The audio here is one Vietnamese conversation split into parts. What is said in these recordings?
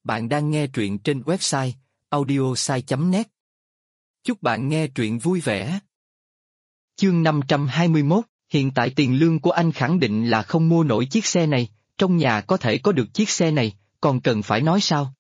Bạn đang nghe truyện trên website audiosai.net. Chúc bạn nghe truyện vui vẻ. Chương 521, hiện tại tiền lương của anh khẳng định là không mua nổi chiếc xe này, trong nhà có thể có được chiếc xe này, còn cần phải nói sao?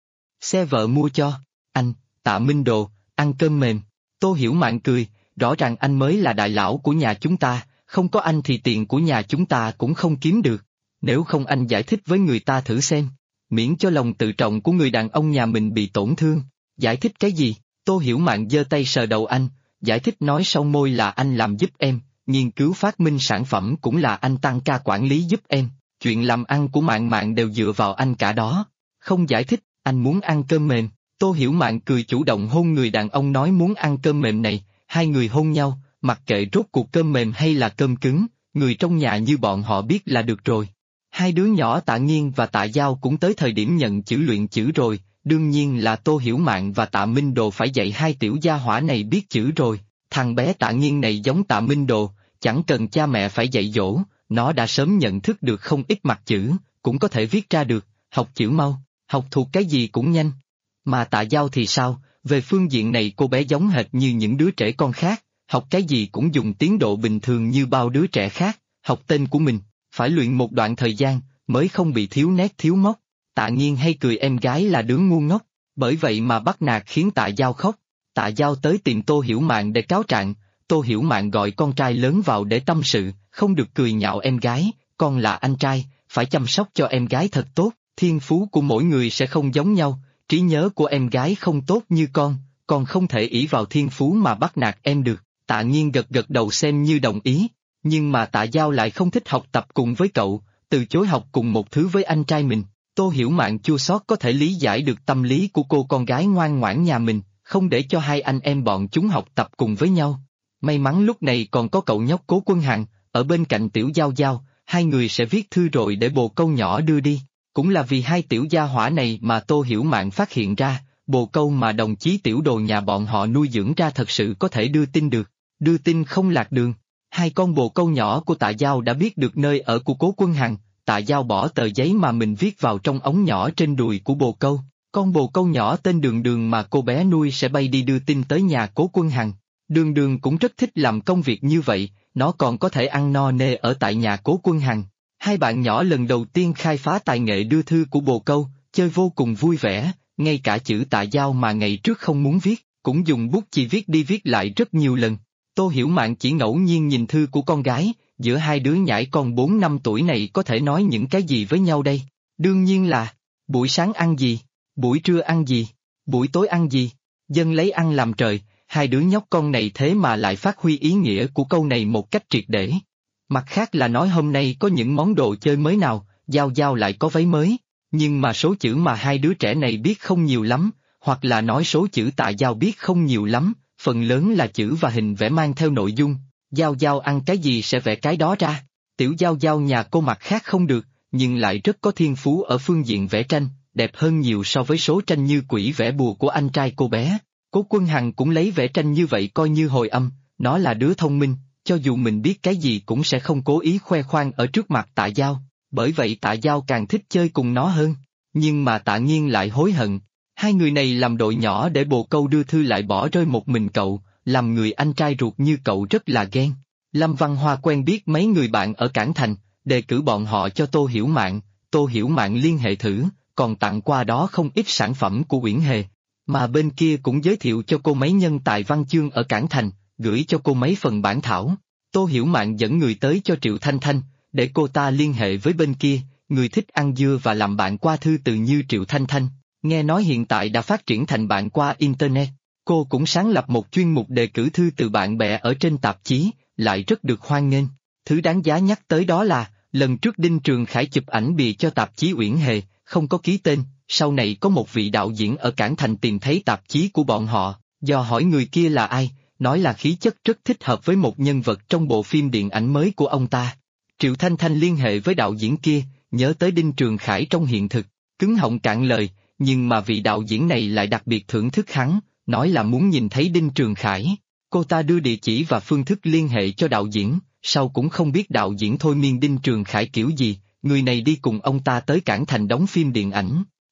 Xe vợ mua cho, anh, Tạ Minh Đồ, ăn cơm mềm. Tô Hiểu Mạn cười, rõ ràng anh mới là đại lão của nhà chúng ta, không có anh thì tiền của nhà chúng ta cũng không kiếm được. Nếu không anh giải thích với người ta thử xem, miễn cho lòng tự trọng của người đàn ông nhà mình bị tổn thương. Giải thích cái gì? Tô Hiểu Mạn giơ tay sờ đầu anh, giải thích nói sau môi là anh làm giúp em, nghiên cứu phát minh sản phẩm cũng là anh tăng ca quản lý giúp em, chuyện làm ăn của Mạn Mạn đều dựa vào anh cả đó. Không giải thích, anh muốn ăn cơm mềm. Tô Hiểu Mạn cười chủ động hôn người đàn ông nói muốn ăn cơm mềm này, hai người hôn nhau, mặc kệ rốt cuộc cơm mềm hay là cơm cứng, người trong nhà như bọn họ biết là được rồi. Hai đứa nhỏ Tạ Nghiên và Tạ Giao cũng tới thời điểm nhận chữ luyện chữ rồi, đương nhiên là Tô Hiểu Mạn và Tạ Minh Đồ phải dạy hai tiểu gia hỏa này biết chữ rồi. Thằng bé Tạ Nghiên này giống Tạ Minh Đồ, chẳng cần cha mẹ phải dạy dỗ, nó đã sớm nhận thức được không ít mặt chữ, cũng có thể viết ra được, học chữ mau, học thuộc cái gì cũng nhanh. Mà Tạ Giao thì sao, về phương diện này cô bé giống hệt như những đứa trẻ con khác, học cái gì cũng dùng tiến độ bình thường như bao đứa trẻ khác, học tên của mình, phải luyện một đoạn thời gian, mới không bị thiếu nét thiếu mốc. Tạ Nghiên hay cười em gái là đứa ngu ngốc, bởi vậy mà bắt nạt khiến Tạ Giao khóc. Tạ Giao tới tìm Tô Hiểu Mạn để cáo trạng, Tô Hiểu Mạn gọi con trai lớn vào để tâm sự, không được cười nhạo em gái, con là anh trai, phải chăm sóc cho em gái thật tốt, thiên phú của mỗi người sẽ không giống nhau, trí nhớ của em gái không tốt như con không thể ỷ vào thiên phú mà bắt nạt em được. Tạ Nghiên gật gật đầu xem như đồng ý, nhưng mà Tạ Giao lại không thích học tập cùng với cậu, từ chối học cùng một thứ với anh trai mình. Tô Hiểu Mạn chua xót có thể lý giải được tâm lý của cô con gái ngoan ngoãn nhà mình, không để cho hai anh em bọn chúng học tập cùng với nhau. May mắn lúc này còn có cậu nhóc Cố Quân Hằng, ở bên cạnh tiểu Giao Giao, hai người sẽ viết thư rồi để bồ câu nhỏ đưa đi. Cũng là vì hai tiểu gia hỏa này mà Tô Hiểu Mạn phát hiện ra, bồ câu mà đồng chí Tiểu Đồ nhà bọn họ nuôi dưỡng ra thật sự có thể đưa tin được, đưa tin không lạc đường. Hai con bồ câu nhỏ của Tạ Giao đã biết được nơi ở của Cố Quân Hằng, Tạ Giao bỏ tờ giấy mà mình viết vào trong ống nhỏ trên đùi của bồ câu. Con bồ câu nhỏ tên Đường Đường mà cô bé nuôi sẽ bay đi đưa tin tới nhà Cố Quân Hằng. Đường Đường cũng rất thích làm công việc như vậy, nó còn có thể ăn no nê ở tại nhà Cố Quân Hằng. Hai bạn nhỏ lần đầu tiên khai phá tài nghệ đưa thư của bồ câu, chơi vô cùng vui vẻ, ngay cả chữ Tạ Giao mà ngày trước không muốn viết, cũng dùng bút chì viết đi viết lại rất nhiều lần. Tô Hiểu Mạn chỉ ngẫu nhiên nhìn thư của con gái, giữa hai đứa nhãi con 4 năm tuổi này có thể nói những cái gì với nhau đây? Đương nhiên là, buổi sáng ăn gì, buổi trưa ăn gì, buổi tối ăn gì, dân lấy ăn làm trời, hai đứa nhóc con này thế mà lại phát huy ý nghĩa của câu này một cách triệt để. Mặt khác là nói hôm nay có những món đồ chơi mới nào, Giao Giao lại có váy mới, nhưng mà số chữ mà hai đứa trẻ này biết không nhiều lắm, hoặc là nói số chữ Tạ Giao biết không nhiều lắm, phần lớn là chữ và hình vẽ mang theo nội dung. Giao Giao ăn cái gì sẽ vẽ cái đó ra. Tiểu Giao Giao nhà cô mặt khác không được, nhưng lại rất có thiên phú ở phương diện vẽ tranh, đẹp hơn nhiều so với số tranh như quỷ vẽ bùa của anh trai cô bé. Cố Quân Hằng cũng lấy vẽ tranh như vậy coi như hồi âm, nó là đứa thông minh, cho dù mình biết cái gì cũng sẽ không cố ý khoe khoang ở trước mặt Tạ Giao, bởi vậy Tạ Giao càng thích chơi cùng nó hơn. Nhưng mà Tạ Nghiên lại hối hận, hai người này làm đội nhỏ để bồ câu đưa thư lại bỏ rơi một mình cậu, làm người anh trai ruột như cậu rất là ghen. Lâm Văn Hoa quen biết mấy người bạn ở Cảng Thành, đề cử bọn họ cho Tô Hiểu Mạn, Tô Hiểu Mạn liên hệ thử, còn tặng qua đó không ít sản phẩm của Uyển Hề. Mà bên kia cũng giới thiệu cho cô mấy nhân tài văn chương ở Cảng Thành, gửi cho cô mấy phần bản thảo. Tô Hiểu Mạn dẫn người tới cho Triệu Thanh Thanh, để cô ta liên hệ với bên kia, người thích ăn dưa và làm bạn qua thư từ như Triệu Thanh Thanh, nghe nói hiện tại đã phát triển thành bạn qua Internet. Cô cũng sáng lập một chuyên mục đề cử thư từ bạn bè ở trên tạp chí, lại rất được hoan nghênh. Thứ đáng giá nhắc tới đó là, lần trước Đinh Trường Khải chụp ảnh bìa cho tạp chí Uyển Hề, không có ký tên, sau này có một vị đạo diễn ở Cảng Thành tìm thấy tạp chí của bọn họ, do hỏi người kia là ai, nói là khí chất rất thích hợp với một nhân vật trong bộ phim điện ảnh mới của ông ta. Triệu Thanh Thanh liên hệ với đạo diễn kia, nhớ tới Đinh Trường Khải trong hiện thực, cứng họng cạn lời, nhưng mà vị đạo diễn này lại đặc biệt thưởng thức hắn, nói là muốn nhìn thấy Đinh Trường Khải. Cô ta đưa địa chỉ và phương thức liên hệ cho đạo diễn, sau cũng không biết đạo diễn thôi miên Đinh Trường Khải kiểu gì, người này đi cùng ông ta tới Cảng Thành đóng phim điện ảnh.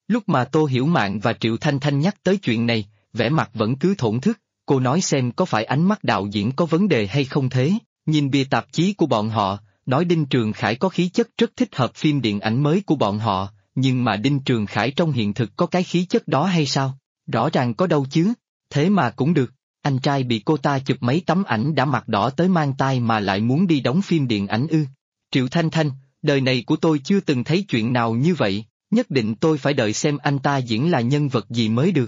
Lúc mà Tô Hiểu Mạn và Triệu Thanh Thanh nhắc tới chuyện này, vẻ mặt vẫn cứ thổn thức, cô nói xem có phải ánh mắt đạo diễn có vấn đề hay không thế, nhìn bìa tạp chí của bọn họ, nói Đinh Trường Khải có khí chất rất thích hợp phim điện ảnh mới của bọn họ, nhưng mà Đinh Trường Khải trong hiện thực có cái khí chất đó hay sao? Rõ ràng có đâu chứ, thế mà cũng được, anh trai bị cô ta chụp mấy tấm ảnh đã mặt đỏ tới mang tai mà lại muốn đi đóng phim điện ảnh ư. Triệu Thanh Thanh, đời này của tôi chưa từng thấy chuyện nào như vậy, nhất định tôi phải đợi xem anh ta diễn là nhân vật gì mới được.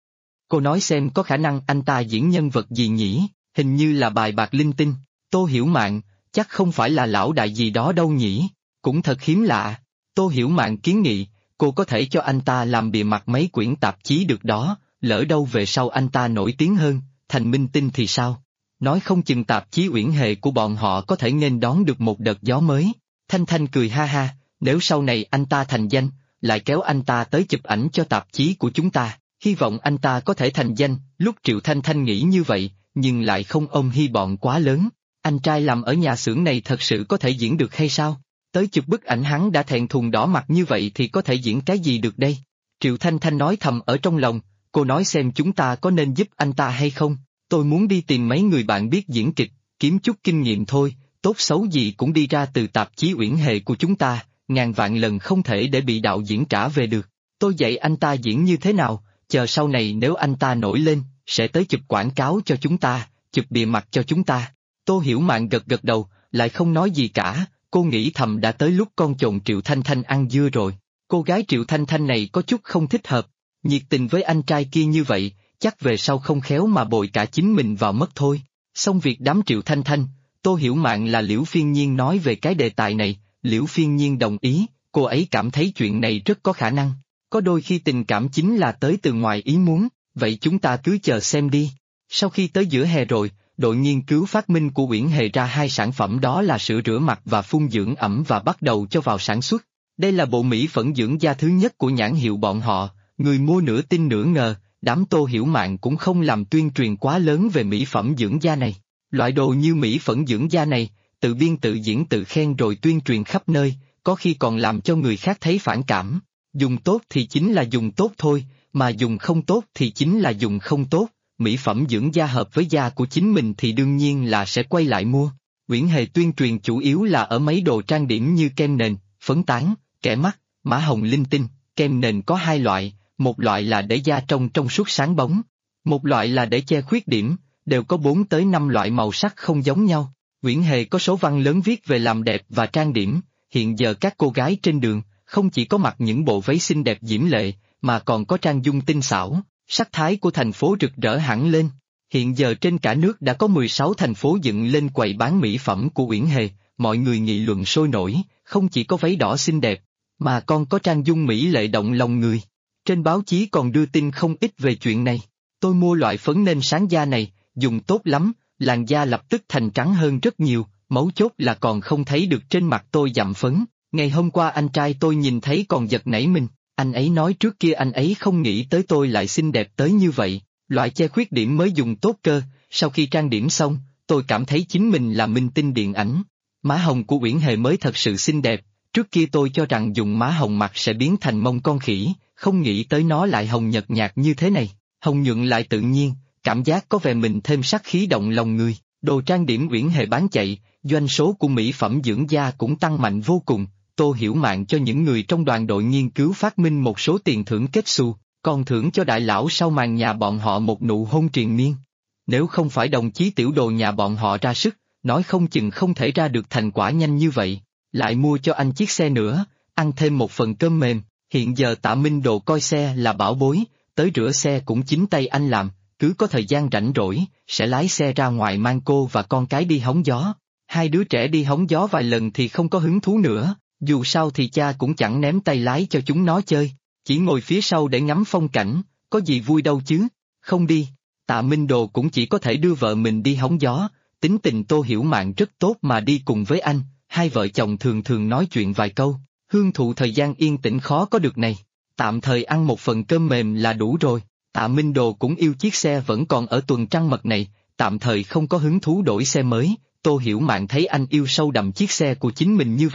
Cô nói xem có khả năng anh ta diễn nhân vật gì nhỉ, hình như là bài bạc linh tinh, Tô Hiểu Mạn, chắc không phải là lão đại gì đó đâu nhỉ, cũng thật hiếm lạ. Tô Hiểu Mạn kiến nghị, cô có thể cho anh ta làm bìa mặt mấy quyển tạp chí được đó, lỡ đâu về sau anh ta nổi tiếng hơn, thành minh tinh thì sao? Nói không chừng tạp chí Uyển Hề của bọn họ có thể nghênh đón được một đợt gió mới. Thanh Thanh cười ha ha, nếu sau này anh ta thành danh, lại kéo anh ta tới chụp ảnh cho tạp chí của chúng ta, hy vọng anh ta có thể thành danh. Lúc Triệu Thanh Thanh nghĩ như vậy, nhưng lại không ôm hy vọng quá lớn. Anh trai làm ở nhà xưởng này thật sự có thể diễn được hay sao? Tới chụp bức ảnh hắn đã thẹn thùng đỏ mặt như vậy thì có thể diễn cái gì được đây? Triệu Thanh Thanh nói thầm ở trong lòng, cô nói xem chúng ta có nên giúp anh ta hay không? Tôi muốn đi tìm mấy người bạn biết diễn kịch, kiếm chút kinh nghiệm thôi, tốt xấu gì cũng đi ra từ tạp chí Uyển Hề của chúng ta, ngàn vạn lần không thể để bị đạo diễn trả về được. Tôi dạy anh ta diễn như thế nào, chờ sau này nếu anh ta nổi lên, sẽ tới chụp quảng cáo cho chúng ta, chụp bìa mặt cho chúng ta. Tô Hiểu Mạn gật gật đầu, lại không nói gì cả, cô nghĩ thầm đã tới lúc con trộn Triệu Thanh Thanh ăn dưa rồi. Cô gái Triệu Thanh Thanh này có chút không thích hợp, nhiệt tình với anh trai kia như vậy, chắc về sau không khéo mà bồi cả chính mình vào mất thôi. Xong việc đám Triệu Thanh Thanh, Tô Hiểu Mạn là Liễu Phiên Nhiên nói về cái đề tài này, Liễu Phiên Nhiên đồng ý, cô ấy cảm thấy chuyện này rất có khả năng. Có đôi khi tình cảm chính là tới từ ngoài ý muốn, vậy chúng ta cứ chờ xem đi. Sau khi tới giữa hè rồi, đội nghiên cứu phát minh của Uyển Hề ra hai sản phẩm, đó là sữa rửa mặt và phun dưỡng ẩm, và bắt đầu cho vào sản xuất. Đây là bộ mỹ phẩm dưỡng da thứ nhất của nhãn hiệu bọn họ, người mua nửa tin nửa ngờ, đám Tô Hiểu Mạn cũng không làm tuyên truyền quá lớn về mỹ phẩm dưỡng da này. Loại đồ như mỹ phẩm dưỡng da này, tự biên tự diễn tự khen rồi tuyên truyền khắp nơi, có khi còn làm cho người khác thấy phản cảm. Dùng tốt thì chính là dùng tốt thôi, mà dùng không tốt thì chính là dùng không tốt. Mỹ phẩm dưỡng da hợp với da của chính mình thì đương nhiên là sẽ quay lại mua. Uyển Hề tuyên truyền chủ yếu là ở mấy đồ trang điểm như kem nền, phấn tán, kẻ mắt, mã hồng linh tinh. Kem nền có hai loại, một loại là để da trông trong suốt sáng bóng, một loại là để che khuyết điểm, đều có 4 tới 5 loại màu sắc không giống nhau. Uyển Hề có số văn lớn viết về làm đẹp và trang điểm, hiện giờ các cô gái trên đường, không chỉ có mặc những bộ váy xinh đẹp diễm lệ, mà còn có trang dung tinh xảo, sắc thái của thành phố rực rỡ hẳn lên. Hiện giờ trên cả nước đã có 16 thành phố dựng lên quầy bán mỹ phẩm của Uyển Hề, mọi người nghị luận sôi nổi, không chỉ có váy đỏ xinh đẹp, mà còn có trang dung mỹ lệ động lòng người. Trên báo chí còn đưa tin không ít về chuyện này. Tôi mua loại phấn nền sáng da này, dùng tốt lắm, làn da lập tức thành trắng hơn rất nhiều, mấu chốt là còn không thấy được trên mặt tôi dặm phấn. Ngày hôm qua anh trai tôi nhìn thấy còn giật nảy mình, anh ấy nói trước kia anh ấy không nghĩ tới tôi lại xinh đẹp tới như vậy, loại che khuyết điểm mới dùng tốt cơ. Sau khi trang điểm xong, tôi cảm thấy chính mình là minh tinh điện ảnh. Má hồng của Uyển Hề mới thật sự xinh đẹp, trước kia tôi cho rằng dùng má hồng mặt sẽ biến thành mông con khỉ, không nghĩ tới nó lại hồng nhợt nhạt như thế này, hồng nhuận lại tự nhiên, cảm giác có vẻ mình thêm sắc khí động lòng người. Đồ trang điểm Uyển Hề bán chạy, doanh số của mỹ phẩm dưỡng da cũng tăng mạnh vô cùng. Tô Hiểu Mạn cho những người trong đoàn đội nghiên cứu phát minh một số tiền thưởng kết xu, còn thưởng cho đại lão sau màn nhà bọn họ một nụ hôn triền miên. Nếu không phải đồng chí tiểu đồ nhà bọn họ ra sức, nói không chừng không thể ra được thành quả nhanh như vậy. Lại mua cho anh chiếc xe nữa, ăn thêm một phần cơm mềm. Hiện giờ Tạ Minh Đồ coi xe là bảo bối, tới rửa xe cũng chính tay anh làm, cứ có thời gian rảnh rỗi, sẽ lái xe ra ngoài mang cô và con cái đi hóng gió. Hai đứa trẻ đi hóng gió vài lần thì không có hứng thú nữa, dù sao thì cha cũng chẳng ném tay lái cho chúng nó chơi, chỉ ngồi phía sau để ngắm phong cảnh, có gì vui đâu chứ, không đi. Tạ Minh Đồ cũng chỉ có thể đưa vợ mình đi hóng gió, tính tình Tô Hiểu Mạn rất tốt mà đi cùng với anh, hai vợ chồng thường thường nói chuyện vài câu, hưởng thụ thời gian yên tĩnh khó có được này. Tạm thời ăn một phần cơm mềm là đủ rồi. Tạ Minh Đồ cũng yêu chiếc xe vẫn còn ở tuần trăng mật này, tạm thời không có hứng thú đổi xe mới. Tô Hiểu Mạn thấy anh yêu sâu đậm chiếc xe của chính mình như vậy,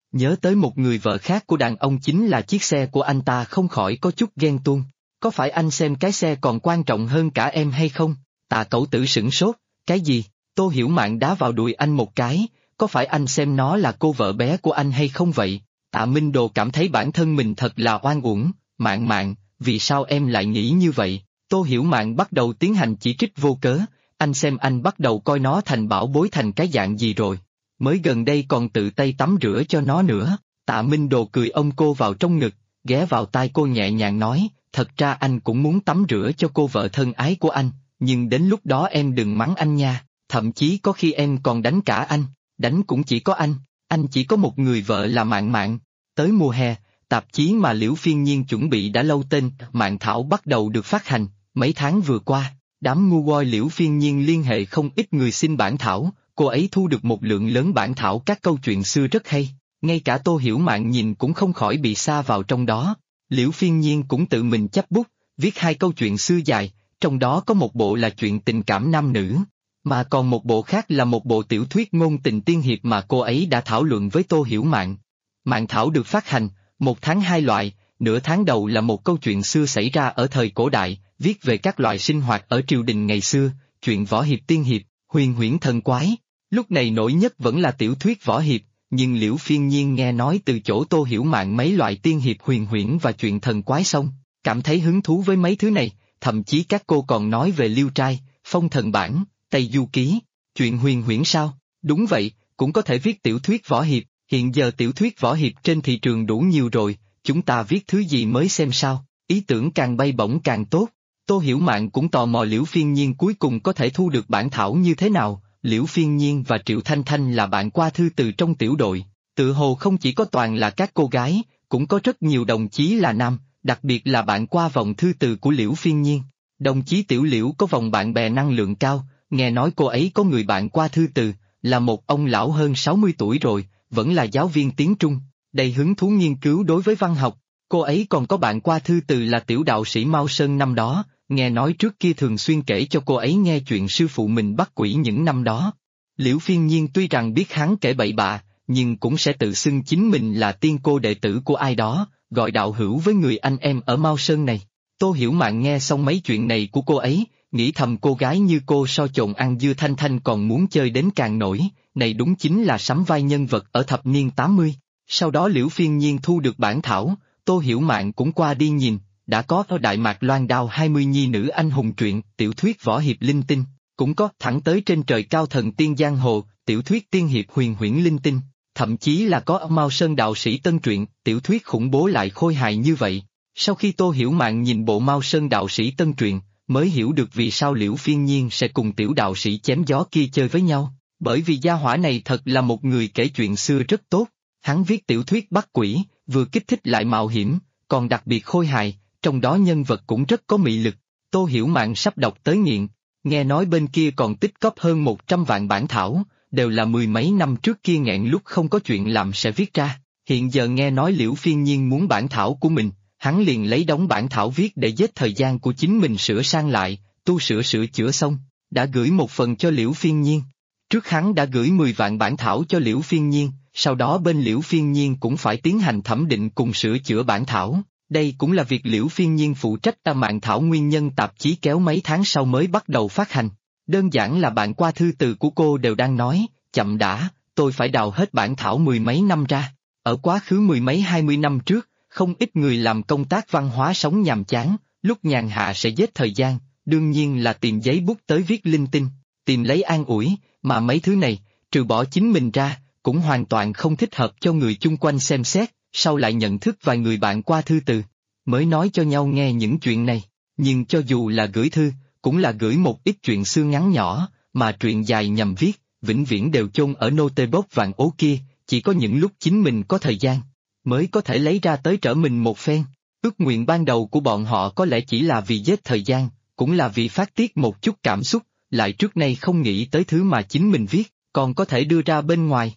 Nhớ tới một người vợ khác của đàn ông chính là chiếc xe của anh ta, không khỏi có chút ghen tuông. Có phải anh xem cái xe còn quan trọng hơn cả em hay không? Tạ Cẩu Tử sửng sốt, cái gì? Tô Hiểu Mạn đá vào đùi anh một cái, có phải anh xem nó là cô vợ bé của anh hay không vậy? Tạ Minh Đồ cảm thấy bản thân mình thật là oan uổng. Mạn Mạn, vì sao em lại nghĩ như vậy? Tô Hiểu Mạn bắt đầu tiến hành chỉ trích vô cớ, anh xem anh bắt đầu coi nó thành bảo bối thành cái dạng gì rồi. Mới gần đây còn tự tay tắm rửa cho nó nữa. Tạ Minh Đồ cười ôm cô vào trong ngực, ghé vào tai cô nhẹ nhàng nói, thật ra anh cũng muốn tắm rửa cho cô vợ thân ái của anh, nhưng đến lúc đó em đừng mắng anh nha, thậm chí có khi em còn đánh cả anh, đánh cũng chỉ có anh chỉ có một người vợ là Mạn Mạn. Tới mùa hè, tạp chí mà Liễu Phiên Nhiên chuẩn bị đã lâu tên Mạn Thảo bắt đầu được phát hành, mấy tháng vừa qua, đám ngu voi Liễu Phiên Nhiên liên hệ không ít người xin bản thảo, cô ấy thu được một lượng lớn bản thảo các câu chuyện xưa rất hay, ngay cả Tô Hiểu Mạn nhìn cũng không khỏi bị sa vào trong đó. Liễu Phiên Nhiên cũng tự mình chấp bút, viết 2 câu chuyện xưa dài, trong đó có một bộ là chuyện tình cảm nam nữ, mà còn một bộ khác là một bộ tiểu thuyết ngôn tình tiên hiệp mà cô ấy đã thảo luận với Tô Hiểu Mạn. Mạn thảo được phát hành, 1 tháng 2 loại, nửa tháng đầu là một câu chuyện xưa xảy ra ở thời cổ đại, viết về các loại sinh hoạt ở triều đình ngày xưa, chuyện võ hiệp tiên hiệp, huyền huyễn thần quái. Lúc này nổi nhất vẫn là tiểu thuyết võ hiệp, nhưng Liễu Phiên Nhiên nghe nói từ chỗ Tô Hiểu Mạn mấy loại tiên hiệp huyền huyễn và chuyện thần quái xong, cảm thấy hứng thú với mấy thứ này, thậm chí các cô còn nói về Liêu Trai, Phong Thần Bản, Tây Du Ký, chuyện huyền huyễn sao? Đúng vậy, cũng có thể viết tiểu thuyết võ hiệp, hiện giờ tiểu thuyết võ hiệp trên thị trường đủ nhiều rồi, chúng ta viết thứ gì mới xem sao, ý tưởng càng bay bổng càng tốt. Tô Hiểu Mạn cũng tò mò Liễu Phiên Nhiên cuối cùng có thể thu được bản thảo như thế nào. Liễu Phiên Nhiên và Triệu Thanh Thanh là bạn qua thư từ trong tiểu đội, tự hồ không chỉ có toàn là các cô gái, cũng có rất nhiều đồng chí là nam, đặc biệt là bạn qua vòng thư từ của Liễu Phiên Nhiên. Đồng chí Tiểu Liễu có vòng bạn bè năng lượng cao, nghe nói cô ấy có người bạn qua thư từ, là một ông lão hơn 60 tuổi rồi, vẫn là giáo viên tiếng Trung, đầy hứng thú nghiên cứu đối với văn học. Cô ấy còn có bạn qua thư từ là tiểu đạo sĩ Mao Sơn năm đó, nghe nói trước kia thường xuyên kể cho cô ấy nghe chuyện sư phụ mình bắt quỷ những năm đó. Liễu Phiên Nhiên tuy rằng biết hắn kể bậy bạ, nhưng cũng sẽ tự xưng chính mình là tiên cô đệ tử của ai đó, gọi đạo hữu với người anh em ở Mao Sơn này. Tô Hiểu Mạn nghe xong mấy chuyện này của cô ấy, nghĩ thầm cô gái như cô so chồn ăn dưa Thanh Thanh còn muốn chơi đến càng nổi, này đúng chính là sắm vai nhân vật ở thập niên 80. Sau đó Liễu Phiên Nhiên thu được bản thảo, Tô Hiểu Mạn cũng qua đi nhìn, đã có ở Đại Mạc Loan Đao 20 nhi nữ anh hùng truyện, tiểu thuyết võ hiệp linh tinh, cũng có Thẳng Tới Trên Trời Cao Thần Tiên Giang Hồ, tiểu thuyết tiên hiệp huyền huyễn linh tinh, thậm chí là có Mao Sơn đạo sĩ tân truyện, tiểu thuyết khủng bố lại khôi hài như vậy. Sau khi Tô Hiểu Mạn nhìn bộ Mao Sơn đạo sĩ tân truyện, mới hiểu được vì sao Liễu Phiên Nhiên sẽ cùng tiểu đạo sĩ chém gió kia chơi với nhau, bởi vì gia hỏa này thật là một người kể chuyện xưa rất tốt, hắn viết tiểu thuyết bắt quỷ, vừa kích thích lại mạo hiểm, còn đặc biệt khôi hài, trong đó nhân vật cũng rất có mị lực. Tô Hiểu Mạn sắp đọc tới nghiện, nghe nói bên kia còn tích cóp hơn 100 vạn bản thảo, đều là 10 mấy năm trước kia nghẹn lúc không có chuyện làm sẽ viết ra, hiện giờ nghe nói Liễu Phiên Nhiên muốn bản thảo của mình, hắn liền lấy đống bản thảo viết để giết thời gian của chính mình sửa sang lại, tu sửa sửa chữa xong, đã gửi một phần cho Liễu Phiên Nhiên. Trước hắn đã gửi 10 vạn bản thảo cho Liễu Phiên Nhiên, sau đó bên Liễu Phiên Nhiên cũng phải tiến hành thẩm định cùng sửa chữa bản thảo. Đây cũng là việc Liễu Phiên Nhiên phụ trách. Mạn thảo nguyên nhân tạp chí kéo mấy tháng sau mới bắt đầu phát hành. Đơn giản là bạn qua thư từ của cô đều đang nói, chậm đã, tôi phải đào hết bản thảo 10 mấy năm ra. Ở quá khứ 10 mấy 20 năm trước, không ít người làm công tác văn hóa sống nhàm chán, lúc nhàn hạ sẽ giết thời gian, đương nhiên là tìm giấy bút tới viết linh tinh, tìm lấy an ủi, mà mấy thứ này, trừ bỏ chính mình ra, cũng hoàn toàn không thích hợp cho người chung quanh xem xét. Sau lại nhận thức vài người bạn qua thư từ, mới nói cho nhau nghe những chuyện này, nhưng cho dù là gửi thư, cũng là gửi một ít chuyện xưa ngắn nhỏ, mà truyện dài nhằm viết, vĩnh viễn đều chôn ở nô tê bốc vàng ố kia, chỉ có những lúc chính mình có thời gian, mới có thể lấy ra tới trở mình một phen. Ước nguyện ban đầu của bọn họ có lẽ chỉ là vì giết thời gian, cũng là vì phát tiết một chút cảm xúc, lại trước nay không nghĩ tới thứ mà chính mình viết, còn có thể đưa ra bên ngoài.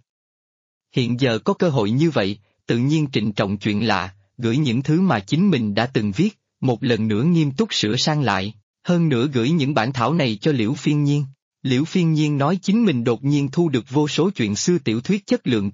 Hiện giờ có cơ hội như vậy, tự nhiên trịnh trọng chuyện lạ, gửi những thứ mà chính mình đã từng viết, một lần nữa nghiêm túc sửa sang lại, hơn nữa gửi những bản thảo này cho Liễu Phiên Nhiên. Liễu Phiên Nhiên nói chính mình đột nhiên thu được vô số chuyện xưa tiểu thuyết chất lượng tốt,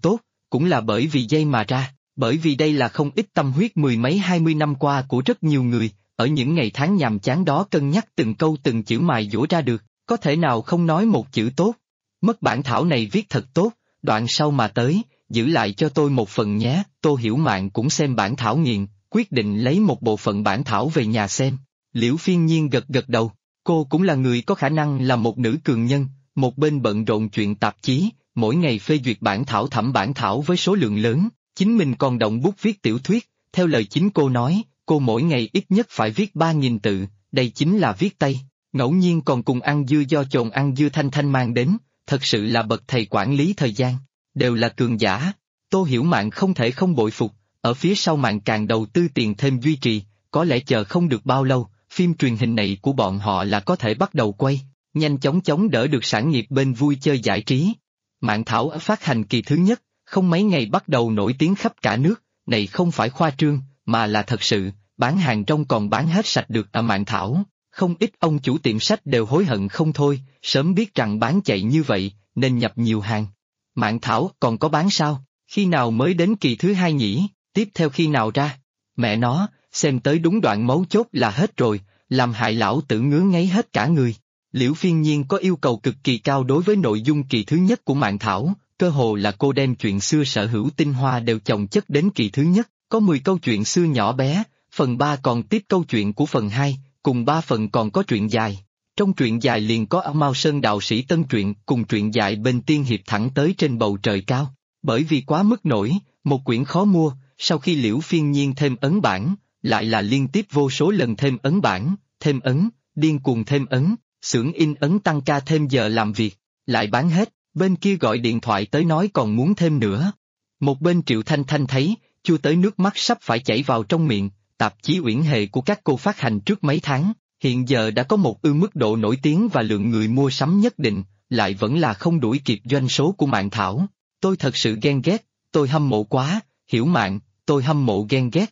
cũng là bởi vì dây mà ra, bởi vì đây là không ít tâm huyết mười mấy 20 năm qua của rất nhiều người, ở những ngày tháng nhàm chán đó cân nhắc từng câu từng chữ mài dũa ra được, có thể nào không nói một chữ tốt. Mất bản thảo này viết thật tốt, đoạn sau mà tới, giữ lại cho tôi một phần nhé. Tô Hiểu Mạn cũng xem bản thảo nghiền, quyết định lấy một bộ phận bản thảo về nhà xem. Liễu Phiên Nhiên gật gật đầu, cô cũng là người có khả năng là một nữ cường nhân, một bên bận rộn chuyện tạp chí, mỗi ngày phê duyệt bản thảo thẩm bản thảo với số lượng lớn, chính mình còn động bút viết tiểu thuyết, theo lời chính cô nói, cô mỗi ngày ít nhất phải viết 3.000 tự, đây chính là viết tay, ngẫu nhiên còn cùng ăn dưa do chồn ăn dưa Thanh Thanh mang đến, thật sự là bậc thầy quản lý thời gian, đều là cường giả. Tô Hiểu Mạn không thể không bội phục, ở phía sau Mạn càng đầu tư tiền thêm duy trì, có lẽ chờ không được bao lâu, phim truyền hình này của bọn họ là có thể bắt đầu quay, nhanh chóng chống đỡ được sản nghiệp bên vui chơi giải trí. Mạn thảo phát hành kỳ thứ nhất, không mấy ngày bắt đầu nổi tiếng khắp cả nước, này không phải khoa trương, mà là thật sự, bán hàng rong còn bán hết sạch được ở Mạn thảo. Không ít ông chủ tiệm sách đều hối hận không thôi, sớm biết rằng bán chạy như vậy, nên nhập nhiều hàng. Mạn thảo còn có bán sao? Khi nào mới đến kỳ thứ hai nhỉ? Tiếp theo khi nào ra? Mẹ nó, xem tới đúng đoạn mấu chốt là hết rồi, làm hại lão tử ngứa ngáy hết cả người. Liễu Phiên Nhiên có yêu cầu cực kỳ cao đối với nội dung kỳ thứ nhất của Mạn thảo, cơ hồ là cô đem chuyện xưa sở hữu tinh hoa đều chồng chất đến kỳ thứ nhất, có 10 câu chuyện xưa nhỏ bé, phần 3 còn tiếp câu chuyện của phần 2, cùng 3 phần còn có truyện dài. Trong truyện dài liền có Mao Sơn đạo sĩ tân truyện cùng truyện dài bên tiên hiệp thẳng tới trên bầu trời cao. Bởi vì quá mức nổi, một quyển khó mua, sau khi Liễu Phiên Nhiên thêm ấn bản, lại là liên tiếp vô số lần thêm ấn bản, thêm ấn, điên cuồng thêm ấn, xưởng in ấn tăng ca thêm giờ làm việc, lại bán hết, bên kia gọi điện thoại tới nói còn muốn thêm nữa. Một bên Triệu Thanh Thanh thấy, chua tới nước mắt sắp phải chảy vào trong miệng, tạp chí Uyển Hề của các cô phát hành trước mấy tháng, hiện giờ đã có một mức độ nổi tiếng và lượng người mua sắm nhất định, lại vẫn là không đuổi kịp doanh số của Mạn thảo. Tôi thật sự ghen ghét, tôi hâm mộ quá, Hiểu Mạn, tôi hâm mộ ghen ghét.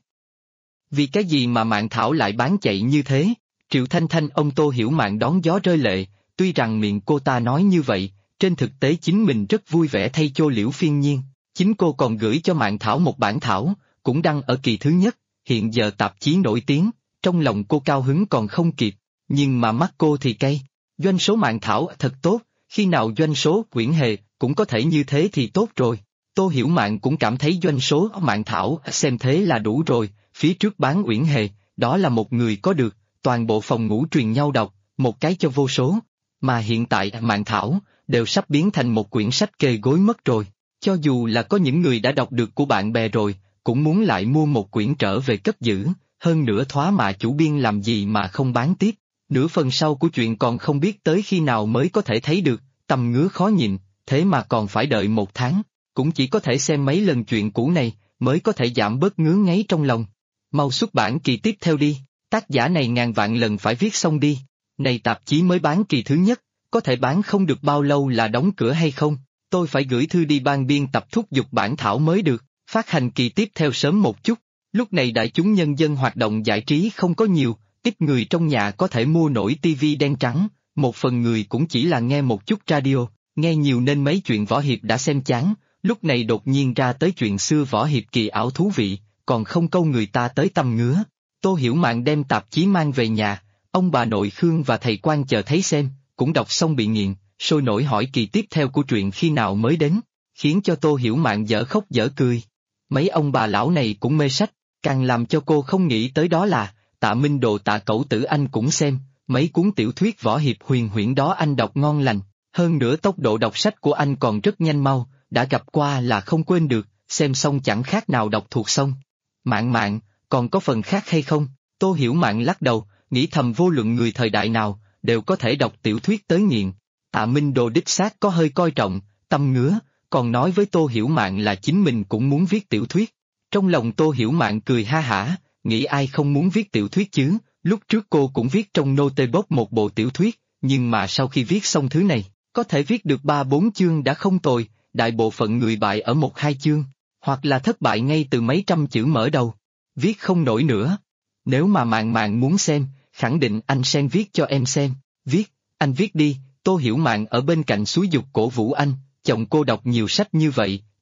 Vì cái gì mà Mạn thảo lại bán chạy như thế? Triệu Thanh Thanh ông Tô Hiểu Mạn đón gió rơi lệ, tuy rằng miệng cô ta nói như vậy, trên thực tế chính mình rất vui vẻ thay cho Liễu Phiên Nhiên, chính cô còn gửi cho Mạn thảo một bản thảo, cũng đăng ở kỳ thứ nhất, hiện giờ tạp chí nổi tiếng, trong lòng cô cao hứng còn không kịp, nhưng mà mắt cô thì cay, doanh số Mạn thảo thật tốt, khi nào doanh số Uyển Hề cũng có thể như thế thì tốt rồi. Tô Hiểu Mạn cũng cảm thấy doanh số Mạn thảo xem thế là đủ rồi, phía trước bán Uyển Hề, đó là một người có được, toàn bộ phòng ngủ truyền nhau đọc, một cái cho vô số, mà hiện tại Mạn thảo đều sắp biến thành một quyển sách kê gối mất rồi, cho dù là có những người đã đọc được của bạn bè rồi, cũng muốn lại mua một quyển trở về cất giữ, hơn nữa thoá mà chủ biên làm gì mà không bán tiếp, nửa phần sau của chuyện còn không biết tới khi nào mới có thể thấy được, tầm ngứa khó nhìn, thế mà còn phải đợi 1 tháng, cũng chỉ có thể xem mấy lần chuyện cũ này, mới có thể giảm bớt ngứa ngáy trong lòng. Mau xuất bản kỳ tiếp theo đi, tác giả này ngàn vạn lần phải viết xong đi, này tạp chí mới bán kỳ thứ nhất, có thể bán không được bao lâu là đóng cửa hay không, tôi phải gửi thư đi ban biên tập thúc giục bản thảo mới được, phát hành kỳ tiếp theo sớm một chút, lúc này đại chúng nhân dân hoạt động giải trí không có nhiều, ít người trong nhà có thể mua nổi tivi đen trắng, một phần người cũng chỉ là nghe một chút radio, nghe nhiều nên mấy chuyện võ hiệp đã xem chán, lúc này đột nhiên ra tới chuyện xưa võ hiệp kỳ ảo thú vị, còn không câu người ta tới tâm ngứa. Tô Hiểu Mạn đem tạp chí mang về nhà, ông bà nội Khương và thầy quan chờ thấy xem, cũng đọc xong bị nghiện, sôi nổi hỏi kỳ tiếp theo của truyện khi nào mới đến, khiến cho Tô Hiểu Mạn dở khóc dở cười. Mấy ông bà lão này cũng mê sách, càng làm cho cô không nghĩ tới đó là, Tạ Minh Đồ Tạ Cẩu Tử anh cũng xem, mấy cuốn tiểu thuyết võ hiệp huyền huyễn đó anh đọc ngon lành, hơn nữa tốc độ đọc sách của anh còn rất nhanh mau, đã gặp qua là không quên được, xem xong chẳng khác nào đọc thuộc xong. Mạn Mạn, còn có phần khác hay không? Tô Hiểu Mạn lắc đầu, nghĩ thầm vô luận người thời đại nào, đều có thể đọc tiểu thuyết tới nghiện. Tạ Minh Đồ đích xác có hơi coi trọng, tâm ngứa, còn nói với Tô Hiểu Mạn là chính mình cũng muốn viết tiểu thuyết. Trong lòng Tô Hiểu Mạn cười ha hả, nghĩ ai không muốn viết tiểu thuyết chứ, lúc trước cô cũng viết trong Notebook một bộ tiểu thuyết, nhưng mà sau khi viết xong thứ này, có thể viết được 3-4 chương đã không tồi, đại bộ phận người bại ở 1-2 chương, hoặc là thất bại ngay từ mấy trăm chữ mở đầu, viết không nổi nữa. Nếu mà Mạn Mạn muốn xem, khẳng định anh sẽ viết cho em xem, viết, anh viết đi. Tô Hiểu Mạn ở bên cạnh xúi giục cổ vũ anh, chồng cô đọc nhiều sách như vậy,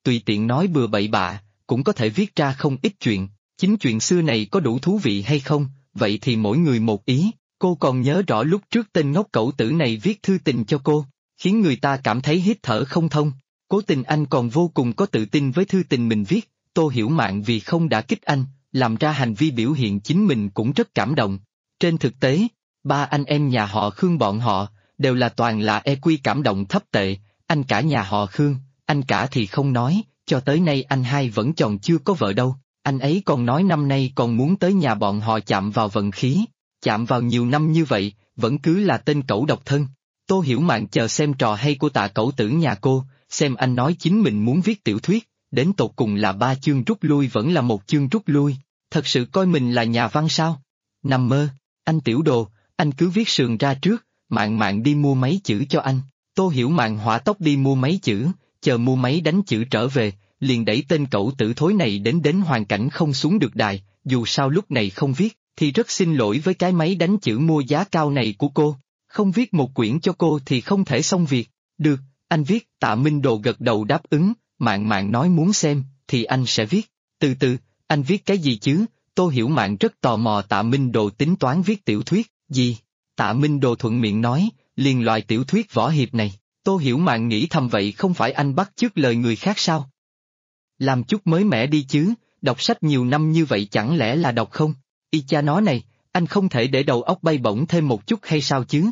tùy tiện nói bừa bậy bạ, cũng có thể viết ra không ít chuyện. Chính chuyện xưa này có đủ thú vị hay không, vậy thì mỗi người một ý. Cô còn nhớ rõ lúc trước tên ngốc cẩu tử này viết thư tình cho cô, khiến người ta cảm thấy hít thở không thông. Cố Tình Anh còn vô cùng có tự tin với thư tình mình viết, Tô Hiểu Mạn vì không đả kích anh, làm ra hành vi biểu hiện chính mình cũng rất cảm động. Trên thực tế, ba anh em nhà họ Khương bọn họ, đều là toàn là EQ cảm động thấp tệ, anh cả nhà họ Khương, anh cả thì không nói, cho tới nay anh hai vẫn còn chưa có vợ đâu, anh ấy còn nói năm nay còn muốn tới nhà bọn họ chạm vào vận khí, chạm vào nhiều năm như vậy, vẫn cứ là tên cẩu độc thân. Tô Hiểu Mạn chờ xem trò hay của Tạ cẩu tử nhà cô, xem anh nói chính mình muốn viết tiểu thuyết, đến tột cùng là 3 chương rút lui vẫn là 1 chương rút lui, thật sự coi mình là nhà văn sao? Nằm mơ, anh tiểu đồ, anh cứ viết sườn ra trước, Mạn Mạn đi mua máy chữ cho anh. Tô Hiểu Mạn hỏa tốc đi mua máy chữ, chờ mua máy đánh chữ trở về, liền đẩy tên cẩu tử thối này đến hoàn cảnh không xuống được đài, dù sao lúc này không viết, thì rất xin lỗi với cái máy đánh chữ mua giá cao này của cô, không viết một quyển cho cô thì không thể xong việc. Được, anh viết. Tạ Minh Đồ gật đầu đáp ứng, Mạn Mạn nói muốn xem, thì anh sẽ viết. Từ từ, anh viết cái gì chứ? Tô Hiểu Mạn rất tò mò Tạ Minh Đồ tính toán viết tiểu thuyết, gì? Tạ Minh Đồ thuận miệng nói, liền loại tiểu thuyết võ hiệp này. Tô Hiểu Mạn nghĩ thầm vậy không phải anh bắt chước lời người khác sao? Làm chút mới mẻ đi chứ, đọc sách nhiều năm như vậy chẳng lẽ là đọc không? Y cha nó này, anh không thể để đầu óc bay bổng thêm một chút hay sao chứ?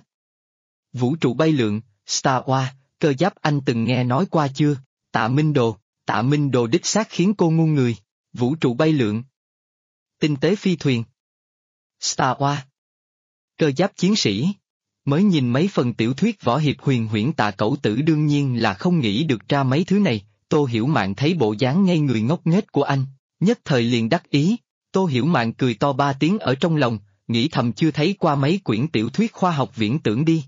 Vũ trụ bay lượn, Star Wars, cơ giáp anh từng nghe nói qua chưa? Tạ Minh Đồ đích xác khiến cô ngu người. Vũ trụ bay lượn, tinh tế phi thuyền, Star Wars, cơ giáp chiến sĩ. Mới nhìn mấy phần tiểu thuyết võ hiệp huyền huyễn Tạ cẩu tử đương nhiên là không nghĩ được ra mấy thứ này. Tô Hiểu Mạn thấy bộ dáng ngây người ngốc nghếch của anh, nhất thời liền đắc ý. Tô Hiểu Mạn cười to 3 tiếng ở trong lòng, nghĩ thầm chưa thấy qua mấy quyển tiểu thuyết khoa học viễn tưởng đi.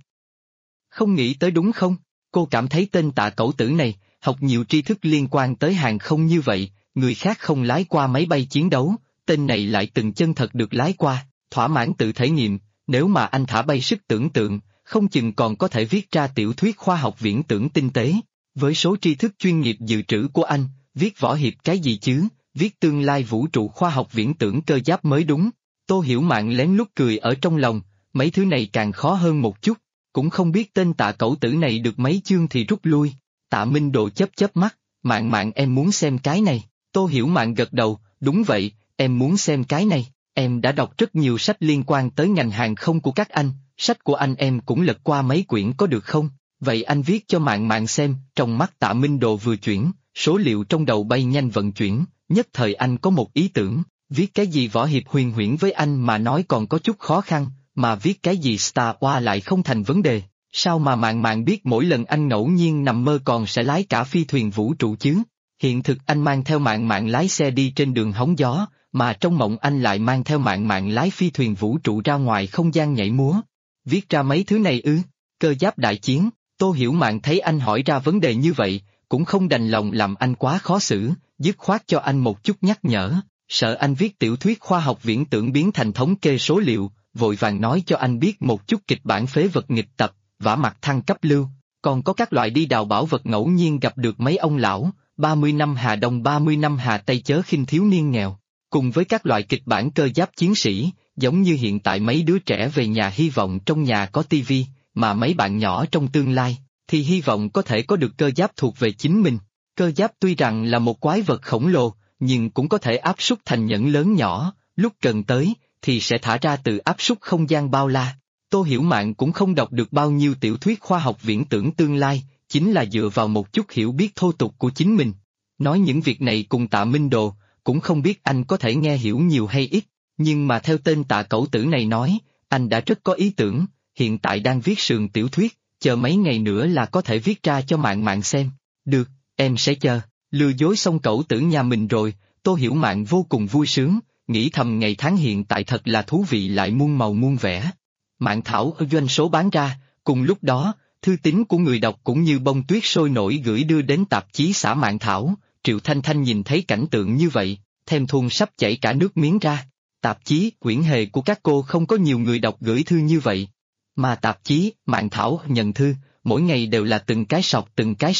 Không nghĩ tới đúng không? Cô cảm thấy tên Tạ cẩu tử này, học nhiều tri thức liên quan tới hàng không như vậy, người khác không lái qua máy bay chiến đấu, tên này lại từng chân thật được lái qua, thỏa mãn tự thể nghiệm, nếu mà anh thả bay sức tưởng tượng, không chừng còn có thể viết ra tiểu thuyết khoa học viễn tưởng tinh tế. Với số tri thức chuyên nghiệp dự trữ của anh, viết võ hiệp cái gì chứ, viết tương lai vũ trụ khoa học viễn tưởng cơ giáp mới đúng. Tô Hiểu Mạn lén lút cười ở trong lòng, mấy thứ này càng khó hơn một chút, cũng không biết tên Tạ cẩu tử này được mấy chương thì rút lui. Tạ Minh Đồ chớp mắt, Mạn em muốn xem cái này. Tô Hiểu Mạn gật đầu, đúng vậy, em muốn xem cái này, em đã đọc rất nhiều sách liên quan tới ngành hàng không của các anh, sách của anh em cũng lật qua mấy quyển có được không? Vậy anh viết cho Mạn xem. Trong mắt Tạ Minh Đồ vừa chuyển, số liệu trong đầu bay nhanh vận chuyển, nhất thời anh có một ý tưởng, viết cái gì võ hiệp huyền huyễn với anh mà nói còn có chút khó khăn, mà viết cái gì Star Wars lại không thành vấn đề, sao mà Mạn biết mỗi lần anh ngẫu nhiên nằm mơ còn sẽ lái cả phi thuyền vũ trụ chứ? Hiện thực anh mang theo Mạn lái xe đi trên đường hóng gió, mà trong mộng anh lại mang theo Mạn lái phi thuyền vũ trụ ra ngoài không gian nhảy múa. Viết ra mấy thứ này ư? Cơ giáp đại chiến. Tô Hiểu Mạn thấy anh hỏi ra vấn đề như vậy, cũng không đành lòng làm anh quá khó xử, dứt khoát cho anh một chút nhắc nhở, sợ anh viết tiểu thuyết khoa học viễn tưởng biến thành thống kê số liệu, vội vàng nói cho anh biết một chút kịch bản phế vật nghịch tập, vả mặt thăng cấp lưu, còn có các loại đi đào bảo vật ngẫu nhiên gặp được mấy ông lão, 30 năm Hà Đông 30 năm Hà Tây chớ khinh thiếu niên nghèo, cùng với các loại kịch bản cơ giáp chiến sĩ, giống như hiện tại mấy đứa trẻ về nhà hy vọng trong nhà có tivi, mà mấy bạn nhỏ trong tương lai, thì hy vọng có thể có được cơ giáp thuộc về chính mình. Cơ giáp tuy rằng là một quái vật khổng lồ, nhưng cũng có thể áp suất thành nhẫn lớn nhỏ, lúc cần tới, thì sẽ thả ra từ áp suất không gian bao la. Tô Hiểu Mạn cũng không đọc được bao nhiêu tiểu thuyết khoa học viễn tưởng tương lai, chính là dựa vào một chút hiểu biết thô tục của chính mình. Nói những việc này cùng Tạ Minh Đồ, cũng không biết anh có thể nghe hiểu nhiều hay ít, nhưng mà theo tên Tạ cẩu tử này nói, anh đã rất có ý tưởng, hiện tại đang viết sườn tiểu thuyết, chờ mấy ngày nữa là có thể viết ra cho Mạn xem. Được, em sẽ chờ. Lừa dối xong cẩu tử nhà mình rồi, Tô Hiểu Mạn vô cùng vui sướng, nghĩ thầm ngày tháng hiện tại thật là thú vị lại muôn màu muôn vẻ. Mạn thảo ở doanh số bán ra, cùng lúc đó, thư tín của người đọc cũng như bông tuyết sôi nổi gửi đưa đến tạp chí xã Mạn thảo. Triệu Thanh Thanh nhìn thấy cảnh tượng như vậy, thèm thuồng sắp chảy cả nước miếng ra. Tạp chí quyển hề của các cô không có nhiều người đọc gửi thư như vậy. Mà tạp chí Mạn thảo nhận thư, mỗi ngày đều là từng cái sọc,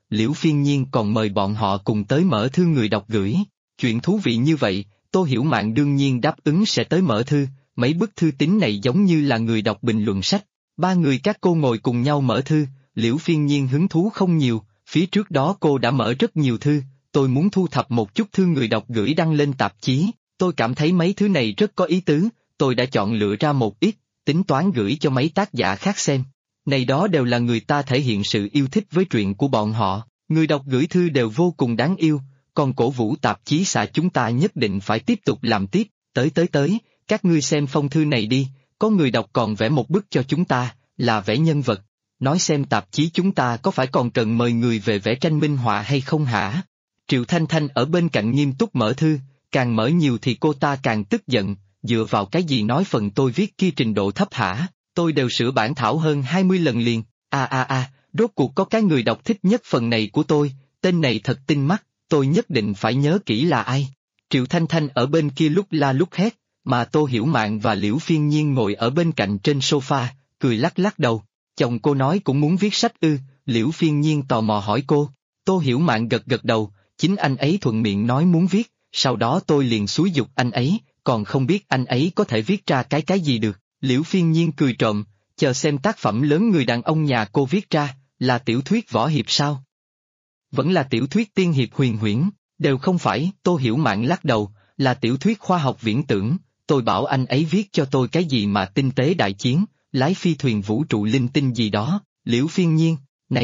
Liễu Phiên Nhiên còn mời bọn họ cùng tới mở thư người đọc gửi. Chuyện thú vị như vậy, Tô Hiểu Mạn đương nhiên đáp ứng sẽ tới mở thư, mấy bức thư tín này giống như là người đọc bình luận sách. Ba người các cô ngồi cùng nhau mở thư, Liễu Phiên Nhiên hứng thú không nhiều, phía trước đó cô đã mở rất nhiều thư, tôi muốn thu thập một chút thư người đọc gửi đăng lên tạp chí, tôi cảm thấy mấy thứ này rất có ý tứ, tôi đã chọn lựa ra một ít, tính toán gửi cho mấy tác giả khác xem. Này đó đều là người ta thể hiện sự yêu thích với truyện của bọn họ, người đọc gửi thư đều vô cùng đáng yêu, còn cổ vũ tạp chí xã chúng ta nhất định phải tiếp tục làm tiếp, tới, các ngươi xem phong thư này đi, có người đọc còn vẽ một bức cho chúng ta, là vẽ nhân vật, nói xem tạp chí chúng ta có phải còn cần mời người về vẽ tranh minh họa hay không hả? Triệu Thanh Thanh ở bên cạnh nghiêm túc mở thư, càng mở nhiều thì cô ta càng tức giận, dựa vào cái gì nói phần tôi viết kia trình độ thấp hả, tôi đều sửa bản thảo hơn 20 lần liền, rốt cuộc có cái người đọc thích nhất phần này của tôi, tên này thật tinh mắt, tôi nhất định phải nhớ kỹ là ai. Triệu Thanh Thanh ở bên kia lúc la lúc hét, mà Tô Hiểu Mạn và Liễu Phiên Nhiên ngồi ở bên cạnh trên sofa, cười lắc lắc đầu, chồng cô nói cũng muốn viết sách ư, Liễu Phiên Nhiên tò mò hỏi cô, Tô Hiểu Mạn gật gật đầu, chính anh ấy thuận miệng nói muốn viết, sau đó tôi liền xúi giục anh ấy, còn không biết anh ấy có thể viết ra cái gì được, Liễu Phiên Nhiên cười trộm, chờ xem tác phẩm lớn người đàn ông nhà cô viết ra, là tiểu thuyết võ hiệp sao? Vẫn là tiểu thuyết tiên hiệp huyền huyễn, đều không phải, Tô Hiểu Mạn lắc đầu, là tiểu thuyết khoa học viễn tưởng, tôi bảo anh ấy viết cho tôi cái gì mà tinh tế đại chiến, lái phi thuyền vũ trụ linh tinh gì đó, Liễu Phiên Nhiên,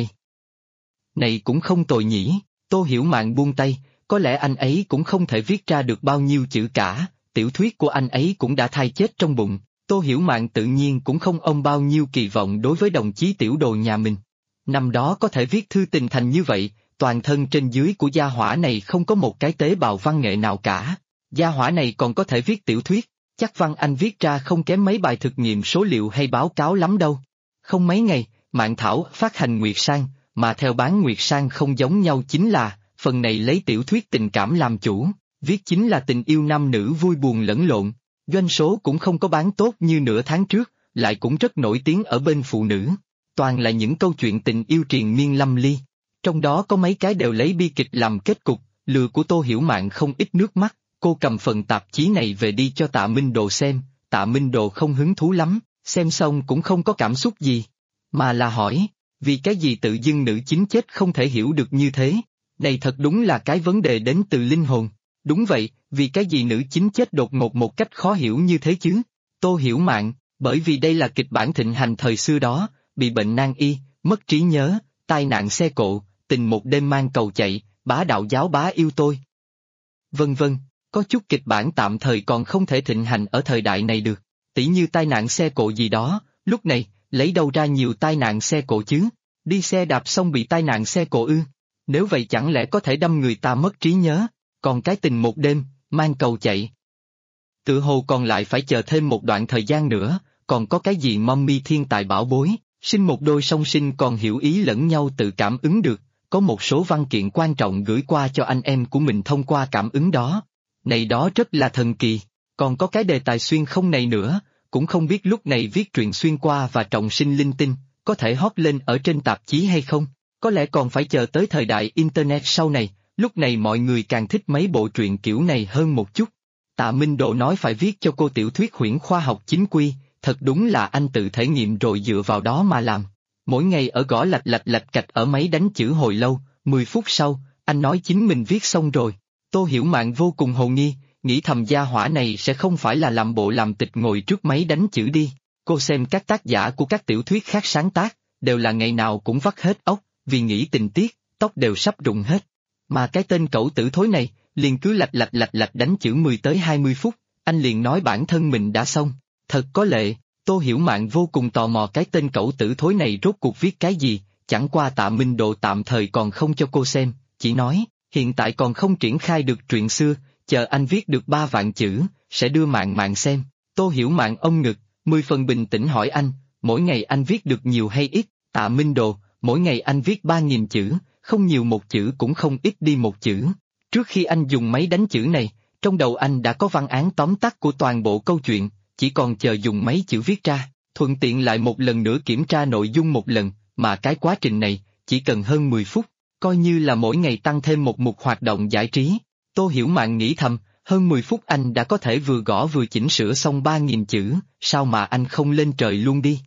này cũng không tồi nhỉ, Tô Hiểu Mạn buông tay, có lẽ anh ấy cũng không thể viết ra được bao nhiêu chữ cả, tiểu thuyết của anh ấy cũng đã thai chết trong bụng, Tô Hiểu Mạn tự nhiên cũng không ôm bao nhiêu kỳ vọng đối với đồng chí tiểu đồ nhà mình. Năm đó có thể viết thư tình thành như vậy, toàn thân trên dưới của gia hỏa này không có một cái tế bào văn nghệ nào cả, gia hỏa này còn có thể viết tiểu thuyết, chắc văn anh viết ra không kém mấy bài thực nghiệm số liệu hay báo cáo lắm đâu. Không mấy ngày, Mạn Thảo phát hành Nguyệt Sang, mà theo bán Nguyệt Sang không giống nhau chính là, phần này lấy tiểu thuyết tình cảm làm chủ, viết chính là tình yêu nam nữ vui buồn lẫn lộn, doanh số cũng không có bán tốt như nửa tháng trước, lại cũng rất nổi tiếng ở bên phụ nữ, toàn là những câu chuyện tình yêu triền miên lâm ly, trong đó có mấy cái đều lấy bi kịch làm kết cục, lừa của Tô Hiểu Mạn không ít nước mắt, cô cầm phần tạp chí này về đi cho Tạ Minh Đồ xem, Tạ Minh Đồ không hứng thú lắm, xem xong cũng không có cảm xúc gì, mà là hỏi, vì cái gì tự dưng nữ chính chết không thể hiểu được như thế, này thật đúng là cái vấn đề đến từ linh hồn, đúng vậy, vì cái gì nữ chính chết đột ngột một cách khó hiểu như thế chứ, Tô Hiểu Mạn, bởi vì đây là kịch bản thịnh hành thời xưa đó, bị bệnh nan y, mất trí nhớ, tai nạn xe cộ, tình một đêm mang cầu chạy, bá đạo giáo bá yêu tôi. Vân vân, có chút kịch bản tạm thời còn không thể thịnh hành ở thời đại này được, tỉ như tai nạn xe cộ gì đó, lúc này, lấy đâu ra nhiều tai nạn xe cộ chứ, đi xe đạp xong bị tai nạn xe cộ ư, nếu vậy chẳng lẽ có thể đâm người ta mất trí nhớ, còn cái tình một đêm, mang cầu chạy. Tự hồ còn lại phải chờ thêm một đoạn thời gian nữa, còn có cái gì mommy thiên tài bảo bối, sinh một đôi song sinh còn hiểu ý lẫn nhau tự cảm ứng được, có một số văn kiện quan trọng gửi qua cho anh em của mình thông qua cảm ứng đó. Này đó rất là thần kỳ, còn có cái đề tài xuyên không này nữa, cũng không biết lúc này viết truyện xuyên qua và trọng sinh linh tinh, có thể hot lên ở trên tạp chí hay không, có lẽ còn phải chờ tới thời đại Internet sau này, lúc này mọi người càng thích mấy bộ truyện kiểu này hơn một chút. Tạ Minh Độ nói phải viết cho cô tiểu thuyết huyễn khoa học chính quy, thật đúng là anh tự thể nghiệm rồi dựa vào đó mà làm. Mỗi ngày ở gõ lạch cạch ở máy đánh chữ hồi lâu, 10 phút sau, anh nói chính mình viết xong rồi. Tô Hiểu Mạn vô cùng hồ nghi, nghĩ thầm gia hỏa này sẽ không phải là làm bộ làm tịch ngồi trước máy đánh chữ đi. Cô xem các tác giả của các tiểu thuyết khác sáng tác, đều là ngày nào cũng vắt hết óc, vì nghĩ tình tiết, tóc đều sắp rụng hết. Mà cái tên cẩu tử thối này, liền cứ lạch đánh chữ 10 tới 20 phút, anh liền nói bản thân mình đã xong. Thật có lệ, Tô Hiểu Mạn vô cùng tò mò cái tên cẩu tử thối này rốt cuộc viết cái gì, chẳng qua Tạ Minh Độ tạm thời còn không cho cô xem, chỉ nói, hiện tại còn không triển khai được truyện xưa, chờ anh viết được 3 vạn chữ, sẽ đưa Mạn xem. Tô Hiểu Mạn ôm ngực, 10 phần bình tĩnh hỏi anh, mỗi ngày anh viết được nhiều hay ít, Tạ Minh Độ, mỗi ngày anh viết 3.000 chữ, không nhiều một chữ cũng không ít đi một chữ. Trước khi anh dùng máy đánh chữ này, trong đầu anh đã có văn án tóm tắt của toàn bộ câu chuyện, chỉ còn chờ dùng mấy chữ viết ra, thuận tiện lại một lần nữa kiểm tra nội dung một lần, mà cái quá trình này, chỉ cần hơn 10 phút. coi như là mỗi ngày tăng thêm một mục hoạt động giải trí. Tô Hiểu Mạn nghĩ thầm, hơn 10 phút anh đã có thể vừa gõ vừa chỉnh sửa xong 3.000 chữ, sao mà anh không lên trời luôn đi?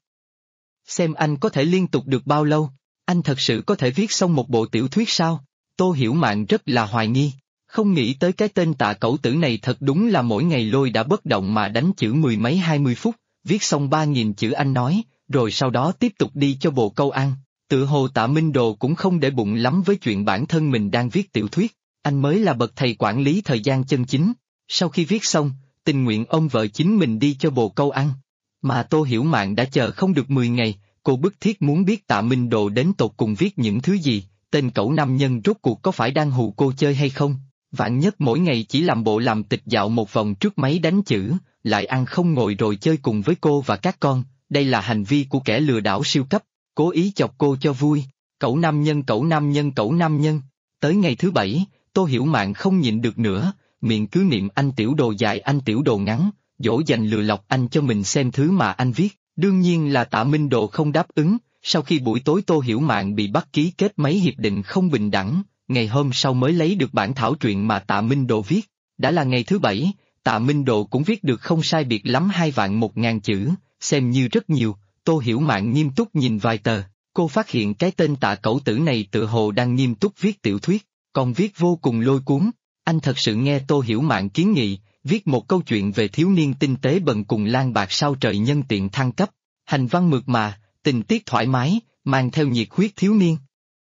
Xem anh có thể liên tục được bao lâu, anh thật sự có thể viết xong một bộ tiểu thuyết sao? Tô Hiểu Mạn rất là hoài nghi, không nghĩ tới cái tên Tạ Cẩu Tử này thật đúng là mỗi ngày lôi đã bất động mà đánh chữ mười mấy 20 phút, viết xong 3.000 chữ anh nói, rồi sau đó tiếp tục đi cho bồ câu ăn. Tự hồ Tạ Minh Đồ cũng không để bụng lắm với chuyện bản thân mình đang viết tiểu thuyết, anh mới là bậc thầy quản lý thời gian chân chính. Sau khi viết xong, tình nguyện ôm vợ chính mình đi cho bồ câu ăn. Mà Tô Hiểu Mạn đã chờ không được 10 ngày, cô bức thiết muốn biết Tạ Minh Đồ đến tột cùng viết những thứ gì, tên cẩu nam nhân rốt cuộc có phải đang hù cô chơi hay không? Vạn nhất mỗi ngày chỉ làm bộ làm tịch dạo một vòng trước máy đánh chữ, lại ăn không ngồi rồi chơi cùng với cô và các con, đây là hành vi của kẻ lừa đảo siêu cấp, cố ý chọc cô cho vui. Cẩu nam nhân, cẩu nam nhân, cẩu nam nhân. Tới ngày thứ 7, Tô Hiểu Mạn không nhịn được nữa, miệng cứ niệm anh tiểu đồ dài anh tiểu đồ ngắn, dỗ dành lừa lọc anh cho mình xem thứ mà anh viết. Đương nhiên là Tạ Minh Đồ không đáp ứng, sau khi buổi tối Tô Hiểu Mạn bị bắt ký kết mấy hiệp định không bình đẳng, ngày hôm sau mới lấy được bản thảo truyện mà Tạ Minh Đồ viết. Đã là ngày thứ 7, Tạ Minh Đồ cũng viết được không sai biệt lắm 2.100.000 chữ, xem như rất nhiều. Tô Hiểu Mạn nghiêm túc nhìn vài tờ, cô phát hiện cái tên Tạ Cẩu Tử này tự hồ đang nghiêm túc viết tiểu thuyết, còn viết vô cùng lôi cuốn. Anh thật sự nghe Tô Hiểu Mạn kiến nghị, viết một câu chuyện về thiếu niên tinh tế bần cùng lang bạc sao trời nhân tiện thăng cấp, hành văn mượt mà, tình tiết thoải mái, mang theo nhiệt huyết thiếu niên.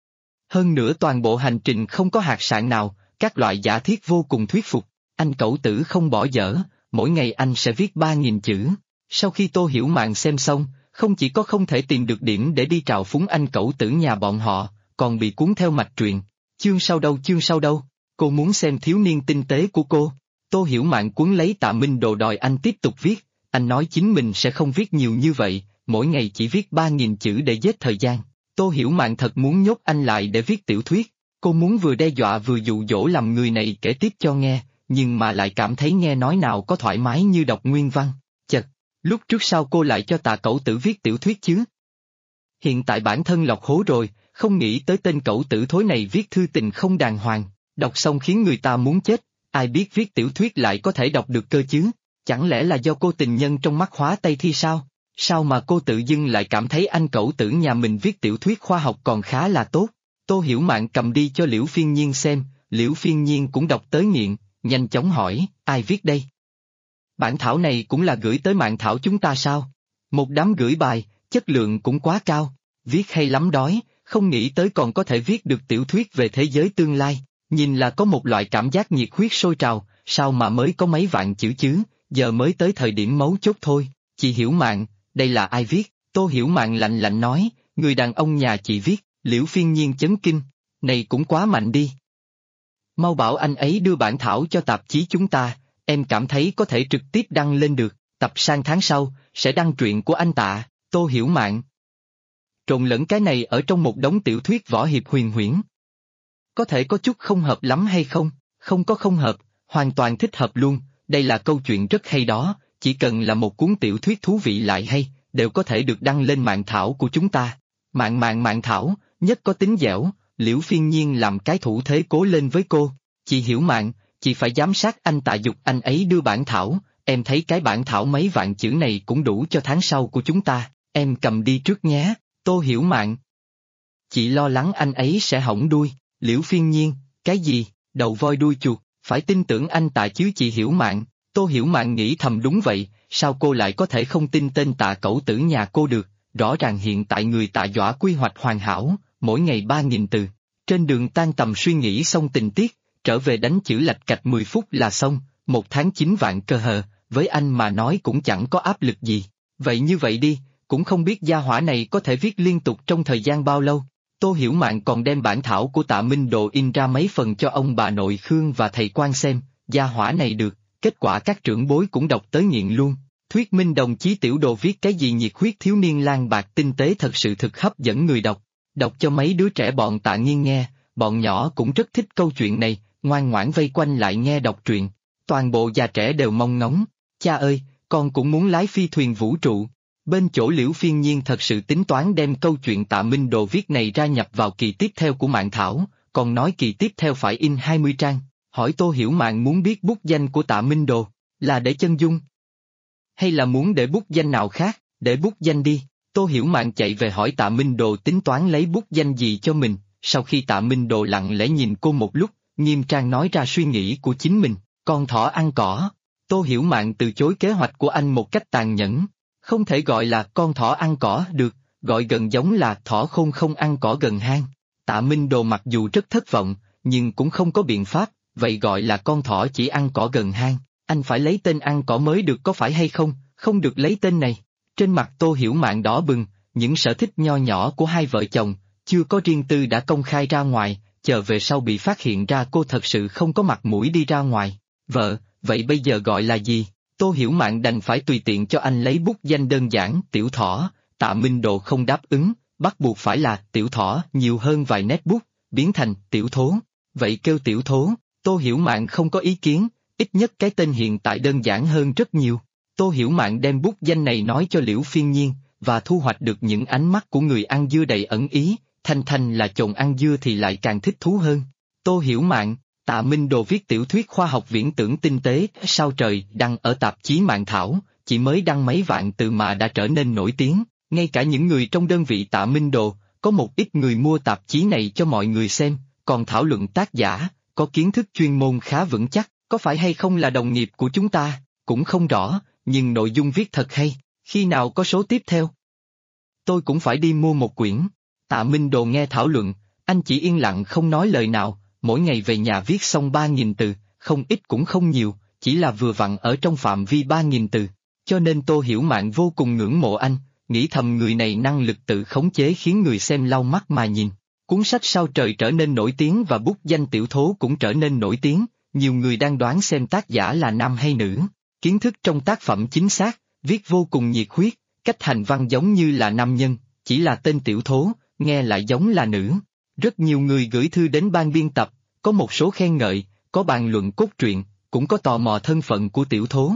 Hơn nữa toàn bộ hành trình không có hạt sạn nào, các loại giả thiết vô cùng thuyết phục, anh Cẩu Tử không bỏ dở, mỗi ngày anh sẽ viết 3.000 chữ. Sau khi Tô Hiểu Mạn xem xong, không chỉ có không thể tìm được điểm để đi trào phúng anh Cẩu Tử nhà bọn họ, còn bị cuốn theo mạch truyện. Chương sau đâu, cô muốn xem thiếu niên tinh tế của cô. Tô Hiểu Mạn cuốn lấy Tạ Minh Đồ đòi anh tiếp tục viết, anh nói chính mình sẽ không viết nhiều như vậy, mỗi ngày chỉ viết 3.000 chữ để giết thời gian. Tô Hiểu Mạn thật muốn nhốt anh lại để viết tiểu thuyết, cô muốn vừa đe dọa vừa dụ dỗ làm người này kể tiếp cho nghe, nhưng mà lại cảm thấy nghe nói nào có thoải mái như đọc nguyên văn. Chật, lúc trước sao cô lại cho Tạ Cẩu Tử viết tiểu thuyết chứ? Hiện tại bản thân lọt hố rồi, không nghĩ tới tên Cẩu Tử thối này viết thư tình không đàng hoàng, đọc xong khiến người ta muốn chết, ai biết viết tiểu thuyết lại có thể đọc được cơ chứ? Chẳng lẽ là do cô tình nhân trong mắt hóa Tây thi sao? Sao mà cô tự dưng lại cảm thấy anh Cẩu Tử nhà mình viết tiểu thuyết khoa học còn khá là tốt? Tô Hiểu Mạn cầm đi cho Liễu Phiên Nhiên xem, Liễu Phiên Nhiên cũng đọc tới nghiện, nhanh chóng hỏi, ai viết đây? Bản thảo này cũng là gửi tới Mạn Thảo chúng ta sao? Một đám gửi bài, chất lượng cũng quá cao, viết hay lắm đói, không nghĩ tới còn có thể viết được tiểu thuyết về thế giới tương lai, nhìn là có một loại cảm giác nhiệt huyết sôi trào, sao mà mới có mấy vạn chữ chứ, giờ mới tới thời điểm mấu chốt thôi. Chị Hiểu Mạn, đây là ai viết? Tô Hiểu Mạn lạnh lạnh nói, người đàn ông nhà chị viết. Liễu Phiên Nhiên chấn kinh, này cũng quá mạnh đi. Mau bảo anh ấy đưa bản thảo cho tạp chí chúng ta, em cảm thấy có thể trực tiếp đăng lên được, tập sang tháng sau, sẽ đăng truyện của anh Tạ. Tô Hiểu Mạn trộn lẫn cái này ở trong một đống tiểu thuyết võ hiệp huyền huyễn. Có thể có chút không hợp lắm hay không? Không có không hợp, hoàn toàn thích hợp luôn, đây là câu chuyện rất hay đó, chỉ cần là một cuốn tiểu thuyết thú vị lại hay, đều có thể được đăng lên Mạn Thảo của chúng ta. Mạn Thảo, nhất có tính dẻo, Liễu Phiên Nhiên làm cái thủ thế cố lên với cô. Chị Hiểu Mạn, chị phải giám sát anh Tạ giục anh ấy đưa bản thảo, em thấy cái bản thảo mấy vạn chữ này cũng đủ cho tháng sau của chúng ta, em cầm đi trước nhé. Tô Hiểu Mạn, chị lo lắng anh ấy sẽ hỏng đuôi. Liễu Phiên Nhiên, cái gì, đầu voi đuôi chuột, phải tin tưởng anh Tạ chứ chị Hiểu Mạn. Tô Hiểu Mạn nghĩ thầm đúng vậy, sao cô lại có thể không tin tên Tạ Cẩu Tử nhà cô được, rõ ràng hiện tại người Tạ Dõa quy hoạch hoàn hảo, mỗi ngày 3.000 từ. Trên đường tan tầm suy nghĩ xong tình tiết, trở về đánh chữ lạch cạch 10 phút là xong, 1 tháng 9 vạn cơ hờ, với anh mà nói cũng chẳng có áp lực gì. Vậy như vậy đi, cũng không biết gia hỏa này có thể viết liên tục trong thời gian bao lâu. Tô Hiểu Mạn còn đem bản thảo của Tạ Minh Đồ in ra mấy phần cho ông bà nội Khương và thầy Quan xem, gia hỏa này được, kết quả các trưởng bối cũng đọc tới nghiện luôn. Thuyết minh đồng chí Tiểu Đồ viết cái gì nhiệt huyết thiếu niên lang bạc tinh tế thật sự thực hấp dẫn người đọc. Đọc cho mấy đứa trẻ bọn Tạ Nghiên nghe, bọn nhỏ cũng rất thích câu chuyện này, ngoan ngoãn vây quanh lại nghe đọc truyện. Toàn bộ già trẻ đều mong ngóng, cha ơi, con cũng muốn lái phi thuyền vũ trụ. Bên chỗ Liễu Phiên Nhiên thật sự tính toán đem câu chuyện Tạ Minh Đồ viết này ra nhập vào kỳ tiếp theo của Mạn Thảo, còn nói kỳ tiếp theo phải in 20 trang. Hỏi Tô Hiểu Mạn muốn biết bút danh của Tạ Minh Đồ, là để chân dung? Hay là muốn để bút danh nào khác, để bút danh đi. Tô Hiểu Mạn chạy về hỏi Tạ Minh Đồ tính toán lấy bút danh gì cho mình, sau khi Tạ Minh Đồ lặng lẽ nhìn cô một lúc, nghiêm trang nói ra suy nghĩ của chính mình, con thỏ ăn cỏ. Tô Hiểu Mạn từ chối kế hoạch của anh một cách tàn nhẫn, không thể gọi là con thỏ ăn cỏ được, gọi gần giống là thỏ khôn không ăn cỏ gần hang. Tạ Minh Đồ mặc dù rất thất vọng, nhưng cũng không có biện pháp, vậy gọi là con thỏ chỉ ăn cỏ gần hang, anh phải lấy tên ăn cỏ mới được có phải hay không, không được lấy tên này. Trên mặt Tô Hiểu Mạn đỏ bừng, những sở thích nho nhỏ của hai vợ chồng, chưa có riêng tư đã công khai ra ngoài, chờ về sau bị phát hiện ra cô thật sự không có mặt mũi đi ra ngoài. Vợ, vậy bây giờ gọi là gì? Tô Hiểu Mạn đành phải tùy tiện cho anh lấy bút danh đơn giản, Tiểu Thỏ. Tạ Minh Đồ không đáp ứng, bắt buộc phải là Tiểu Thỏ nhiều hơn vài nét bút, biến thành Tiểu Thố. Vậy kêu Tiểu Thố, Tô Hiểu Mạn không có ý kiến, ít nhất cái tên hiện tại đơn giản hơn rất nhiều. Tô Hiểu Mạn đem bút danh này nói cho Liễu Phiên Nhiên, và thu hoạch được những ánh mắt của người ăn dưa đầy ẩn ý, Thanh Thanh là chồng ăn dưa thì lại càng thích thú hơn. Tô Hiểu Mạn, Tạ Minh Đồ viết tiểu thuyết khoa học viễn tưởng tinh tế sao trời đăng ở tạp chí Mạn Thảo, chỉ mới đăng mấy vạn từ mà đã trở nên nổi tiếng, ngay cả những người trong đơn vị Tạ Minh Đồ, có một ít người mua tạp chí này cho mọi người xem, còn thảo luận tác giả, có kiến thức chuyên môn khá vững chắc, có phải hay không là đồng nghiệp của chúng ta, cũng không rõ, nhưng nội dung viết thật hay, khi nào có số tiếp theo? Tôi cũng phải đi mua một quyển. Tạ Minh Đồ nghe thảo luận, anh chỉ yên lặng không nói lời nào, mỗi ngày về nhà viết xong 3.000 từ, không ít cũng không nhiều, chỉ là vừa vặn ở trong phạm vi 3.000 từ. Cho nên Tô Hiểu Mạn vô cùng ngưỡng mộ anh, nghĩ thầm người này năng lực tự khống chế khiến người xem lau mắt mà nhìn. Cuốn sách Sao Trời trở nên nổi tiếng và bút danh Tiểu Thố cũng trở nên nổi tiếng, nhiều người đang đoán xem tác giả là nam hay nữ. Kiến thức trong tác phẩm chính xác, viết vô cùng nhiệt huyết, cách hành văn giống như là nam nhân, chỉ là tên Tiểu Thố, nghe lại giống là nữ. Rất nhiều người gửi thư đến ban biên tập, có một số khen ngợi, có bàn luận cốt truyện, cũng có tò mò thân phận của Tiểu Thố.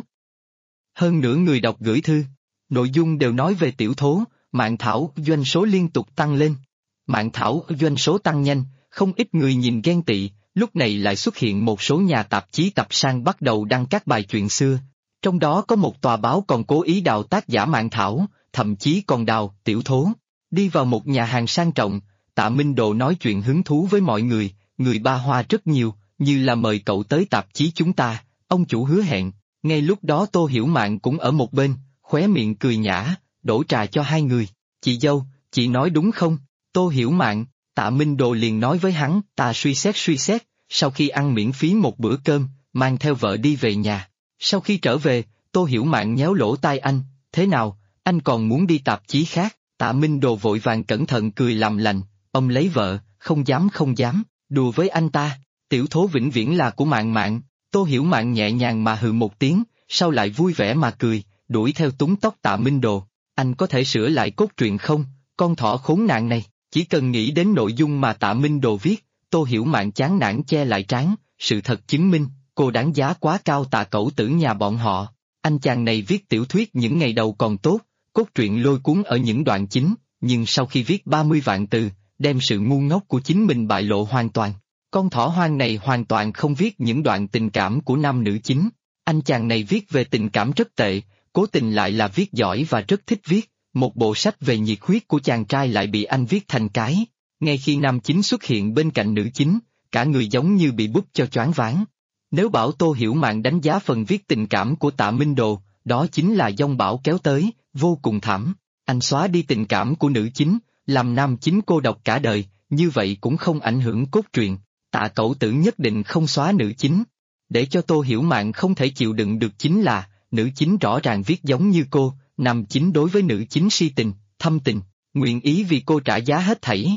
Hơn nữa người đọc gửi thư, nội dung đều nói về Tiểu Thố, Mạn Thảo doanh số liên tục tăng lên. Mạn Thảo doanh số tăng nhanh, không ít người nhìn ghen tị, lúc này lại xuất hiện một số nhà tạp chí tập san bắt đầu đăng các bài chuyện xưa. Trong đó có một tòa báo còn cố ý đào tác giả Mạn Thảo, thậm chí còn đào Tiểu Thố. Đi vào một nhà hàng sang trọng, Tạ Minh Đồ nói chuyện hứng thú với mọi người ba hoa rất nhiều, như là mời cậu tới tạp chí chúng ta, ông chủ hứa hẹn. Ngay lúc đó Tô Hiểu Mạn cũng ở một bên, khóe miệng cười nhã, đổ trà cho hai người. Chị dâu, chị nói đúng không? Tô Hiểu Mạn, Tạ Minh Đồ liền nói với hắn, ta suy xét, sau khi ăn miễn phí một bữa cơm, mang theo vợ đi về nhà. Sau khi trở về, Tô Hiểu Mạn nhéo lỗ tai anh, thế nào, anh còn muốn đi tạp chí khác? Tạ Minh Đồ vội vàng cẩn thận cười làm lành, ông lấy vợ, không dám, đùa với anh ta, Tiểu Thố vĩnh viễn là của Mạn Mạn. Tô Hiểu Mạn nhẹ nhàng mà hừ một tiếng, sau lại vui vẻ mà cười, đuổi theo túm tóc Tạ Minh Đồ, anh có thể sửa lại cốt truyện không, con thỏ khốn nạn này, chỉ cần nghĩ đến nội dung mà Tạ Minh Đồ viết, Tô Hiểu Mạn chán nản che lại trán, sự thật chứng minh, cô đáng giá quá cao Tạ cẩu tử nhà bọn họ, anh chàng này viết tiểu thuyết những ngày đầu còn tốt, cốt truyện lôi cuốn ở những đoạn chính, nhưng sau khi viết 30 vạn từ, đem sự ngu ngốc của chính mình bại lộ hoàn toàn. Con thỏ hoang này hoàn toàn không viết những đoạn tình cảm của nam nữ chính. Anh chàng này viết về tình cảm rất tệ, cố tình lại là viết giỏi và rất thích viết. Một bộ sách về nhiệt huyết của chàng trai lại bị anh viết thành cái. Ngay khi nam chính xuất hiện bên cạnh nữ chính, cả người giống như bị búp cho choáng váng. Nếu bảo Tô Hiểu Mạn đánh giá phần viết tình cảm của Tạ Minh Đồ, đó chính là giông bão kéo tới, vô cùng thảm. Anh xóa đi tình cảm của nữ chính, làm nam chính cô độc cả đời, như vậy cũng không ảnh hưởng cốt truyện. Tạ cẩu tử nhất định không xóa nữ chính. Để cho Tô Hiểu Mạn không thể chịu đựng được chính là, nữ chính rõ ràng viết giống như cô, nam chính đối với nữ chính si tình, thâm tình, nguyện ý vì cô trả giá hết thảy.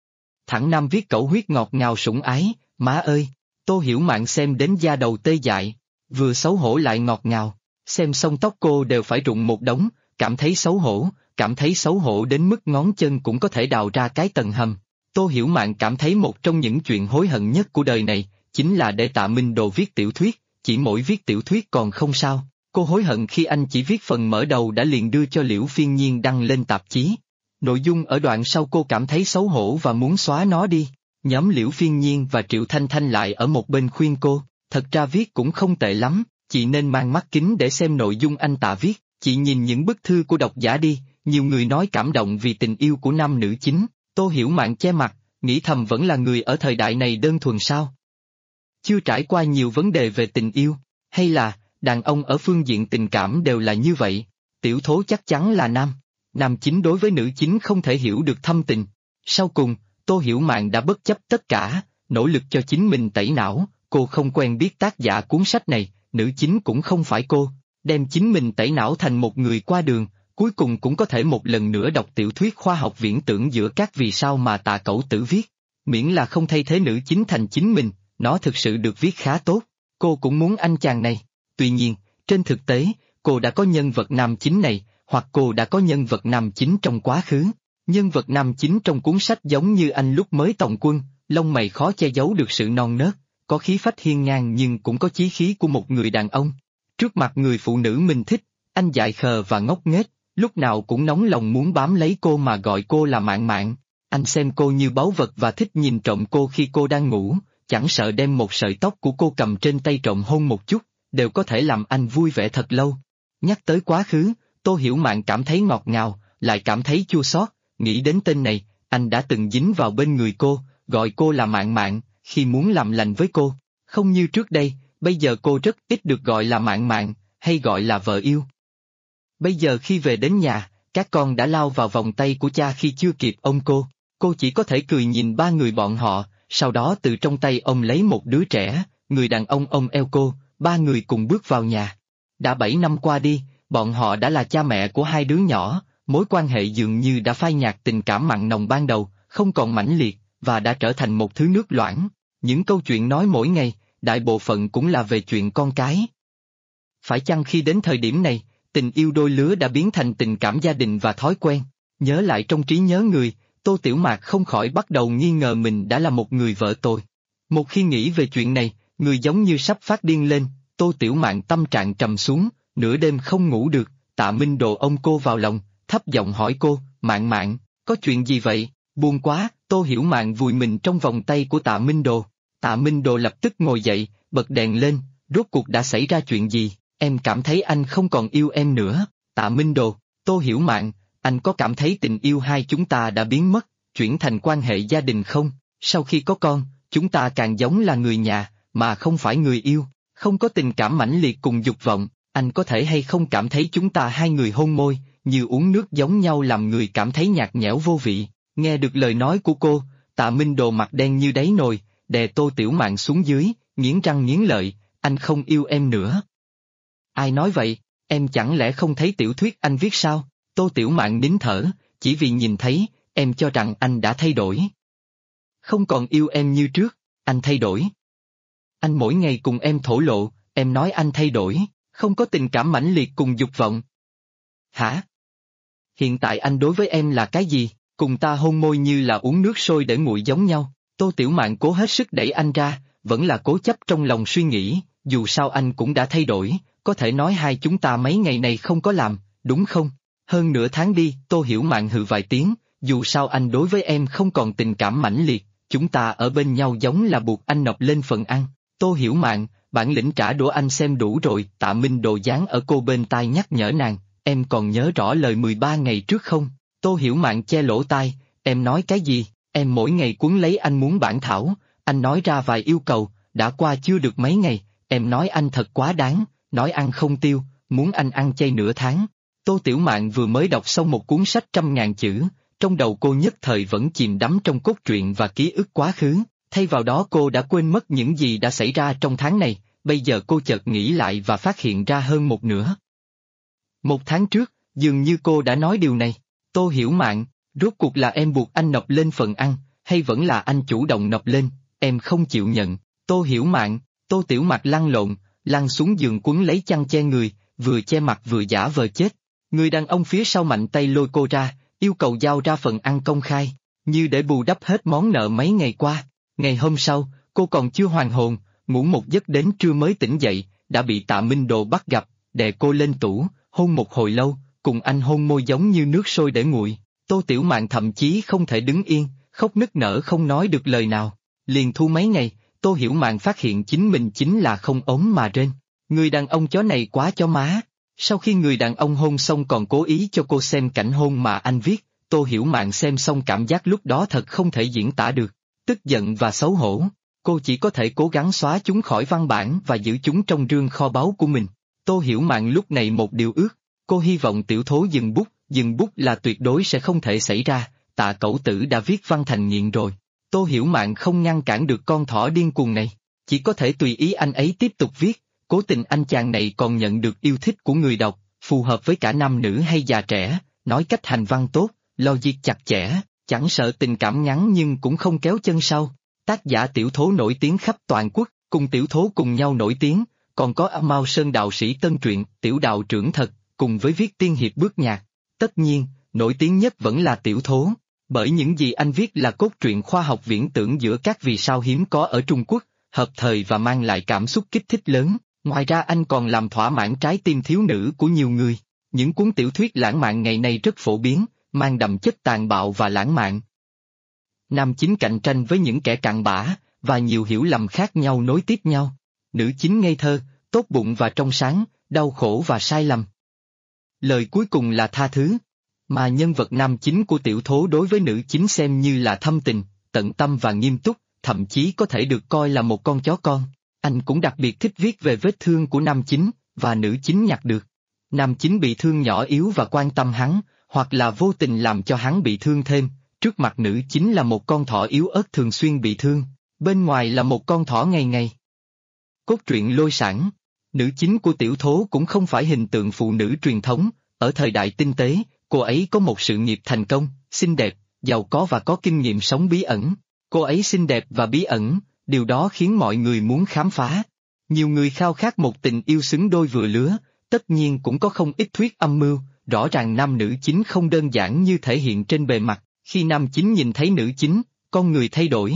Thẳng nam viết cẩu huyết ngọt ngào sủng ái, má ơi, Tô Hiểu Mạn xem đến da đầu tê dại, vừa xấu hổ lại ngọt ngào, xem xong tóc cô đều phải rụng một đống, cảm thấy xấu hổ đến mức ngón chân cũng có thể đào ra cái tầng hầm. Tô Hiểu Mạn cảm thấy một trong những chuyện hối hận nhất của đời này, chính là để Tạ Minh Đồ viết tiểu thuyết, chỉ mỗi viết tiểu thuyết còn không sao, cô hối hận khi anh chỉ viết phần mở đầu đã liền đưa cho Liễu Phiên Nhiên đăng lên tạp chí. Nội dung ở đoạn sau cô cảm thấy xấu hổ và muốn xóa nó đi, Nhóm Liễu Phiên Nhiên và Triệu Thanh Thanh lại ở một bên khuyên cô, thật ra viết cũng không tệ lắm, chị nên mang mắt kính để xem nội dung anh Tạ viết, chị nhìn những bức thư của độc giả đi, nhiều người nói cảm động vì tình yêu của nam nữ chính, Tô Hiểu Mạn che mặt, nghĩ thầm vẫn là người ở thời đại này đơn thuần sao? Chưa trải qua nhiều vấn đề về tình yêu, hay là, đàn ông ở phương diện tình cảm đều là như vậy, tiểu thố chắc chắn là nam chính đối với nữ chính không thể hiểu được thâm tình. Sau cùng, Tô Hiểu Mạn đã bất chấp tất cả, nỗ lực cho chính mình tẩy não, cô không quen biết tác giả cuốn sách này, nữ chính cũng không phải cô, đem chính mình tẩy não thành một người qua đường, cuối cùng cũng có thể một lần nữa đọc tiểu thuyết khoa học viễn tưởng giữa các vì sao mà Tạ Cẩu Tử viết, miễn là không thay thế nữ chính thành chính mình, nó thực sự được viết khá tốt, cô cũng muốn anh chàng này, tuy nhiên, trên thực tế, cô đã có nhân vật nam chính này, hoặc cô đã có nhân vật nam chính trong quá khứ. Nhân vật nam chính trong cuốn sách giống như anh lúc mới tòng quân, lông mày khó che giấu được sự non nớt, có khí phách hiên ngang nhưng cũng có chí khí của một người đàn ông. Trước mặt người phụ nữ mình thích, anh dại khờ và ngốc nghếch, lúc nào cũng nóng lòng muốn bám lấy cô mà gọi cô là Mạn Mạn. Anh xem cô như báu vật và thích nhìn trộm cô khi cô đang ngủ, chẳng sợ đem một sợi tóc của cô cầm trên tay trộm hôn một chút, đều có thể làm anh vui vẻ thật lâu. Nhắc tới quá khứ, Tô Hiểu Mạn cảm thấy ngọt ngào, lại cảm thấy chua xót. Nghĩ đến tên này, anh đã từng dính vào bên người cô, gọi cô là Mạn Mạn, khi muốn làm lành với cô. Không như trước đây, bây giờ cô rất ít được gọi là Mạn Mạn, hay gọi là vợ yêu. Bây giờ khi về đến nhà, các con đã lao vào vòng tay của cha khi chưa kịp ôm cô chỉ có thể cười nhìn ba người bọn họ, sau đó từ trong tay ông lấy một đứa trẻ, người đàn ông ôm eo cô, ba người cùng bước vào nhà. Đã 7 năm qua đi, bọn họ đã là cha mẹ của hai đứa nhỏ. Mối quan hệ dường như đã phai nhạt tình cảm mặn nồng ban đầu, không còn mãnh liệt, và đã trở thành một thứ nước loãng. Những câu chuyện nói mỗi ngày, đại bộ phận cũng là về chuyện con cái. Phải chăng khi đến thời điểm này, tình yêu đôi lứa đã biến thành tình cảm gia đình và thói quen? Nhớ lại trong trí nhớ người, Tô Tiểu Mạc không khỏi bắt đầu nghi ngờ mình đã là một người vợ tồi. Một khi nghĩ về chuyện này, người giống như sắp phát điên lên, Tô Tiểu Mạc tâm trạng trầm xuống, nửa đêm không ngủ được, Tạ Minh Đồ ôm cô vào lòng, thấp giọng hỏi cô, Mạn Mạn, có chuyện gì vậy? Buồn quá, Tô Hiểu Mạn vùi mình trong vòng tay của Tạ Minh Đồ. Tạ Minh Đồ lập tức ngồi dậy, bật đèn lên, rốt cuộc đã xảy ra chuyện gì? Em cảm thấy anh không còn yêu em nữa. Tạ Minh Đồ, Tô Hiểu Mạn, anh có cảm thấy tình yêu hai chúng ta đã biến mất, chuyển thành quan hệ gia đình không? Sau khi có con, chúng ta càng giống là người nhà, mà không phải người yêu, không có tình cảm mãnh liệt cùng dục vọng, anh có thể hay không cảm thấy chúng ta hai người hôn môi, như uống nước giống nhau làm người cảm thấy nhạt nhẽo vô vị? Nghe được lời nói của cô, Tạ Minh Đồ mặt đen như đáy nồi, đè Tô Tiểu Mạn xuống dưới, nghiến răng nghiến lợi, anh không yêu em nữa. Ai nói vậy, em chẳng lẽ không thấy tiểu thuyết anh viết sao? Tô Tiểu Mạn nín thở, chỉ vì nhìn thấy, em cho rằng anh đã thay đổi. Không còn yêu em như trước, anh thay đổi. Anh mỗi ngày cùng em thổ lộ, em nói anh thay đổi, không có tình cảm mãnh liệt cùng dục vọng. Hả? Hiện tại anh đối với em là cái gì? Cùng ta hôn môi như là uống nước sôi để nguội giống nhau. Tô Tiểu Mạn cố hết sức đẩy anh ra, vẫn là cố chấp trong lòng suy nghĩ, dù sao anh cũng đã thay đổi, có thể nói hai chúng ta mấy ngày này không có làm, đúng không? Hơn nửa tháng đi, Tô Hiểu Mạn hừ vài tiếng, dù sao anh đối với em không còn tình cảm mãnh liệt, chúng ta ở bên nhau giống là buộc anh nộp lên phần ăn. Tô Hiểu Mạn, bản lĩnh trả đũa anh xem đủ rồi. Tạ Minh Đồ dán ở cô bên tai nhắc nhở nàng, em còn nhớ rõ lời 13 ngày trước không? Tô Hiểu Mạn che lỗ tai, em nói cái gì? Em mỗi ngày cuốn lấy anh muốn bản thảo, anh nói ra vài yêu cầu, đã qua chưa được mấy ngày, em nói anh thật quá đáng, nói ăn không tiêu, muốn anh ăn chay nửa tháng. Tô Tiểu Mạn vừa mới đọc xong một cuốn sách 100.000 chữ, trong đầu cô nhất thời vẫn chìm đắm trong cốt truyện và ký ức quá khứ, thay vào đó cô đã quên mất những gì đã xảy ra trong tháng này, bây giờ cô chợt nghĩ lại và phát hiện ra hơn một nửa. Một tháng trước, dường như cô đã nói điều này. Tô Hiểu Mạn, rốt cuộc là em buộc anh nộp lên phần ăn, hay vẫn là anh chủ động nộp lên, em không chịu nhận. Tô Hiểu Mạn, Tô Tiểu Mạc lăn lộn, lăn xuống giường quấn lấy chăn che người, vừa che mặt vừa giả vờ chết. Người đàn ông phía sau mạnh tay lôi cô ra, yêu cầu giao ra phần ăn công khai, như để bù đắp hết món nợ mấy ngày qua. Ngày hôm sau, cô còn chưa hoàn hồn, ngủ một giấc đến trưa mới tỉnh dậy, đã bị Tạ Minh Đồ bắt gặp, đè cô lên tủ, hôn một hồi lâu, cùng anh hôn môi giống như nước sôi để nguội. Tô Tiểu Mạn thậm chí không thể đứng yên, khóc nức nở không nói được lời nào. Liền thu mấy ngày, Tô Hiểu Mạn phát hiện chính mình chính là không ốm mà rên. Người đàn ông chó này quá chó má. Sau khi người đàn ông hôn xong còn cố ý cho cô xem cảnh hôn mà anh viết, Tô Hiểu Mạn xem xong cảm giác lúc đó thật không thể diễn tả được. Tức giận và xấu hổ, cô chỉ có thể cố gắng xóa chúng khỏi văn bản và giữ chúng trong rương kho báu của mình. Tô Hiểu Mạn lúc này một điều ước, cô hy vọng Tiểu Thố dừng bút là tuyệt đối sẽ không thể xảy ra, Tạ Cẩu Tử đã viết văn thành nghiện rồi. Tô Hiểu Mạn không ngăn cản được con thỏ điên cuồng này, chỉ có thể tùy ý anh ấy tiếp tục viết, cố tình anh chàng này còn nhận được yêu thích của người đọc, phù hợp với cả nam nữ hay già trẻ, nói cách hành văn tốt, logic chặt chẽ, chẳng sợ tình cảm ngắn nhưng cũng không kéo chân sau. Tác giả Tiểu Thố nổi tiếng khắp toàn quốc, cùng Tiểu Thố cùng nhau nổi tiếng, còn có Mao Sơn đạo sĩ tân truyện, Tiểu đạo trưởng thật, cùng với viết tiên hiệp bước nhạc. Tất nhiên, nổi tiếng nhất vẫn là Tiểu Thố, bởi những gì anh viết là cốt truyện khoa học viễn tưởng giữa các vì sao hiếm có ở Trung Quốc, hợp thời và mang lại cảm xúc kích thích lớn. Ngoài ra anh còn làm thỏa mãn trái tim thiếu nữ của nhiều người. Những cuốn tiểu thuyết lãng mạn ngày nay rất phổ biến, mang đậm chất tàn bạo và lãng mạn. Nam chính cạnh tranh với những kẻ cặn bã, và nhiều hiểu lầm khác nhau nối tiếp nhau. Nữ chính ngây thơ, tốt bụng và trong sáng, đau khổ và sai lầm. Lời cuối cùng là tha thứ. Mà nhân vật nam chính của Tiểu Thố đối với nữ chính xem như là thâm tình, tận tâm và nghiêm túc, thậm chí có thể được coi là một con chó con. Anh cũng đặc biệt thích viết về vết thương của nam chính, và nữ chính nhặt được. Nam chính bị thương nhỏ yếu và quan tâm hắn, hoặc là vô tình làm cho hắn bị thương thêm, trước mặt nữ chính là một con thỏ yếu ớt thường xuyên bị thương, bên ngoài là một con thỏ ngày ngày. Cốt truyện lôi sản. Nữ chính của Tiểu Thố cũng không phải hình tượng phụ nữ truyền thống, ở thời đại tinh tế, cô ấy có một sự nghiệp thành công, xinh đẹp, giàu có và có kinh nghiệm sống bí ẩn. Cô ấy xinh đẹp và bí ẩn, điều đó khiến mọi người muốn khám phá. Nhiều người khao khát một tình yêu xứng đôi vừa lứa, tất nhiên cũng có không ít thuyết âm mưu, rõ ràng nam nữ chính không đơn giản như thể hiện trên bề mặt, khi nam chính nhìn thấy nữ chính, con người thay đổi.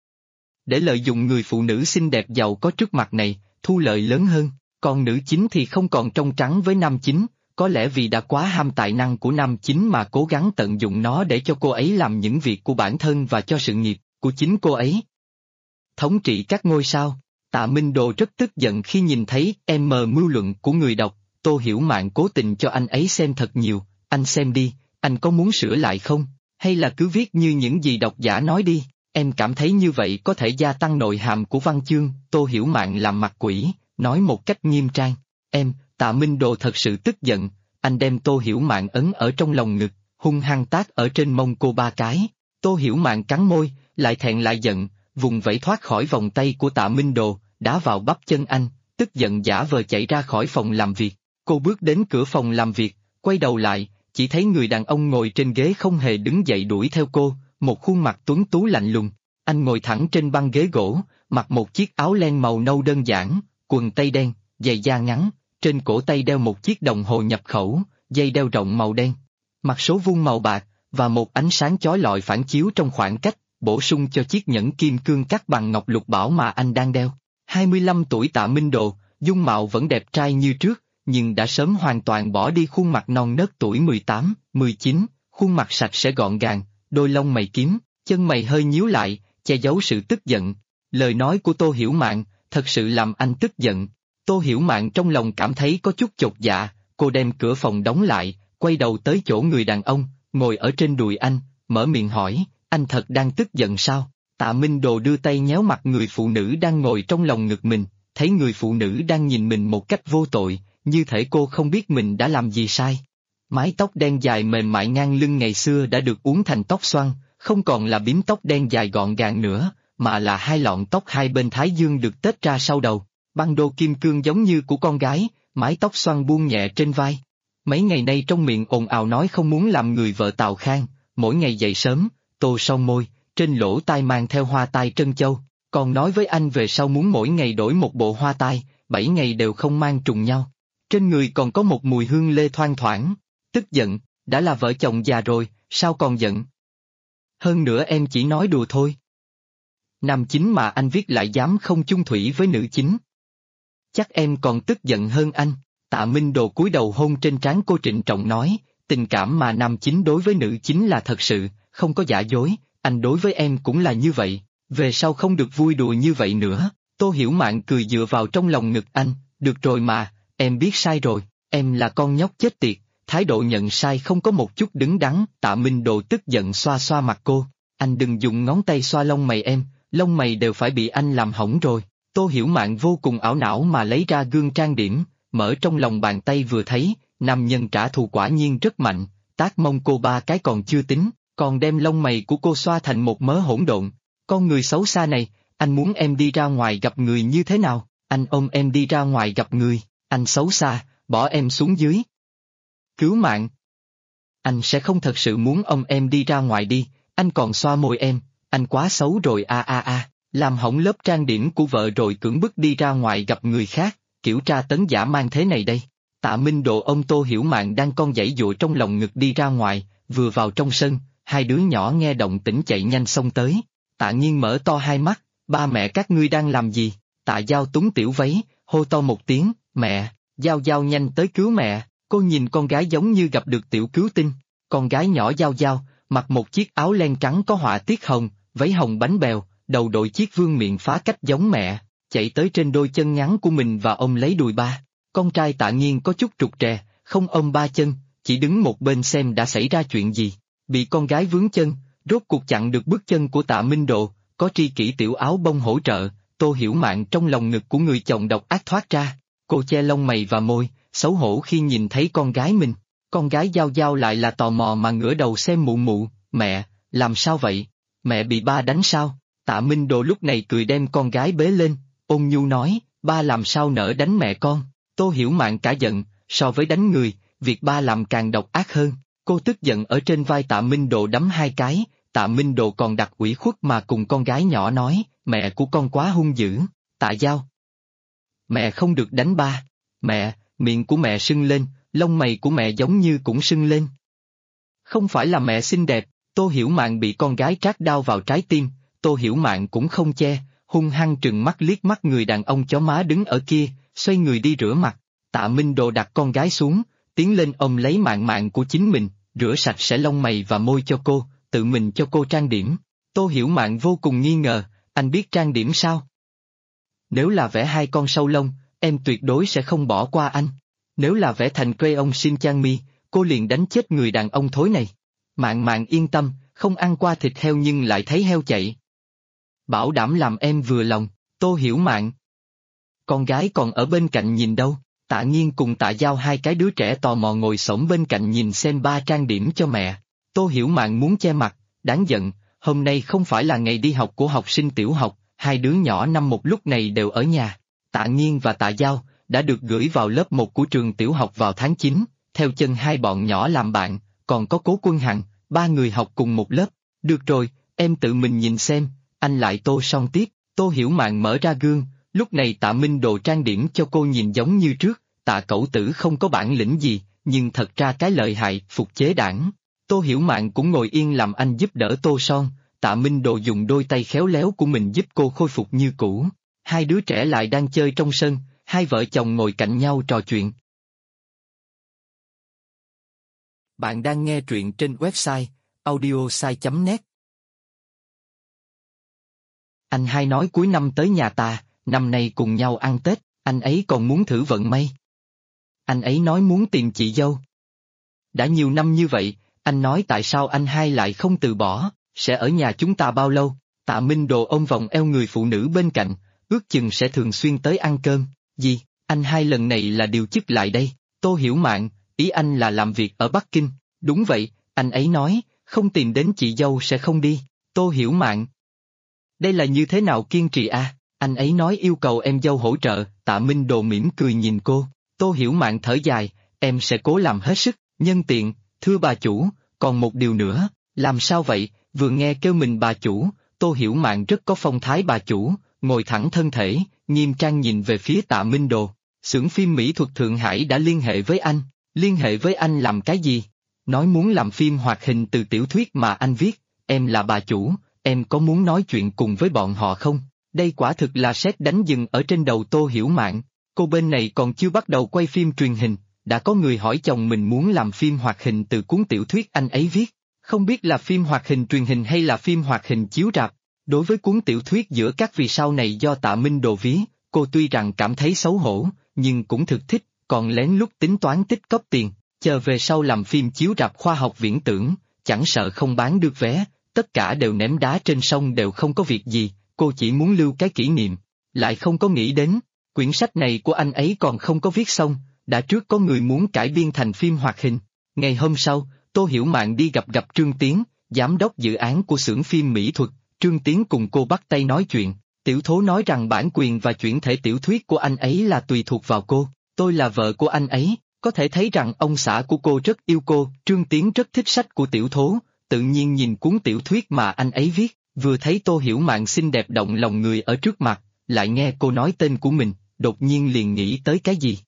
Để lợi dụng người phụ nữ xinh đẹp giàu có trước mặt này, thu lợi lớn hơn, còn nữ chính thì không còn trong trắng với nam chính, có lẽ vì đã quá ham tài năng của nam chính mà cố gắng tận dụng nó để cho cô ấy làm những việc của bản thân và cho sự nghiệp của chính cô ấy. Thống trị các ngôi sao. Tạ Minh Đồ rất tức giận khi nhìn thấy mưu luận của người đọc, Tô Hiểu Mạn cố tình cho anh ấy xem thật nhiều, anh xem đi, anh có muốn sửa lại không, hay là cứ viết như những gì độc giả nói đi, em cảm thấy như vậy có thể gia tăng nội hàm của văn chương. Tô Hiểu Mạn làm mặt quỷ, nói một cách nghiêm trang, Tạ Minh Đồ thật sự tức giận, anh đem Tô Hiểu Mạn ấn ở trong lòng ngực, hung hăng tát ở trên mông cô 3 cái, Tô Hiểu Mạn cắn môi, lại thẹn lại giận, vùng vẫy thoát khỏi vòng tay của Tạ Minh Đồ, đá vào bắp chân anh, tức giận giả vờ chạy ra khỏi phòng làm việc. Cô bước đến cửa phòng làm việc, quay đầu lại, chỉ thấy người đàn ông ngồi trên ghế không hề đứng dậy đuổi theo cô, một khuôn mặt tuấn tú lạnh lùng. Anh ngồi thẳng trên băng ghế gỗ, mặc một chiếc áo len màu nâu đơn giản, quần tây đen, giày da ngắn, trên cổ tay đeo một chiếc đồng hồ nhập khẩu, dây đeo rộng màu đen, mặt số vuông màu bạc, và một ánh sáng chói lọi phản chiếu trong khoảng cách, bổ sung cho chiếc nhẫn kim cương cắt bằng ngọc lục bảo mà anh đang đeo. 25 tuổi Tạ Minh Đồ, dung mạo vẫn đẹp trai như trước, nhưng đã sớm hoàn toàn bỏ đi khuôn mặt non nớt tuổi 18, 19, khuôn mặt sạch sẽ gọn gàng, đôi lông mày kiếm, chân mày hơi nhíu lại, che giấu sự tức giận. Lời nói của Tô Hiểu Mạn thật sự làm anh tức giận. Tô Hiểu Mạn trong lòng cảm thấy có chút chột dạ, cô đem cửa phòng đóng lại, quay đầu tới chỗ người đàn ông, ngồi ở trên đùi anh, mở miệng hỏi, anh thật đang tức giận sao? Tạ Minh Đồ đưa tay nhéo mặt người phụ nữ đang ngồi trong lòng ngực mình, thấy người phụ nữ đang nhìn mình một cách vô tội, như thể cô không biết mình đã làm gì sai. Mái tóc đen dài mềm mại ngang lưng ngày xưa đã được uốn thành tóc xoăn, không còn là bím tóc đen dài gọn gàng nữa, mà là hai lọn tóc hai bên thái dương được tết ra sau đầu, băng đô kim cương giống như của con gái, mái tóc xoăn buông nhẹ trên vai. Mấy ngày nay trong miệng ồn ào nói không muốn làm người vợ Tào Khang, mỗi ngày dậy sớm, tô son môi, trên lỗ tai mang theo hoa tai trân châu, còn nói với anh về sau muốn mỗi ngày đổi một bộ hoa tai, 7 ngày đều không mang trùng nhau. Trên người còn có một mùi hương lê thoang thoảng. Tức giận, đã là vợ chồng già rồi, sao còn giận? Hơn nữa em chỉ nói đùa thôi. Nam chính mà anh viết lại dám không chung thủy với nữ chính. Chắc em còn tức giận hơn anh. Tạ Minh Đồ cúi đầu hôn trên trán cô trịnh trọng nói, tình cảm mà nam chính đối với nữ chính là thật sự, không có giả dối, anh đối với em cũng là như vậy, về sau không được vui đùa như vậy nữa. Tô Hiểu Mạn cười dựa vào trong lòng ngực anh, được rồi mà, em biết sai rồi, em là con nhóc chết tiệt, thái độ nhận sai không có một chút đứng đắn. Tạ Minh Đồ tức giận xoa xoa mặt cô, anh đừng dùng ngón tay xoa lông mày em, lông mày đều phải bị anh làm hỏng rồi. Tô Hiểu Mạn vô cùng ảo não mà lấy ra gương trang điểm, mở trong lòng bàn tay vừa thấy, nam nhân trả thù quả nhiên rất mạnh, tát mông cô 3 cái còn chưa tính, còn đem lông mày của cô xoa thành một mớ hỗn độn. Con người xấu xa này, anh muốn em đi ra ngoài gặp người như thế nào? Anh ôm em đi ra ngoài gặp người, anh xấu xa, bỏ em xuống dưới. Cứu mạng! Anh sẽ không thật sự muốn ôm em đi ra ngoài đi, anh còn xoa môi em, anh quá xấu rồi làm hỏng lớp trang điểm của vợ rồi cưỡng bức đi ra ngoài gặp người khác, kiểu tra tấn dã man thế này đây. Tạ Minh Độ ôm Tô Hiểu Mạn đang con giãy giụa trong lòng ngực đi ra ngoài, vừa vào trong sân, hai đứa nhỏ nghe động tĩnh chạy nhanh xông tới. Tạ Nghiên mở to hai mắt, ba mẹ các ngươi đang làm gì? Tạ Giao túng tiểu váy, hô to một tiếng, mẹ, Giao Giao nhanh tới cứu mẹ. Cô nhìn con gái giống như gặp được tiểu cứu tinh, con gái nhỏ Giao Giao, mặc một chiếc áo len trắng có họa tiết hồng, váy hồng bánh bèo, đầu đội chiếc vương miện phá cách giống mẹ, chạy tới trên đôi chân ngắn của mình và ôm lấy đùi ba. Con trai Tạ Nghiên có chút rụt rè, không ôm ba chân, chỉ đứng một bên xem đã xảy ra chuyện gì. Bị con gái vướng chân, rốt cuộc chặn được bước chân của Tạ Minh Độ, có tri kỷ tiểu áo bông hỗ trợ, Tô Hiểu Mạn trong lòng ngực của người chồng độc ác thoát ra. Cô che lông mày và môi, xấu hổ khi nhìn thấy con gái mình. Con gái Giao Giao lại là tò mò mà ngửa đầu xem mụ mụ, mẹ, làm sao vậy? Mẹ bị ba đánh sao? Tạ Minh Độ lúc này cười đem con gái bế lên, ôn nhu nói, ba làm sao nỡ đánh mẹ con? Tô Hiểu Mạn cả giận, so với đánh người, việc ba làm càng độc ác hơn. Cô tức giận ở trên vai Tạ Minh Độ đấm hai cái, Tạ Minh Độ còn đặt ủy khuất mà cùng con gái nhỏ nói, mẹ của con quá hung dữ. Tạ Giao, mẹ không được đánh ba. Mẹ, miệng của mẹ sưng lên, lông mày của mẹ giống như cũng sưng lên. Không phải là mẹ xinh đẹp. Tô Hiểu Mạn bị con gái trát đau vào trái tim, Tô Hiểu Mạn cũng không che, hung hăng trừng mắt liếc mắt người đàn ông chó má đứng ở kia, xoay người đi rửa mặt. Tạ Minh Đồ đặt con gái xuống, tiến lên ôm lấy Mạn Mạn của chính mình, rửa sạch sẽ lông mày và môi cho cô, tự mình cho cô trang điểm. Tô Hiểu Mạn vô cùng nghi ngờ, anh biết trang điểm sao? Nếu là vẽ hai con sâu lông, em tuyệt đối sẽ không bỏ qua anh. Nếu là vẽ thành crayon Shin-chan-mi, cô liền đánh chết người đàn ông thối này. Mạn Mạn yên tâm, không ăn qua thịt heo nhưng lại thấy heo chạy. Bảo đảm làm em vừa lòng. Tô Hiểu Mạn. Con gái còn ở bên cạnh nhìn đâu? Tạ Nghiên cùng Tạ Giao hai cái đứa trẻ tò mò ngồi xổm bên cạnh nhìn xem ba trang điểm cho mẹ. Tô Hiểu Mạn muốn che mặt, đáng giận, hôm nay không phải là ngày đi học của học sinh tiểu học, hai đứa nhỏ năm một lúc này đều ở nhà. Tạ Nghiên và Tạ Giao đã được gửi vào lớp 1 của trường tiểu học vào tháng 9, theo chân hai bọn nhỏ làm bạn, còn có Cố Quân Hằng, ba người học cùng một lớp. Được rồi, em tự mình nhìn xem, anh lại tô son tiếp. Tô Hiểu Mạn mở ra gương, lúc này Tạ Minh Đồ trang điểm cho cô nhìn giống như trước. Tạ cẩu tử không có bản lĩnh gì, nhưng thật ra cái lợi hại, phục chế đảng. Tô Hiểu Mạn cũng ngồi yên làm anh giúp đỡ tô son, Tạ Minh Đồ dùng đôi tay khéo léo của mình giúp cô khôi phục như cũ. Hai đứa trẻ lại đang chơi trong sân, hai vợ chồng ngồi cạnh nhau trò chuyện. Bạn đang nghe truyện trên website audiosai.net. Anh hai nói cuối năm tới nhà ta, năm nay cùng nhau ăn Tết, anh ấy còn muốn thử vận may. Anh ấy nói muốn tìm chị dâu. Đã nhiều năm như vậy, anh nói tại sao anh hai lại không từ bỏ, sẽ ở nhà chúng ta bao lâu? Tạ Minh Đồ ôm vòng eo người phụ nữ bên cạnh, ước chừng sẽ thường xuyên tới ăn cơm. Gì, anh hai lần này là điều chức lại đây? Tô Hiểu Mạn, ý anh là làm việc ở Bắc Kinh. Đúng vậy, anh ấy nói, không tìm đến chị dâu sẽ không đi. Tô Hiểu Mạn, đây là như thế nào kiên trì à? Anh ấy nói yêu cầu em dâu hỗ trợ. Tạ Minh Đồ mỉm cười nhìn cô. Tô Hiểu Mạn thở dài, em sẽ cố làm hết sức. Nhân tiện, thưa bà chủ, còn một điều nữa. Làm sao vậy? Vừa nghe kêu mình bà chủ, Tô Hiểu Mạn rất có phong thái bà chủ, ngồi thẳng thân thể, nghiêm trang nhìn về phía Tạ Minh Đồ. Xưởng phim mỹ thuật Thượng Hải đã liên hệ với anh. Liên hệ với anh làm cái gì? Nói muốn làm phim hoạt hình từ tiểu thuyết mà anh viết. Em là bà chủ, em có muốn nói chuyện cùng với bọn họ không? Đây quả thực là sét đánh dừng ở trên đầu Tô Hiểu Mạn. Cô bên này còn chưa bắt đầu quay phim truyền hình, đã có người hỏi chồng mình muốn làm phim hoạt hình từ cuốn tiểu thuyết anh ấy viết. Không biết là phim hoạt hình truyền hình hay là phim hoạt hình chiếu rạp. Đối với cuốn tiểu thuyết Giữa các vì sao này do Tạ Minh Đồ viết, cô tuy rằng cảm thấy xấu hổ, nhưng cũng thực thích, còn lén lút tính toán tích cóp tiền, chờ về sau làm phim chiếu rạp khoa học viễn tưởng, chẳng sợ không bán được vé, tất cả đều ném đá trên sông đều không có việc gì, cô chỉ muốn lưu cái kỷ niệm. Lại không có nghĩ đến, quyển sách này của anh ấy còn không có viết xong, đã trước có người muốn cải biên thành phim hoạt hình. Ngày hôm sau, Tô Hiểu Mạn đi gặp Trương Tiến, giám đốc dự án của xưởng phim mỹ thuật. Trương Tiến cùng cô bắt tay nói chuyện, Tiểu Thố nói rằng bản quyền và chuyển thể tiểu thuyết của anh ấy là tùy thuộc vào cô, tôi là vợ của anh ấy, có thể thấy rằng ông xã của cô rất yêu cô. Trương Tiến rất thích sách của Tiểu Thố, tự nhiên nhìn cuốn tiểu thuyết mà anh ấy viết, vừa thấy Tô Hiểu Mạn xinh đẹp động lòng người ở trước mặt, lại nghe cô nói tên của mình, đột nhiên liền nghĩ tới cái gì.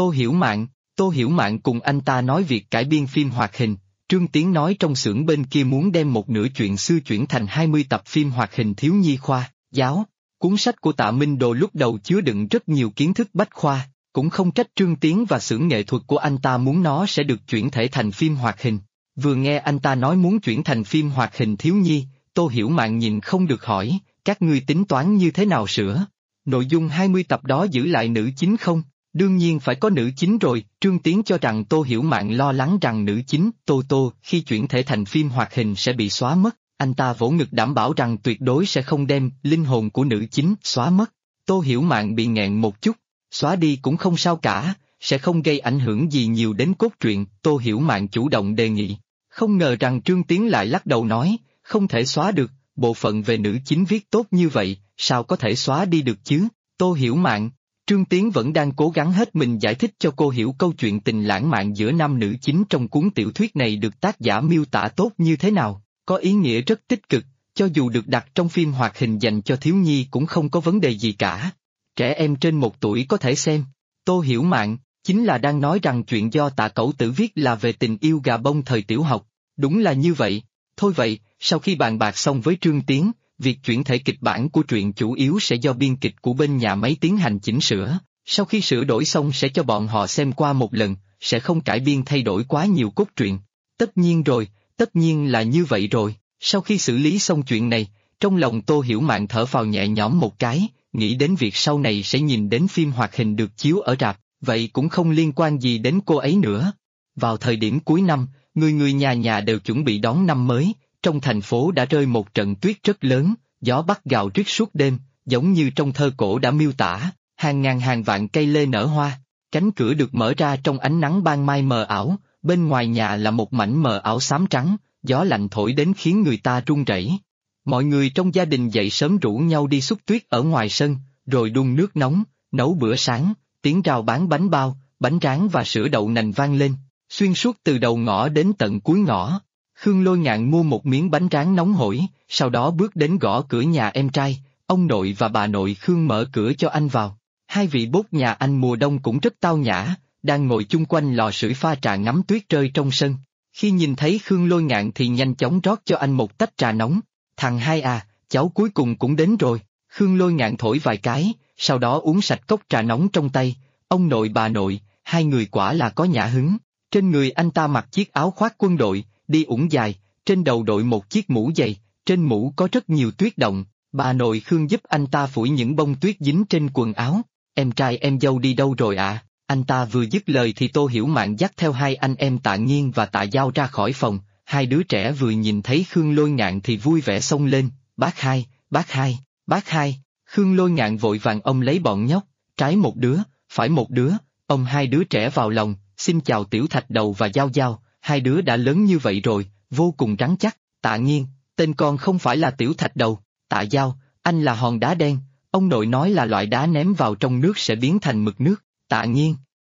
Tô Hiểu Mạn cùng anh ta nói việc cải biên phim hoạt hình. Trương Tiến nói trong xưởng bên kia muốn đem một nửa chuyện xưa chuyển thành 20 tập phim hoạt hình thiếu nhi khoa, giáo. Cuốn sách của Tạ Minh Đồ lúc đầu chứa đựng rất nhiều kiến thức bách khoa, cũng không trách Trương Tiến và xưởng nghệ thuật của anh ta muốn nó sẽ được chuyển thể thành phim hoạt hình. Vừa nghe anh ta nói muốn chuyển thành phim hoạt hình thiếu nhi, Tô Hiểu Mạn nhìn không được hỏi, các ngươi tính toán như thế nào sửa? Nội dung 20 tập đó giữ lại nữ chính không? Đương nhiên phải có nữ chính rồi. Trương Tiến cho rằng Tô Hiểu Mạn lo lắng rằng nữ chính, Tô khi chuyển thể thành phim hoạt hình sẽ bị xóa mất, anh ta vỗ ngực đảm bảo rằng tuyệt đối sẽ không đem linh hồn của nữ chính xóa mất. Tô Hiểu Mạn bị nghẹn một chút, xóa đi cũng không sao cả, sẽ không gây ảnh hưởng gì nhiều đến cốt truyện. Tô Hiểu Mạn chủ động đề nghị, không ngờ rằng Trương Tiến lại lắc đầu nói, không thể xóa được, bộ phận về nữ chính viết tốt như vậy, sao có thể xóa đi được chứ? Tô Hiểu Mạn, Trương Tiến vẫn đang cố gắng hết mình giải thích cho cô hiểu câu chuyện tình lãng mạn giữa nam nữ chính trong cuốn tiểu thuyết này được tác giả miêu tả tốt như thế nào, có ý nghĩa rất tích cực, cho dù được đặt trong phim hoạt hình dành cho thiếu nhi cũng không có vấn đề gì cả. Trẻ em trên 1 tuổi có thể xem. Tô Hiểu Mạn, chính là đang nói rằng chuyện do Tạ Cẩu Tử viết là về tình yêu gà bông thời tiểu học. Đúng là như vậy. Thôi vậy, sau khi bàn bạc xong với Trương Tiến, việc chuyển thể kịch bản của truyện chủ yếu sẽ do biên kịch của bên nhà máy tiến hành chỉnh sửa, sau khi sửa đổi xong sẽ cho bọn họ xem qua một lần, sẽ không cải biên thay đổi quá nhiều cốt truyện. Tất nhiên rồi, tất nhiên là như vậy rồi. Sau khi xử lý xong chuyện này, trong lòng Tô Hiểu Mạn thở phào nhẹ nhõm một cái, nghĩ đến việc sau này sẽ nhìn đến phim hoạt hình được chiếu ở rạp, vậy cũng không liên quan gì đến cô ấy nữa. Vào thời điểm cuối năm, người nhà nhà đều chuẩn bị đón năm mới. Trong thành phố đã rơi một trận tuyết rất lớn, gió bắc gào rít suốt đêm, giống như trong thơ cổ đã miêu tả, hàng ngàn hàng vạn cây lê nở hoa, cánh cửa được mở ra trong ánh nắng ban mai mờ ảo, bên ngoài nhà là một mảnh mờ ảo xám trắng, gió lạnh thổi đến khiến người ta run rẩy. Mọi người trong gia đình dậy sớm rủ nhau đi xúc tuyết ở ngoài sân, rồi đun nước nóng, nấu bữa sáng, tiếng rao bán bánh bao, bánh tráng và sữa đậu nành vang lên, xuyên suốt từ đầu ngõ đến tận cuối ngõ. Khương Lôi Ngạn mua một miếng bánh tráng nóng hổi, sau đó bước đến gõ cửa nhà em trai, ông nội và bà nội Khương mở cửa cho anh vào. Hai vị bốt nhà anh mùa đông cũng rất tao nhã, đang ngồi chung quanh lò sưởi pha trà ngắm tuyết rơi trong sân. Khi nhìn thấy Khương Lôi Ngạn thì nhanh chóng rót cho anh một tách trà nóng. Thằng hai à, cháu cuối cùng cũng đến rồi. Khương Lôi Ngạn thổi vài cái, sau đó uống sạch cốc trà nóng trong tay. Ông nội bà nội, hai người quả là có nhã hứng. Trên người anh ta mặc chiếc áo khoác quân đội, đi ủng dài, trên đầu đội một chiếc mũ dày, trên mũ có rất nhiều tuyết động. Bà nội Khương giúp anh ta phủi những bông tuyết dính trên quần áo. Em trai em dâu đi đâu rồi ạ? Anh ta vừa dứt lời thì Tô Hiểu Mạn dắt theo hai anh em Tạ Nghiên và Tạ Giao ra khỏi phòng. Hai đứa trẻ vừa nhìn thấy Khương Lôi Ngạn thì vui vẻ xông lên, bác hai, bác hai, bác hai. Khương Lôi Ngạn vội vàng ôm lấy bọn nhóc, trái một đứa, phải một đứa, ôm hai đứa trẻ vào lòng, xin chào Tiểu Thạch Đầu và Giao Giao, hai đứa đã lớn như vậy rồi, vô cùng rắn chắc. Tạ Nghiên, tên con không phải là Tiểu Thạch Đầu. Tạ Giao, anh là hòn đá đen, ông nội nói là loại đá ném vào trong nước sẽ biến thành mực nước. Tạ Nghiên,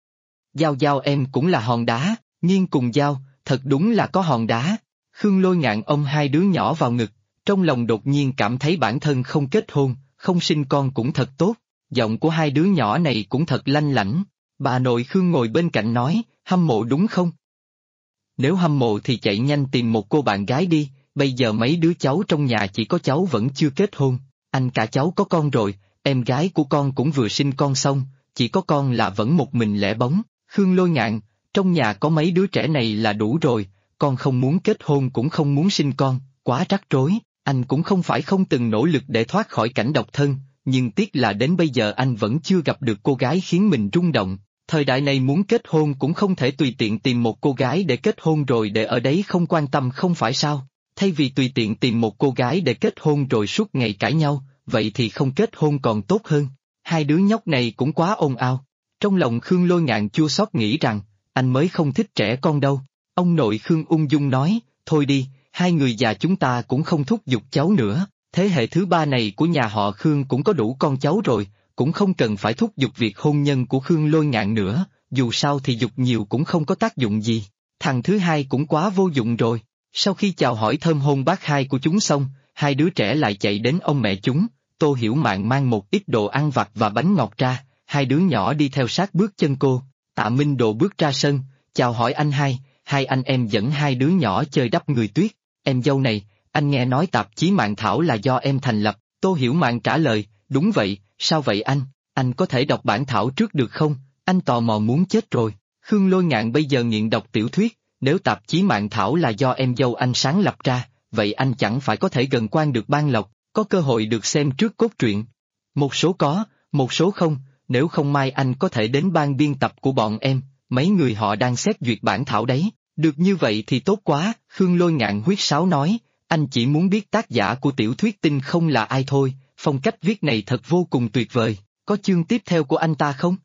Giao Giao em cũng là hòn đá. Nghiên cùng Giao, thật đúng là có hòn đá. Khương Lôi Ngạn ôm hai đứa nhỏ vào ngực, trong lòng đột nhiên cảm thấy bản thân không kết hôn, không sinh con cũng thật tốt. Giọng của hai đứa nhỏ này cũng thật lanh lảnh. Bà nội Khương ngồi bên cạnh nói, hâm mộ đúng không? Nếu hâm mộ thì chạy nhanh tìm một cô bạn gái đi, bây giờ mấy đứa cháu trong nhà chỉ có cháu vẫn chưa kết hôn, anh cả cháu có con rồi, em gái của con cũng vừa sinh con xong, chỉ có con là vẫn một mình lẻ bóng. Khương Lôi Ngạn, trong nhà có mấy đứa trẻ này là đủ rồi, con không muốn kết hôn cũng không muốn sinh con, quá rắc rối, anh cũng không phải không từng nỗ lực để thoát khỏi cảnh độc thân, nhưng tiếc là đến bây giờ anh vẫn chưa gặp được cô gái khiến mình rung động. Thời đại này muốn kết hôn cũng không thể tùy tiện tìm một cô gái để kết hôn rồi để ở đấy không quan tâm không phải sao? Thay vì tùy tiện tìm một cô gái để kết hôn rồi suốt ngày cãi nhau, vậy thì không kết hôn còn tốt hơn. Hai đứa nhóc này cũng quá ồn ào. Trong lòng Khương Lôi Ngạn chua xót nghĩ rằng, anh mới không thích trẻ con đâu. Ông nội Khương ung dung nói, thôi đi, hai người già chúng ta cũng không thúc giục cháu nữa, thế hệ thứ ba này của nhà họ Khương cũng có đủ con cháu rồi, cũng không cần phải thúc giục việc hôn nhân của Khương Lôi Ngạn nữa, dù sao thì giục nhiều cũng không có tác dụng gì, thằng thứ hai cũng quá vô dụng rồi. Sau khi chào hỏi thơm hôn bác hai của chúng xong, hai đứa trẻ lại chạy đến ông mẹ chúng, Tô Hiểu Mạn mang một ít đồ ăn vặt và bánh ngọt ra, hai đứa nhỏ đi theo sát bước chân cô, Tạ Minh Đồ bước ra sân, chào hỏi anh hai anh em dẫn hai đứa nhỏ chơi đắp người tuyết, em dâu này, anh nghe nói tạp chí Mạn Thảo là do em thành lập, Tô Hiểu Mạn trả lời, đúng vậy, sao vậy anh có thể đọc bản thảo trước được không, anh tò mò muốn chết rồi, Khương Lôi Ngạn bây giờ nghiện đọc tiểu thuyết, nếu tạp chí Mạn Thảo là do em dâu anh sáng lập ra, vậy anh chẳng phải có thể gần quan được ban lộc, có cơ hội được xem trước cốt truyện. Một số có, một số không, nếu không mai anh có thể đến ban biên tập của bọn em, mấy người họ đang xét duyệt bản thảo đấy, được như vậy thì tốt quá, Khương Lôi Ngạn huýt sáo nói, anh chỉ muốn biết tác giả của tiểu thuyết Tinh Không là ai thôi, phong cách viết này thật vô cùng tuyệt vời, có chương tiếp theo của anh ta không?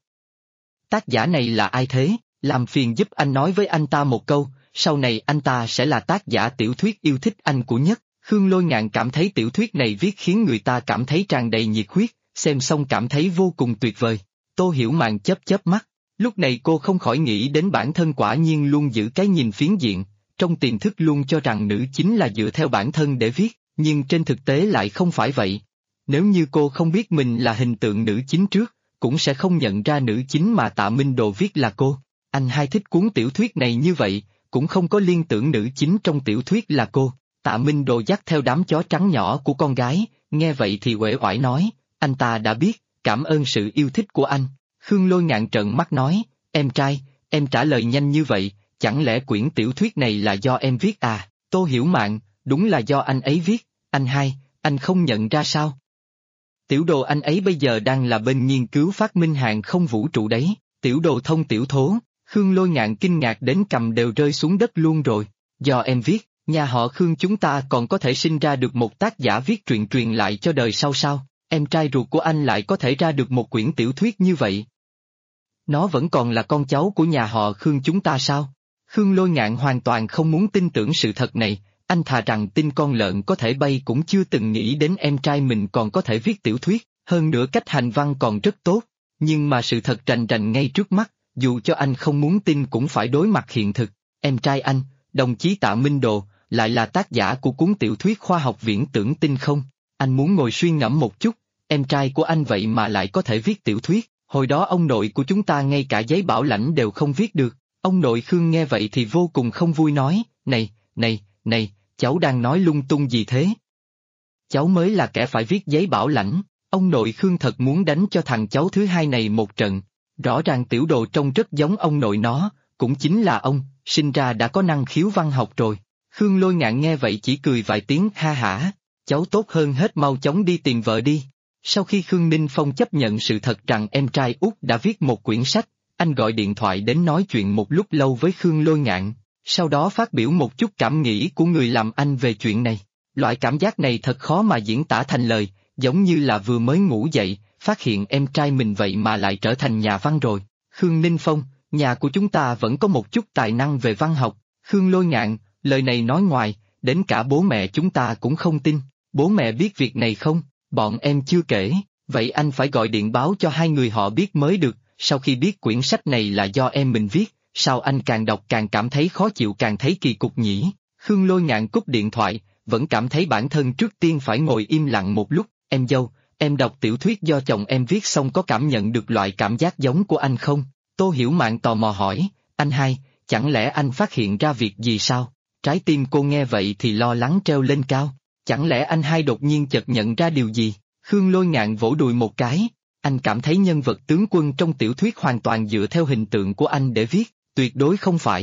Tác giả này là ai thế? Làm phiền giúp anh nói với anh ta một câu, sau này anh ta sẽ là tác giả tiểu thuyết yêu thích anh của nhất. Khương Lôi Ngạn cảm thấy tiểu thuyết này viết khiến người ta cảm thấy tràn đầy nhiệt huyết, xem xong cảm thấy vô cùng tuyệt vời. Tô Hiểu Mạn chớp chớp mắt, lúc này cô không khỏi nghĩ đến bản thân quả nhiên luôn giữ cái nhìn phiến diện, trong tiềm thức luôn cho rằng nữ chính là dựa theo bản thân để viết, nhưng trên thực tế lại không phải vậy. Nếu như cô không biết mình là hình tượng nữ chính trước, cũng sẽ không nhận ra nữ chính mà Tạ Minh Đồ viết là cô. Anh hai thích cuốn tiểu thuyết này như vậy, cũng không có liên tưởng nữ chính trong tiểu thuyết là cô. Tạ Minh Đồ dắt theo đám chó trắng nhỏ của con gái, nghe vậy thì uể oải nói, anh ta đã biết, cảm ơn sự yêu thích của anh. Khương Lôi Ngạn trợn mắt nói, em trai, em trả lời nhanh như vậy, chẳng lẽ quyển tiểu thuyết này là do em viết à? Tô Hiểu Mạn, đúng là do anh ấy viết, anh hai, anh không nhận ra sao? Tiểu đồ anh ấy bây giờ đang là bên nghiên cứu phát minh hàng không vũ trụ đấy, tiểu đồ thông tiểu thố, Khương Lôi Ngạn kinh ngạc đến cầm đều rơi xuống đất luôn rồi, do em viết, nhà họ Khương chúng ta còn có thể sinh ra được một tác giả viết truyện truyền lại cho đời sau sao, em trai ruột của anh lại có thể ra được một quyển tiểu thuyết như vậy. Nó vẫn còn là con cháu của nhà họ Khương chúng ta sao? Khương Lôi Ngạn hoàn toàn không muốn tin tưởng sự thật này, anh thà rằng tin con lợn có thể bay cũng chưa từng nghĩ đến em trai mình còn có thể viết tiểu thuyết, hơn nữa cách hành văn còn rất tốt, nhưng mà sự thật rành rành ngay trước mắt, dù cho anh không muốn tin cũng phải đối mặt hiện thực. Em trai anh, đồng chí Tạ Minh Đồ, lại là tác giả của cuốn tiểu thuyết khoa học viễn tưởng Tinh Không, anh muốn ngồi suy ngẫm một chút, em trai của anh vậy mà lại có thể viết tiểu thuyết, hồi đó ông nội của chúng ta ngay cả giấy bảo lãnh đều không viết được. Ông nội Khương nghe vậy thì vô cùng không vui nói, này, cháu đang nói lung tung gì thế? Cháu mới là kẻ phải viết giấy bảo lãnh, ông nội Khương thật muốn đánh cho thằng cháu thứ hai này một trận, rõ ràng tiểu đồ trông rất giống ông nội nó, cũng chính là ông, sinh ra đã có năng khiếu văn học rồi. Khương Lôi Ngạn nghe vậy chỉ cười vài tiếng ha hả, cháu tốt hơn hết mau chóng đi tìm vợ đi. Sau khi Khương Ninh Phong chấp nhận sự thật rằng em trai út đã viết một quyển sách, anh gọi điện thoại đến nói chuyện một lúc lâu với Khương Lôi Ngạn, sau đó phát biểu một chút cảm nghĩ của người làm anh về chuyện này. Loại cảm giác này thật khó mà diễn tả thành lời, giống như là vừa mới ngủ dậy, phát hiện em trai mình vậy mà lại trở thành nhà văn rồi. Khương Ninh Phong, nhà của chúng ta vẫn có một chút tài năng về văn học. Khương Lôi Ngạn, lời này nói ngoài, đến cả bố mẹ chúng ta cũng không tin. Bố mẹ biết việc này không? Bọn em chưa kể, vậy anh phải gọi điện báo cho hai người họ biết mới được. Sau khi biết quyển sách này là do em mình viết, sao anh càng đọc càng cảm thấy khó chịu càng thấy kỳ cục nhỉ? Khương Lôi Ngạn cúp điện thoại, vẫn cảm thấy bản thân trước tiên phải ngồi im lặng một lúc. Em dâu, em đọc tiểu thuyết do chồng em viết xong có cảm nhận được loại cảm giác giống của anh không? Tô Hiểu Mạn tò mò hỏi, anh hai, chẳng lẽ anh phát hiện ra việc gì sao? Trái tim cô nghe vậy thì lo lắng treo lên cao, chẳng lẽ anh hai đột nhiên chợt nhận ra điều gì? Khương Lôi Ngạn vỗ đùi một cái. Anh cảm thấy nhân vật tướng quân trong tiểu thuyết hoàn toàn dựa theo hình tượng của anh để viết, tuyệt đối không phải.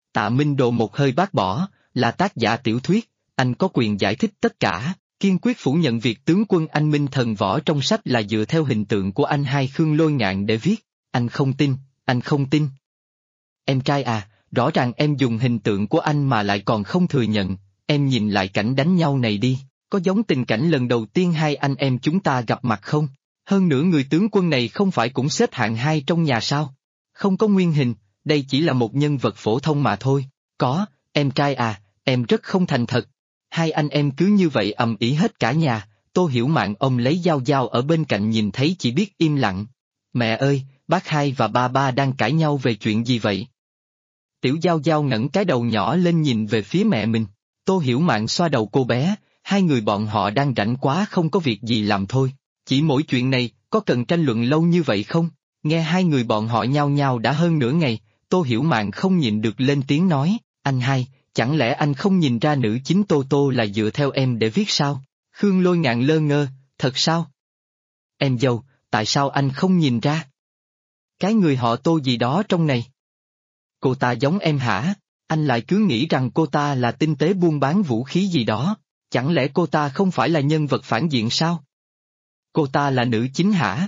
Tạ Minh Đồ một hơi bác bỏ, là tác giả tiểu thuyết, anh có quyền giải thích tất cả, kiên quyết phủ nhận việc tướng quân anh Minh Thần Võ trong sách là dựa theo hình tượng của anh hai Khương Lôi Ngạn để viết, anh không tin, anh không tin. Em trai à, rõ ràng em dùng hình tượng của anh mà lại còn không thừa nhận, em nhìn lại cảnh đánh nhau này đi, có giống tình cảnh lần đầu tiên hai anh em chúng ta gặp mặt không? Hơn nữa người tướng quân này không phải cũng xếp hạng 2 trong nhà sao? Không có nguyên hình, đây chỉ là một nhân vật phổ thông mà thôi. Có, em trai à, em rất không thành thật. Hai anh em cứ như vậy ầm ĩ hết cả nhà, Tô Hiểu Mạn ông lấy dao dao ở bên cạnh nhìn thấy chỉ biết im lặng. Mẹ ơi, bác hai và ba đang cãi nhau về chuyện gì vậy? Tiểu Giao Giao ngẩng cái đầu nhỏ lên nhìn về phía mẹ mình. Tô Hiểu Mạn xoa đầu cô bé, hai người bọn họ đang rảnh quá không có việc gì làm thôi. Chỉ mỗi chuyện này, có cần tranh luận lâu như vậy không? Nghe hai người bọn họ nhao nhao đã hơn nửa ngày, Tô Hiểu Mạn không nhịn được lên tiếng nói, anh hai, chẳng lẽ anh không nhìn ra nữ chính Tô Tô là dựa theo em để viết sao? Khương Lôi Ngạn lơ ngơ, thật sao? Em dâu, tại sao anh không nhìn ra? Cái người họ Tô gì đó trong này. Cô ta giống em hả? Anh lại cứ nghĩ rằng cô ta là tinh tế buôn bán vũ khí gì đó, chẳng lẽ cô ta không phải là nhân vật phản diện sao? Cô ta là nữ chính hả?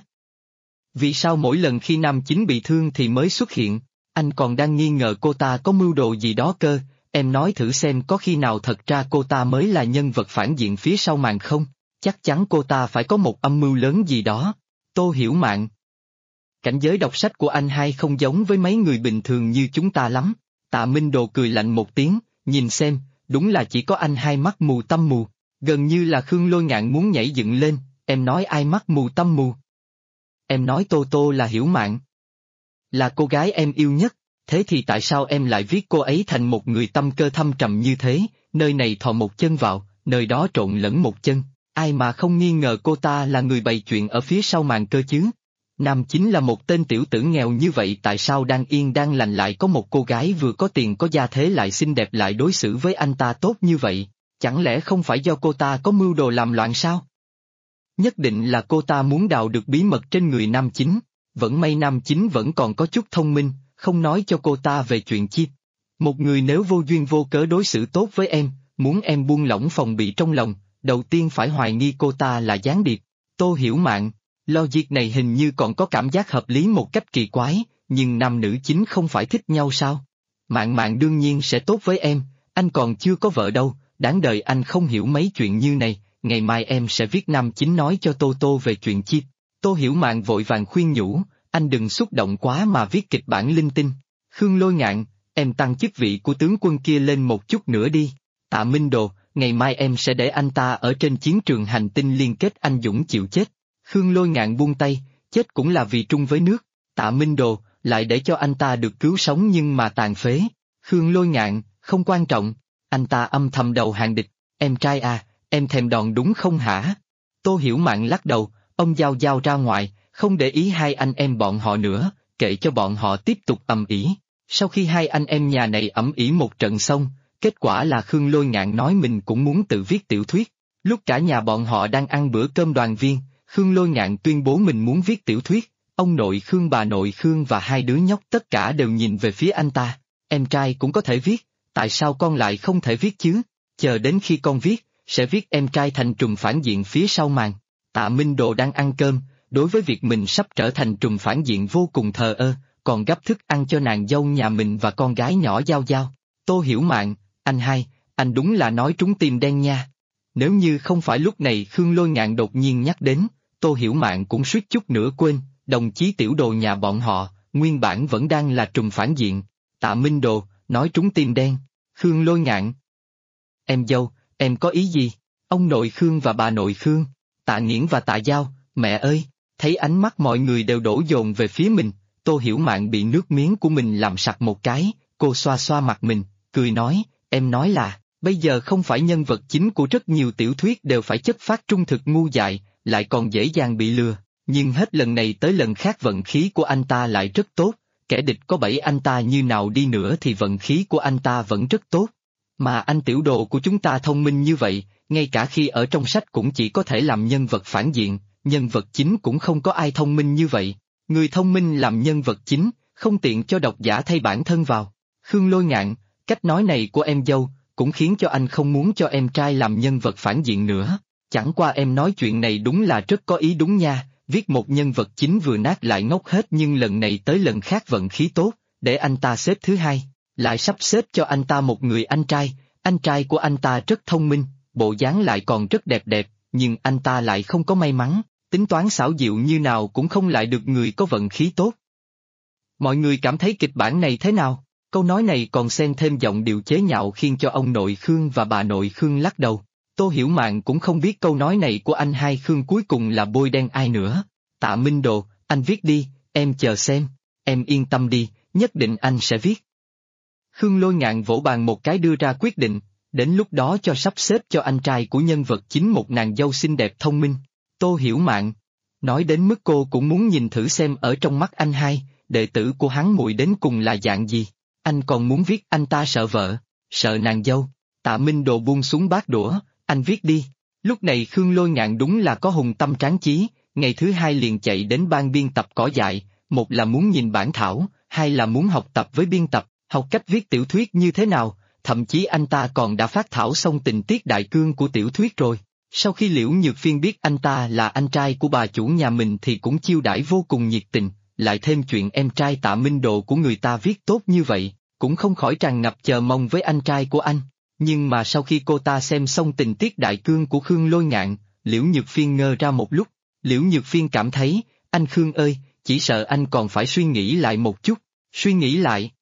Vì sao mỗi lần khi nam chính bị thương thì mới xuất hiện, anh còn đang nghi ngờ cô ta có mưu đồ gì đó cơ, em nói thử xem có khi nào thật ra cô ta mới là nhân vật phản diện phía sau màn không? Chắc chắn cô ta phải có một âm mưu lớn gì đó. Tô Hiểu Mạn. Cảnh giới đọc sách của anh hai không giống với mấy người bình thường như chúng ta lắm. Tạ Minh Đồ cười lạnh một tiếng, nhìn xem, đúng là chỉ có anh hai mắt mù tâm mù. Gần như là Khương Lôi Ngạn muốn nhảy dựng lên, em nói ai mắt mù tâm mù? Em nói Tô Tô là Hiểu Mạn. Là cô gái em yêu nhất, thế thì tại sao em lại viết cô ấy thành một người tâm cơ thâm trầm như thế, nơi này thò một chân vào, nơi đó trộn lẫn một chân, ai mà không nghi ngờ cô ta là người bày chuyện ở phía sau màn cơ chứ? Nam chính là một tên tiểu tử nghèo như vậy tại sao đang yên đang lành lại có một cô gái vừa có tiền có gia thế lại xinh đẹp lại đối xử với anh ta tốt như vậy, chẳng lẽ không phải do cô ta có mưu đồ làm loạn sao? Nhất định là cô ta muốn đào được bí mật trên người nam chính, vẫn may nam chính vẫn còn có chút thông minh, không nói cho cô ta về chuyện chip. Một người nếu vô duyên vô cớ đối xử tốt với em, muốn em buông lỏng phòng bị trong lòng, đầu tiên phải hoài nghi cô ta là gián điệp. Tô Hiểu Mạn, logic này hình như còn có cảm giác hợp lý một cách kỳ quái, nhưng nam nữ chính không phải thích nhau sao? Mạn Mạn đương nhiên sẽ tốt với em, anh còn chưa có vợ đâu, đáng đời anh không hiểu mấy chuyện như này, ngày mai em sẽ viết nam chính nói cho Tô Tô về chuyện chip. Tô Hiểu Mạn vội vàng khuyên nhủ, anh đừng xúc động quá mà viết kịch bản linh tinh. Khương Lôi Ngạn, em tăng chức vị của tướng quân kia lên một chút nữa đi. Tạ Minh Đồ, ngày mai em sẽ để anh ta ở trên chiến trường hành tinh liên kết anh dũng chịu chết. Khương Lôi Ngạn buông tay, chết cũng là vì trung với nước. Tạ Minh Đồ, lại để cho anh ta được cứu sống nhưng mà tàn phế. Khương Lôi Ngạn, không quan trọng, anh ta âm thầm đầu hàng địch. Em trai à, em thèm đòn đúng không hả? Tô Hiểu Mạn lắc đầu, ông giao giao ra ngoài, không để ý hai anh em bọn họ nữa, kệ cho bọn họ tiếp tục ầm ĩ. Sau khi hai anh em nhà này ầm ĩ một trận xong, kết quả là Khương Lôi Ngạn nói mình cũng muốn tự viết tiểu thuyết. Lúc cả nhà bọn họ đang ăn bữa cơm đoàn viên, Khương Lôi Ngạn tuyên bố mình muốn viết tiểu thuyết, ông nội Khương bà nội Khương và hai đứa nhóc tất cả đều nhìn về phía anh ta. Em trai cũng có thể viết, tại sao con lại không thể viết chứ? Chờ đến khi con viết, sẽ viết em trai thành trùm phản diện phía sau màn. Tạ Minh Đồ đang ăn cơm, đối với việc mình sắp trở thành trùm phản diện vô cùng thờ ơ, còn gấp thức ăn cho nàng dâu nhà mình và con gái nhỏ Giao Giao. Tô Hiểu Mạn, anh hai, anh đúng là nói trúng tim đen nha. Nếu như không phải lúc này Khương Lôi Ngạn đột nhiên nhắc đến, Tô Hiểu Mạn cũng suýt chút nữa quên, đồng chí tiểu đồ nhà bọn họ, nguyên bản vẫn đang là trùm phản diện. Tạ Minh Đồ, nói trúng tim đen. Khương Lôi Ngạn. Em dâu, em có ý gì? Ông nội Khương và bà nội Khương, Tạ Nghiễn và Tạ Giao, mẹ ơi, thấy ánh mắt mọi người đều đổ dồn về phía mình, Tô Hiểu Mạn bị nước miếng của mình làm sặc một cái, cô xoa xoa mặt mình, cười nói, em nói là, bây giờ không phải nhân vật chính của rất nhiều tiểu thuyết đều phải chất phát trung thực ngu dại, lại còn dễ dàng bị lừa, nhưng hết lần này tới lần khác vận khí của anh ta lại rất tốt, kẻ địch có bẫy anh ta như nào đi nữa thì vận khí của anh ta vẫn rất tốt. Mà anh tiểu đồ của chúng ta thông minh như vậy, ngay cả khi ở trong sách cũng chỉ có thể làm nhân vật phản diện, nhân vật chính cũng không có ai thông minh như vậy. Người thông minh làm nhân vật chính, không tiện cho độc giả thay bản thân vào. Khương Lôi Ngạn, cách nói này của em dâu, cũng khiến cho anh không muốn cho em trai làm nhân vật phản diện nữa. Chẳng qua em nói chuyện này đúng là rất có ý đúng nha, viết một nhân vật chính vừa nát lại ngốc hết nhưng lần này tới lần khác vận khí tốt, để anh ta xếp thứ hai, lại sắp xếp cho anh ta một người anh trai của anh ta rất thông minh, bộ dáng lại còn rất đẹp đẹp, nhưng anh ta lại không có may mắn, tính toán xảo diệu như nào cũng không lại được người có vận khí tốt. Mọi người cảm thấy kịch bản này thế nào? Câu nói này còn xen thêm giọng điệu chế nhạo khiến cho ông nội Khương và bà nội Khương lắc đầu. Tô Hiểu Mạn cũng không biết câu nói này của anh hai Khương cuối cùng là bôi đen ai nữa. Tạ Minh Đồ, anh viết đi, em chờ xem, em yên tâm đi, nhất định anh sẽ viết. Khương Lôi Ngạn vỗ bàn một cái đưa ra quyết định, đến lúc đó cho sắp xếp cho anh trai của nhân vật chính một nàng dâu xinh đẹp thông minh. Tô Hiểu Mạn, nói đến mức cô cũng muốn nhìn thử xem ở trong mắt anh hai, đệ tử của hắn muội đến cùng là dạng gì. Anh còn muốn viết anh ta sợ vợ, sợ nàng dâu. Tạ Minh Đồ buông xuống bát đũa, anh viết đi. Lúc này Khương Lôi Ngạn đúng là có hùng tâm tráng chí, ngày thứ hai liền chạy đến ban biên tập cỏ dại, một là muốn nhìn bản thảo, hai là muốn học tập với biên tập, học cách viết tiểu thuyết như thế nào, thậm chí anh ta còn đã phát thảo xong tình tiết đại cương của tiểu thuyết rồi. Sau khi Liễu Nhược Phiên biết anh ta là anh trai của bà chủ nhà mình thì cũng chiêu đãi vô cùng nhiệt tình, lại thêm chuyện em trai Tạ Minh Độ của người ta viết tốt như vậy, cũng không khỏi tràn ngập chờ mong với anh trai của anh. Nhưng mà sau khi cô ta xem xong tình tiết đại cương của Khương Lôi Ngạn, Liễu Nhược Phiên ngơ ra một lúc, Liễu Nhược Phiên cảm thấy, anh Khương ơi, chỉ sợ anh còn phải suy nghĩ lại một chút, suy nghĩ lại.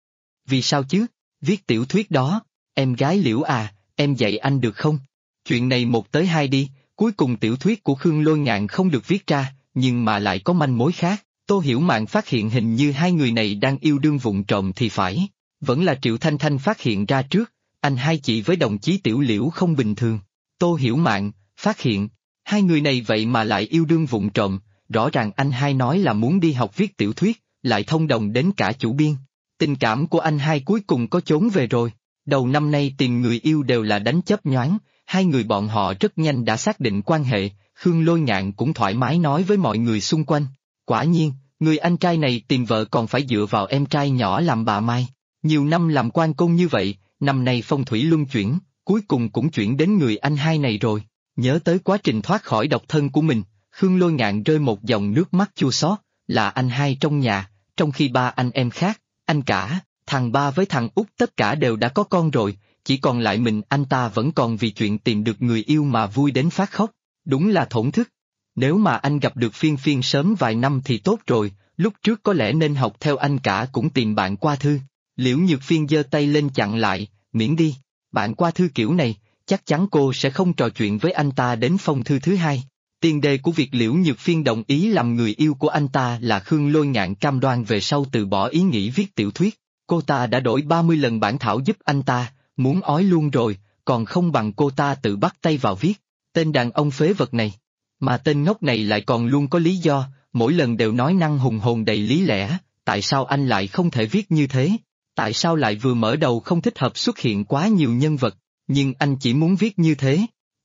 Vì sao chứ, viết tiểu thuyết đó, em gái Liễu à, em dạy anh được không? Chuyện này một tới hai đi, cuối cùng tiểu thuyết của Khương Lôi Ngạn không được viết ra, nhưng mà lại có manh mối khác. Tô Hiểu Mạn phát hiện hình như hai người này đang yêu đương vụng trộm thì phải, vẫn là Triệu Thanh Thanh phát hiện ra trước, anh hai chị với đồng chí Tiểu Liễu không bình thường. Tô Hiểu Mạn, phát hiện, hai người này vậy mà lại yêu đương vụng trộm, rõ ràng anh hai nói là muốn đi học viết tiểu thuyết, lại thông đồng đến cả chủ biên. Tình cảm của anh hai cuối cùng có chốn về rồi, đầu năm nay tìm người yêu đều là đánh chớp nhoáng, hai người bọn họ rất nhanh đã xác định quan hệ, Khương Lôi Ngạn cũng thoải mái nói với mọi người xung quanh. Quả nhiên, người anh trai này tìm vợ còn phải dựa vào em trai nhỏ làm bà Mai. Nhiều năm làm quan công như vậy, năm nay phong thủy luân chuyển, cuối cùng cũng chuyển đến người anh hai này rồi. Nhớ tới quá trình thoát khỏi độc thân của mình, Khương Lôi Ngạn rơi một dòng nước mắt chua xót, là anh hai trong nhà, trong khi ba anh em khác, anh cả, thằng ba với thằng út tất cả đều đã có con rồi, chỉ còn lại mình anh ta vẫn còn vì chuyện tìm được người yêu mà vui đến phát khóc, đúng là thổn thức. Nếu mà anh gặp được Phiên Phiên sớm vài năm thì tốt rồi, lúc trước có lẽ nên học theo anh cả cũng tìm bạn qua thư. Liễu Nhược Phiên giơ tay lên chặn lại, miễn đi, bạn qua thư kiểu này, chắc chắn cô sẽ không trò chuyện với anh ta đến phong thư thứ hai. Tiền đề của việc Liễu Nhược Phiên đồng ý làm người yêu của anh ta là Khương Lôi Ngạn cam đoan về sau từ bỏ ý nghĩ viết tiểu thuyết. Cô ta đã đổi 30 lần bản thảo giúp anh ta, muốn ói luôn rồi, còn không bằng cô ta tự bắt tay vào viết. Tên đàn ông phế vật này. Mà tên ngốc này lại còn luôn có lý do, mỗi lần đều nói năng hùng hồn đầy lý lẽ, tại sao anh lại không thể viết như thế? Tại sao lại vừa mở đầu không thích hợp xuất hiện quá nhiều nhân vật, nhưng anh chỉ muốn viết như thế?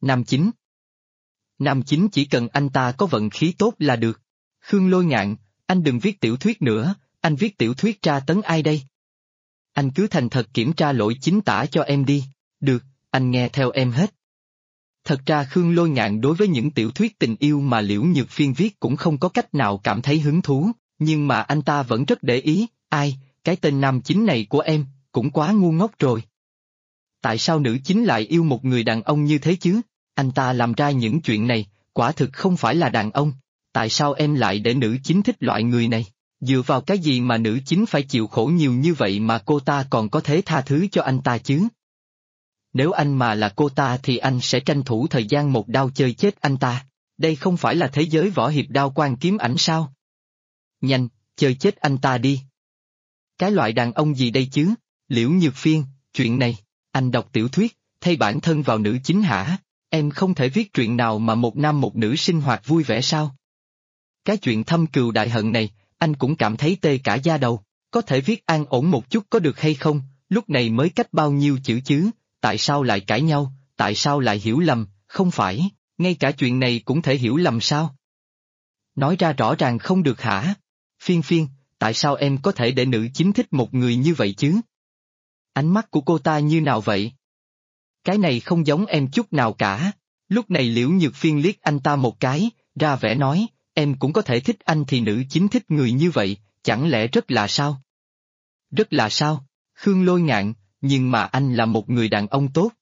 Nam chính chỉ cần anh ta có vận khí tốt là được. Khương Lôi Ngạn, anh đừng viết tiểu thuyết nữa, anh viết tiểu thuyết tra tấn ai đây? Anh cứ thành thật kiểm tra lỗi chính tả cho em đi, được, anh nghe theo em hết. Thật ra Khương Lôi Ngạn đối với những tiểu thuyết tình yêu mà Liễu Nhược Phiên viết cũng không có cách nào cảm thấy hứng thú, nhưng mà anh ta vẫn rất để ý, cái tên nam chính này của em, cũng quá ngu ngốc rồi. Tại sao nữ chính lại yêu một người đàn ông như thế chứ? Anh ta làm ra những chuyện này, quả thực không phải là đàn ông. Tại sao em lại để nữ chính thích loại người này? Dựa vào cái gì mà nữ chính phải chịu khổ nhiều như vậy mà cô ta còn có thể tha thứ cho anh ta chứ? Nếu anh mà là cô ta thì anh sẽ tranh thủ thời gian một đao chơi chết anh ta. Đây không phải là thế giới võ hiệp đao quan kiếm ảnh sao? Nhanh, chơi chết anh ta đi. Cái loại đàn ông gì đây chứ? Liễu Nhược Phiên, chuyện này, anh đọc tiểu thuyết, thay bản thân vào nữ chính hả? Em không thể viết truyện nào mà một nam một nữ sinh hoạt vui vẻ sao? Cái chuyện thâm cừu đại hận này, anh cũng cảm thấy tê cả da đầu. Có thể viết an ổn một chút có được hay không? Lúc này mới cách bao nhiêu chữ chứ? Tại sao lại cãi nhau? Tại sao lại hiểu lầm? Không phải, ngay cả chuyện này cũng thể hiểu lầm sao? Nói ra rõ ràng không được hả? Phiên Phiên, tại sao em có thể để nữ chính thích một người như vậy chứ? Ánh mắt của cô ta như nào vậy? Cái này không giống em chút nào cả. Lúc này Liễu Nhược Phiên liếc anh ta một cái, ra vẻ nói, em cũng có thể thích anh thì nữ chính thích người như vậy, chẳng lẽ rất là sao? Rất là sao? Khương Lôi Ngạn, nhưng mà anh là một người đàn ông tốt.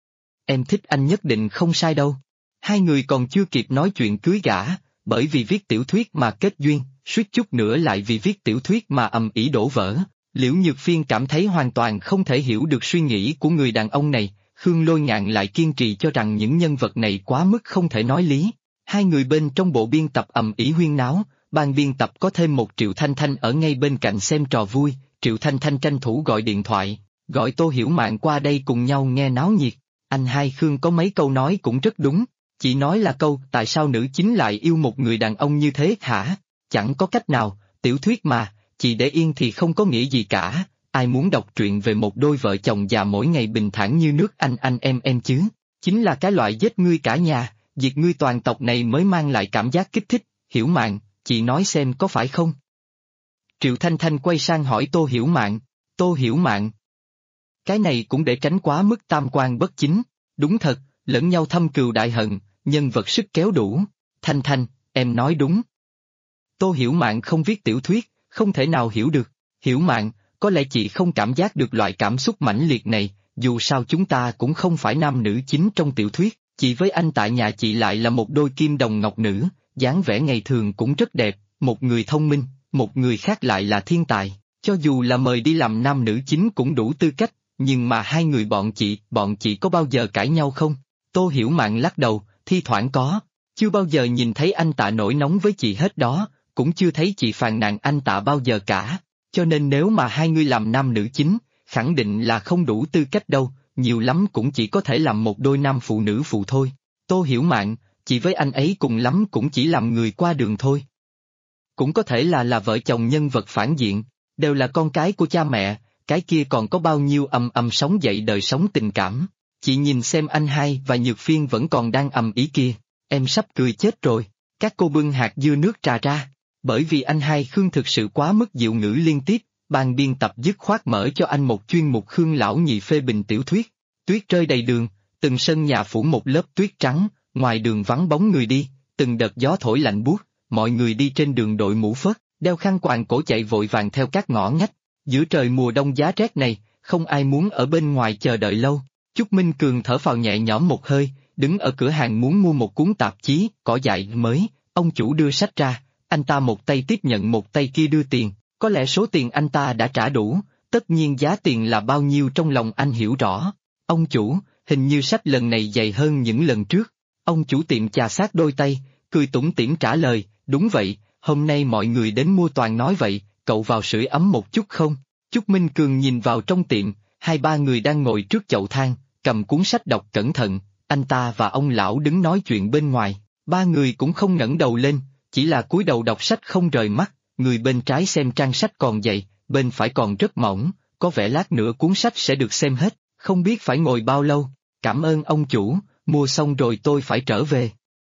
Em thích anh nhất định không sai đâu. Hai người còn chưa kịp nói chuyện cưới gả, bởi vì viết tiểu thuyết mà kết duyên, suýt chút nữa lại vì viết tiểu thuyết mà ầm ĩ đổ vỡ. Liễu Nhược Phiên cảm thấy hoàn toàn không thể hiểu được suy nghĩ của người đàn ông này, Khương Lôi Ngạn lại kiên trì cho rằng những nhân vật này quá mức không thể nói lý. Hai người bên trong bộ biên tập ầm ĩ huyên náo, ban biên tập có thêm một Triệu Thanh Thanh ở ngay bên cạnh xem trò vui, Triệu Thanh Thanh tranh thủ gọi điện thoại, gọi Tô Hiểu Mạn qua đây cùng nhau nghe náo nhiệt. Anh hai Khương có mấy câu nói cũng rất đúng, chị nói là câu tại sao nữ chính lại yêu một người đàn ông như thế hả? Chẳng có cách nào, tiểu thuyết mà, chị để yên thì không có nghĩa gì cả, ai muốn đọc truyện về một đôi vợ chồng già mỗi ngày bình thản như nước anh em chứ, chính là cái loại giết ngươi cả nhà, diệt ngươi toàn tộc này mới mang lại cảm giác kích thích, Hiểu Mạn, chị nói xem có phải không? Triệu Thanh Thanh quay sang hỏi Tô Hiểu Mạn, Tô Hiểu Mạn. Cái này cũng để tránh quá mức tam quan bất chính, đúng thật, lẫn nhau thâm cừu đại hận, nhân vật sức kéo đủ, Thanh Thanh, em nói đúng. Tô Hiểu Mạn không viết tiểu thuyết, không thể nào hiểu được, Hiểu Mạn, có lẽ chị không cảm giác được loại cảm xúc mãnh liệt này, dù sao chúng ta cũng không phải nam nữ chính trong tiểu thuyết, chị với anh tại nhà chị lại là một đôi kim đồng ngọc nữ, dáng vẻ ngày thường cũng rất đẹp, một người thông minh, một người khác lại là thiên tài, cho dù là mời đi làm nam nữ chính cũng đủ tư cách, nhưng mà hai người bọn chị có bao giờ cãi nhau không? Tô Hiểu Mạn lắc đầu, thi thoảng có, chưa bao giờ nhìn thấy anh Tạ nổi nóng với chị hết đó, cũng chưa thấy chị phàn nàn anh Tạ bao giờ cả, cho nên nếu mà hai người làm nam nữ chính, khẳng định là không đủ tư cách đâu, nhiều lắm cũng chỉ có thể làm một đôi nam phụ nữ phụ thôi. Tô Hiểu Mạn, chị với anh ấy cùng lắm cũng chỉ làm người qua đường thôi. Cũng có thể là vợ chồng nhân vật phản diện, đều là con cái của cha mẹ, cái kia còn có bao nhiêu sống dậy đời sống tình cảm. Chị nhìn xem anh hai và Nhược Phiên vẫn còn đang ầm ĩ kia, em sắp cười chết rồi. Các cô bưng hạt dưa nước trà ra, bởi vì anh hai Khương thực sự quá mức diệu ngữ liên tiếp, ban biên tập dứt khoát mở cho anh một chuyên mục Khương lão nhị phê bình tiểu thuyết. Tuyết rơi đầy đường, từng sân nhà phủ một lớp tuyết trắng, ngoài đường vắng bóng người đi, từng đợt gió thổi lạnh buốt, mọi người đi trên đường đội mũ phớt, đeo khăn quàng cổ chạy vội vàng theo các ngõ ngách. Giữa trời mùa đông giá rét này, không ai muốn ở bên ngoài chờ đợi lâu. Chúc Minh Cường thở phào nhẹ nhõm một hơi, đứng ở cửa hàng muốn mua một cuốn tạp chí, cỏ dại mới, ông chủ đưa sách ra, anh ta một tay tiếp nhận một tay kia đưa tiền, có lẽ số tiền anh ta đã trả đủ, tất nhiên giá tiền là bao nhiêu trong lòng anh hiểu rõ. Ông chủ, hình như sách lần này dày hơn những lần trước. Ông chủ tiệm chà sát đôi tay, cười tủm tỉm trả lời, đúng vậy, hôm nay mọi người đến mua toàn nói vậy, cậu vào sưởi ấm một chút không? Chúc Minh Cường nhìn vào trong tiệm, hai ba người đang ngồi trước chậu than, cầm cuốn sách đọc cẩn thận, anh ta và ông lão đứng nói chuyện bên ngoài, ba người cũng không ngẩng đầu lên, chỉ là cúi đầu đọc sách không rời mắt, người bên trái xem trang sách còn dày, bên phải còn rất mỏng, có vẻ lát nữa cuốn sách sẽ được xem hết, không biết phải ngồi bao lâu, cảm ơn ông chủ, mua xong rồi tôi phải trở về.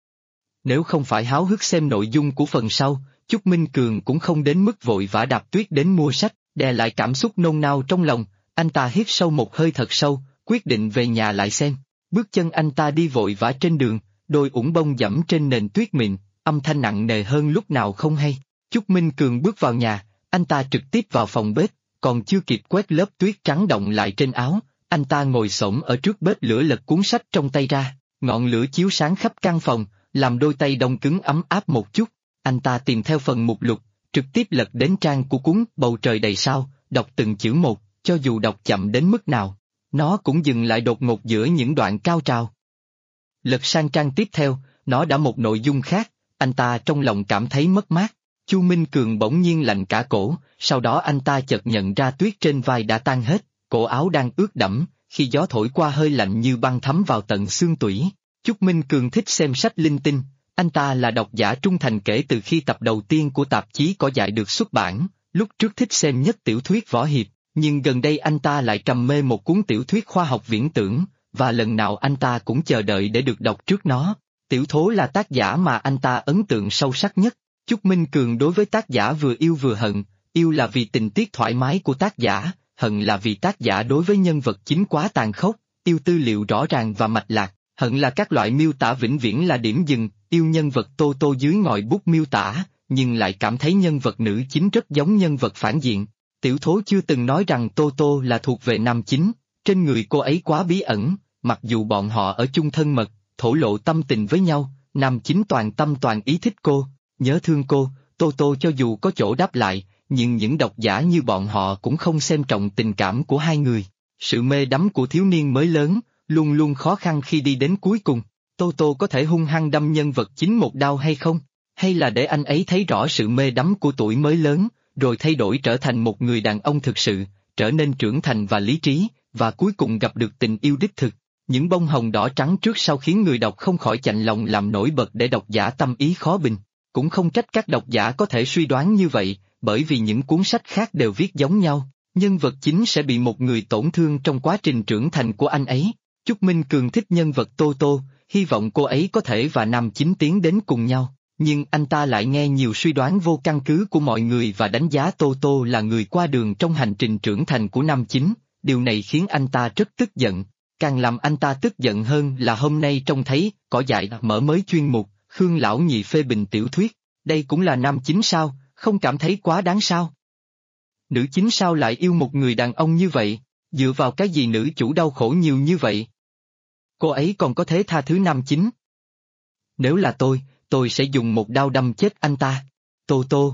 Nếu không phải háo hức xem nội dung của phần sau, Chúc Minh Cường cũng không đến mức vội vã đạp tuyết đến mua sách, đè lại cảm xúc nôn nao trong lòng, anh ta hít sâu một hơi thật sâu, quyết định về nhà lại xem. Bước chân anh ta đi vội vã trên đường, đôi ủng bông dẫm trên nền tuyết mịn, âm thanh nặng nề hơn lúc nào không hay. Chúc Minh Cường bước vào nhà, anh ta trực tiếp vào phòng bếp, còn chưa kịp quét lớp tuyết trắng động lại trên áo, anh ta ngồi xổm ở trước bếp lửa lật cuốn sách trong tay ra, ngọn lửa chiếu sáng khắp căn phòng, làm đôi tay đông cứng ấm áp một chút. Anh ta tìm theo phần mục lục, trực tiếp lật đến trang của cuốn Bầu trời đầy sao, đọc từng chữ một, cho dù đọc chậm đến mức nào, nó cũng dừng lại đột ngột giữa những đoạn cao trào. Lật sang trang tiếp theo, nó đã một nội dung khác, anh ta trong lòng cảm thấy mất mát. Chu Minh Cường bỗng nhiên lạnh cả cổ, sau đó anh ta chợt nhận ra tuyết trên vai đã tan hết, cổ áo đang ướt đẫm, khi gió thổi qua hơi lạnh như băng thấm vào tận xương tủy. Chúc Minh Cường thích xem sách linh tinh, anh ta là độc giả trung thành kể từ khi tập đầu tiên của tạp chí Cỏ Dại được xuất bản, lúc trước thích xem nhất tiểu thuyết võ hiệp, nhưng gần đây anh ta lại trầm mê một cuốn tiểu thuyết khoa học viễn tưởng, và lần nào anh ta cũng chờ đợi để được đọc trước nó. Tiểu Thố là tác giả mà anh ta ấn tượng sâu sắc nhất. Chúc Minh Cường đối với tác giả vừa yêu vừa hận, yêu là vì tình tiết thoải mái của tác giả, hận là vì tác giả đối với nhân vật chính quá tàn khốc, yêu tư liệu rõ ràng và mạch lạc, hận là các loại miêu tả vĩnh viễn là điểm dừng, yêu nhân vật Tô Tô dưới ngòi bút miêu tả, nhưng lại cảm thấy nhân vật nữ chính rất giống nhân vật phản diện. Tiểu Thố chưa từng nói rằng Tô Tô là thuộc về nam chính, trên người cô ấy quá bí ẩn, mặc dù bọn họ ở chung thân mật, thổ lộ tâm tình với nhau, nam chính toàn tâm toàn ý thích cô, nhớ thương cô, Tô Tô cho dù có chỗ đáp lại, nhưng những độc giả như bọn họ cũng không xem trọng tình cảm của hai người. Sự mê đắm của thiếu niên mới lớn, luôn luôn khó khăn khi đi đến cuối cùng. Tô Tô có thể hung hăng đâm nhân vật chính một đao hay không? Hay là để anh ấy thấy rõ sự mê đắm của tuổi mới lớn, rồi thay đổi trở thành một người đàn ông thực sự, trở nên trưởng thành và lý trí, và cuối cùng gặp được tình yêu đích thực. Những bông hồng đỏ trắng trước sau khiến người đọc không khỏi chạnh lòng làm nổi bật để độc giả tâm ý khó bình. Cũng không trách các độc giả có thể suy đoán như vậy, bởi vì những cuốn sách khác đều viết giống nhau, nhân vật chính sẽ bị một người tổn thương trong quá trình trưởng thành của anh ấy. Chúc Minh Cường thích nhân vật Tô Tô, hy vọng cô ấy có thể và nam chính tiến đến cùng nhau, nhưng anh ta lại nghe nhiều suy đoán vô căn cứ của mọi người và đánh giá Tô Tô là người qua đường trong hành trình trưởng thành của nam chính, điều này khiến anh ta rất tức giận. Càng làm anh ta tức giận hơn là hôm nay trông thấy Cỏ Dại mở mới chuyên mục, Khương Lão Nhị phê bình tiểu thuyết, đây cũng là nam chính sao, không cảm thấy quá đáng sao? Nữ chính sao lại yêu một người đàn ông như vậy, dựa vào cái gì nữ chủ đau khổ nhiều như vậy? Cô ấy còn có thể tha thứ nam chính. Nếu là tôi sẽ dùng một đao đâm chết anh ta. Tô Tô.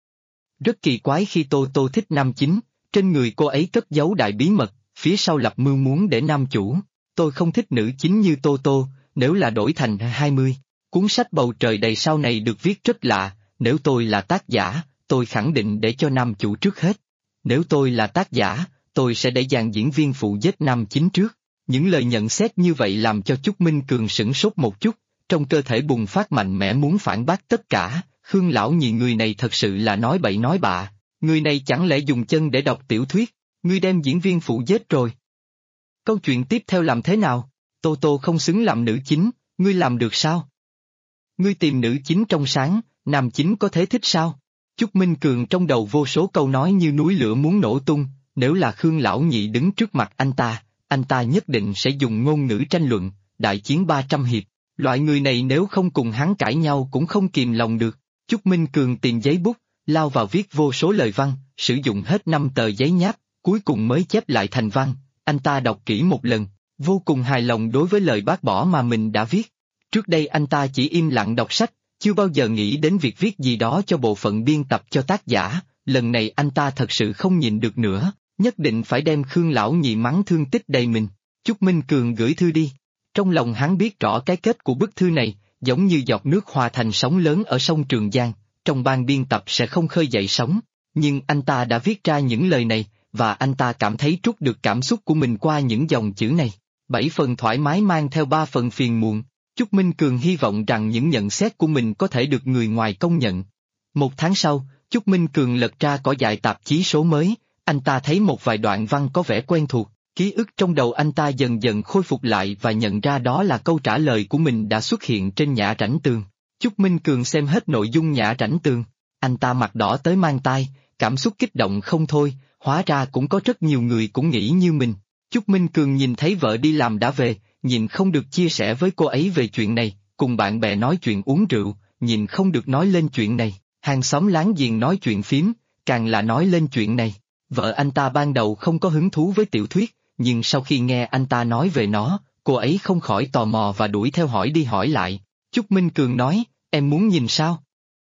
Rất kỳ quái khi Tô Tô thích nam chính, trên người cô ấy cất giấu đại bí mật, phía sau lập mưu muốn để nam chủ. Tôi không thích nữ chính như Tô Tô, nếu là đổi thành 20. Cuốn sách Bầu Trời Đầy Sao này được viết rất lạ, nếu tôi là tác giả, tôi khẳng định để cho nam chủ trước hết. Nếu tôi là tác giả, tôi sẽ để dàn diễn viên phụ giết nam chính trước. Những lời nhận xét như vậy làm cho Chúc Minh Cường sửng sốt một chút, trong cơ thể bùng phát mạnh mẽ muốn phản bác tất cả. Khương Lão Nhị người này thật sự là nói bậy nói bạ, người này chẳng lẽ dùng chân để đọc tiểu thuyết, ngươi đem diễn viên phụ giết rồi. Câu chuyện tiếp theo làm thế nào? Tô Tô không xứng làm nữ chính, ngươi làm được sao? Ngươi tìm nữ chính trong sáng, nam chính có thể thích sao? Chúc Minh Cường trong đầu vô số câu nói như núi lửa muốn nổ tung, nếu là Khương Lão Nhị đứng trước mặt anh ta nhất định sẽ dùng ngôn ngữ tranh luận, đại chiến 300 hiệp. Loại người này nếu không cùng hắn cãi nhau cũng không kìm lòng được. Chúc Minh Cường tìm giấy bút, lao vào viết vô số lời văn, sử dụng hết 5 tờ giấy nháp, cuối cùng mới chép lại thành văn. Anh ta đọc kỹ một lần, vô cùng hài lòng đối với lời bác bỏ mà mình đã viết. Trước đây anh ta chỉ im lặng đọc sách, chưa bao giờ nghĩ đến việc viết gì đó cho bộ phận biên tập cho tác giả, lần này anh ta thật sự không nhịn được nữa, nhất định phải đem Khương Lão Nhị mắng thương tích đầy mình. Chúc Minh Cường gửi thư đi. Trong lòng hắn biết rõ cái kết của bức thư này, giống như giọt nước hòa thành sóng lớn ở sông Trường Giang, trong ban biên tập sẽ không khơi dậy sóng, nhưng anh ta đã viết ra những lời này, và anh ta cảm thấy trút được cảm xúc của mình qua những dòng chữ này. 7 phần thoải mái mang theo 3 phần phiền muộn. Chúc Minh Cường hy vọng rằng những nhận xét của mình có thể được người ngoài công nhận. 1 tháng sau, Chúc Minh Cường lật ra Cỏ Dại tạp chí số mới, anh ta thấy một vài đoạn văn có vẻ quen thuộc, ký ức trong đầu anh ta dần dần khôi phục lại và nhận ra đó là câu trả lời của mình đã xuất hiện trên nhã rảnh tường. Chúc Minh Cường xem hết nội dung nhã rảnh tường, anh ta mặt đỏ tới mang tai, cảm xúc kích động không thôi, hóa ra cũng có rất nhiều người cũng nghĩ như mình. Chúc Minh Cường nhìn thấy vợ đi làm đã về, nhìn không được chia sẻ với cô ấy về chuyện này, cùng bạn bè nói chuyện uống rượu, nhìn không được nói lên chuyện này, hàng xóm láng giềng nói chuyện phím, càng là nói lên chuyện này. Vợ anh ta ban đầu không có hứng thú với tiểu thuyết, nhưng sau khi nghe anh ta nói về nó, cô ấy không khỏi tò mò và đuổi theo hỏi đi hỏi lại. Chúc Minh Cường nói, em muốn nhìn sao?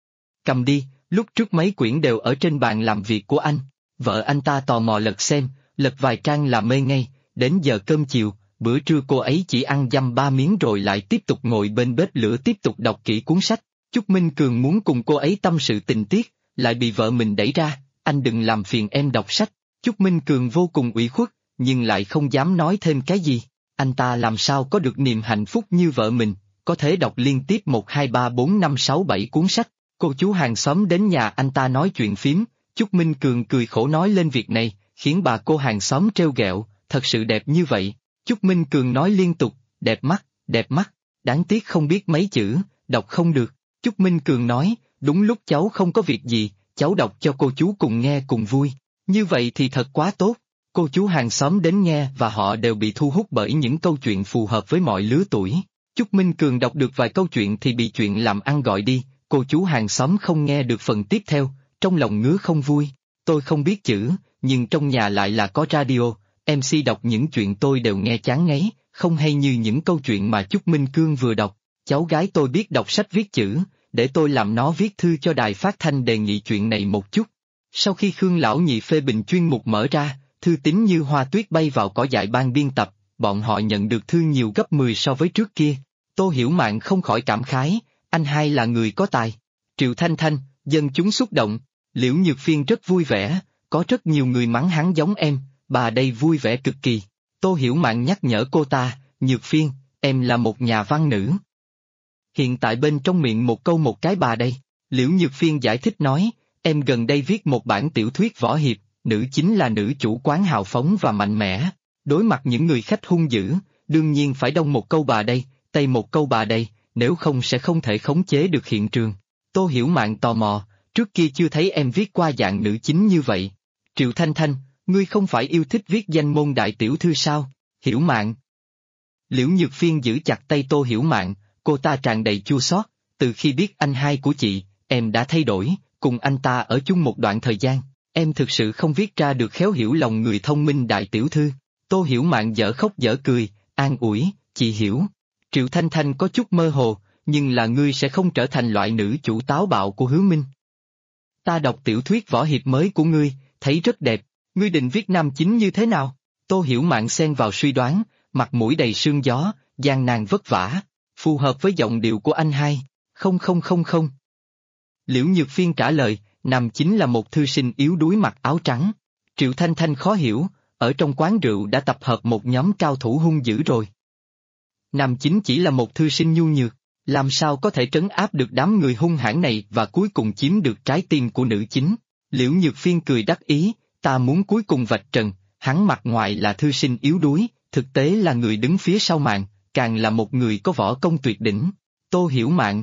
Cầm đi, lúc trước mấy quyển đều ở trên bàn làm việc của anh. Vợ anh ta tò mò lật vài trang là mê ngay, đến giờ cơm chiều, bữa trưa cô ấy chỉ ăn dăm 3 miếng rồi lại tiếp tục ngồi bên bếp lửa tiếp tục đọc kỹ cuốn sách. Chúc Minh Cường muốn cùng cô ấy tâm sự tình tiết, lại bị vợ mình đẩy ra, anh đừng làm phiền em đọc sách. Chúc Minh Cường vô cùng ủy khuất, nhưng lại không dám nói thêm cái gì. Anh ta làm sao có được niềm hạnh phúc như vợ mình, có thể đọc liên tiếp 1 2 3 4 5 6 7 cuốn sách. Cô chú hàng xóm đến nhà anh ta nói chuyện phím, Chúc Minh Cường cười khổ nói lên việc này, khiến bà cô hàng xóm trêu ghẹo, thật sự đẹp như vậy. Chúc Minh Cường nói liên tục, đẹp mắt, đáng tiếc không biết mấy chữ, đọc không được. Chúc Minh Cường nói, đúng lúc cháu không có việc gì, cháu đọc cho cô chú cùng nghe cùng vui, như vậy thì thật quá tốt. Cô chú hàng xóm đến nghe và họ đều bị thu hút bởi những câu chuyện phù hợp với mọi lứa tuổi. Chúc Minh Cường đọc được vài câu chuyện thì bị chuyện làm ăn gọi đi, cô chú hàng xóm không nghe được phần tiếp theo, trong lòng ngứa không vui. Tôi không biết chữ, nhưng trong nhà lại là có radio, MC đọc những chuyện tôi đều nghe chán ngấy, không hay như những câu chuyện mà Chúc Minh Cương vừa đọc. Cháu gái tôi biết đọc sách viết chữ, để tôi làm nó viết thư cho đài phát thanh đề nghị chuyện này một chút. Sau khi Khương Lão Nhị phê bình chuyên mục mở ra, thư tín như hoa tuyết bay vào cỏ dại ban biên tập, bọn họ nhận được thư nhiều gấp 10 so với trước kia. Tô Hiểu Mạn không khỏi cảm khái, anh hai là người có tài. Triệu Thanh Thanh, dân chúng xúc động, Liễu Nhược Phiên rất vui vẻ, có rất nhiều người mắng hắn giống em, bà đây vui vẻ cực kỳ. Tô Hiểu Mạn nhắc nhở cô ta, Nhược Phiên, em là một nhà văn nữ. Hiện tại bên trong miệng một câu một cái bà đây. Liễu Nhược Phiên giải thích nói, em gần đây viết một bản tiểu thuyết võ hiệp, nữ chính là nữ chủ quán hào phóng và mạnh mẽ. Đối mặt những người khách hung dữ, đương nhiên phải đông một câu bà đây, tây một câu bà đây, nếu không sẽ không thể khống chế được hiện trường. Tô Hiểu Mạn tò mò, trước kia chưa thấy em viết qua dạng nữ chính như vậy. Triệu Thanh Thanh, ngươi không phải yêu thích viết danh môn đại tiểu thư sao? Hiểu Mạn. Liễu Nhược Phiên giữ chặt tay Tô Hiểu Mạn, cô ta tràn đầy chua xót. Từ khi biết anh hai của chị, em đã thay đổi, cùng anh ta ở chung một đoạn thời gian, em thực sự không viết ra được khéo hiểu lòng người thông minh đại tiểu thư. Tô Hiểu Mạn dở khóc dở cười, an ủi, chị hiểu. Triệu Thanh Thanh có chút mơ hồ, nhưng là ngươi sẽ không trở thành loại nữ chủ táo bạo của Hứa Minh. Ta đọc tiểu thuyết võ hiệp mới của ngươi, thấy rất đẹp, ngươi định viết nam chính như thế nào? Tô Hiểu Mạn xen vào suy đoán, mặt mũi đầy sương gió, gian nan vất vả, phù hợp với giọng điệu của anh hai. Không. Liễu Nhược Phiên trả lời, nam chính là một thư sinh yếu đuối mặc áo trắng. Triệu Thanh Thanh khó hiểu, ở trong quán rượu đã tập hợp một nhóm cao thủ hung dữ rồi. Nam chính chỉ là một thư sinh nhu nhược, làm sao có thể trấn áp được đám người hung hãn này và cuối cùng chiếm được trái tim của nữ chính. Liễu Nhược Phiên cười đắc ý, ta muốn cuối cùng vạch trần, hắn mặt ngoài là thư sinh yếu đuối, thực tế là người đứng phía sau màn, càng là một người có võ công tuyệt đỉnh. Tô Hiểu Mạn.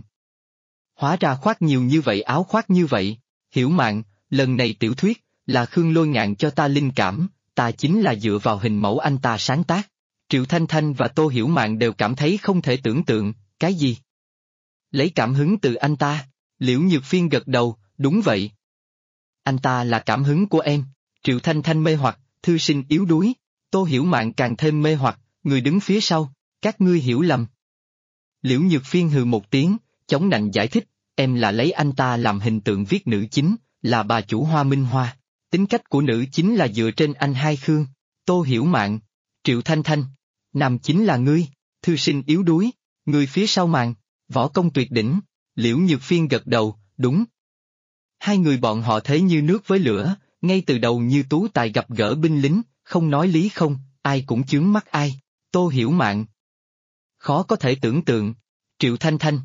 Hóa ra khoác nhiều như vậy áo khoác như vậy, Hiểu Mạn, lần này tiểu thuyết, là Khương Lôi Ngạn cho ta linh cảm, ta chính là dựa vào hình mẫu anh ta sáng tác. Triệu Thanh Thanh và Tô Hiểu Mạn đều cảm thấy không thể tưởng tượng, cái gì? Lấy cảm hứng từ anh ta, Liễu Nhược Phiên gật đầu, đúng vậy. Anh ta là cảm hứng của em, Triệu Thanh Thanh mê hoặc, thư sinh yếu đuối, Tô Hiểu Mạn càng thêm mê hoặc, người đứng phía sau, các ngươi hiểu lầm. Liễu Nhược Phiên hừ một tiếng, chống nạnh giải thích, em là lấy anh ta làm hình tượng viết nữ chính, là bà chủ Hoa Minh Hoa. Tính cách của nữ chính là dựa trên anh hai Khương. Tô Hiểu Mạn, Triệu Thanh Thanh, nam chính là ngươi, thư sinh yếu đuối, người phía sau màn, võ công tuyệt đỉnh. Liễu Nhược Phiên gật đầu, đúng. Hai người bọn họ thế như nước với lửa, ngay từ đầu như tú tài gặp gỡ binh lính, không nói lý không, ai cũng chướng mắt ai. Tô Hiểu Mạn. Khó có thể tưởng tượng. Triệu Thanh Thanh.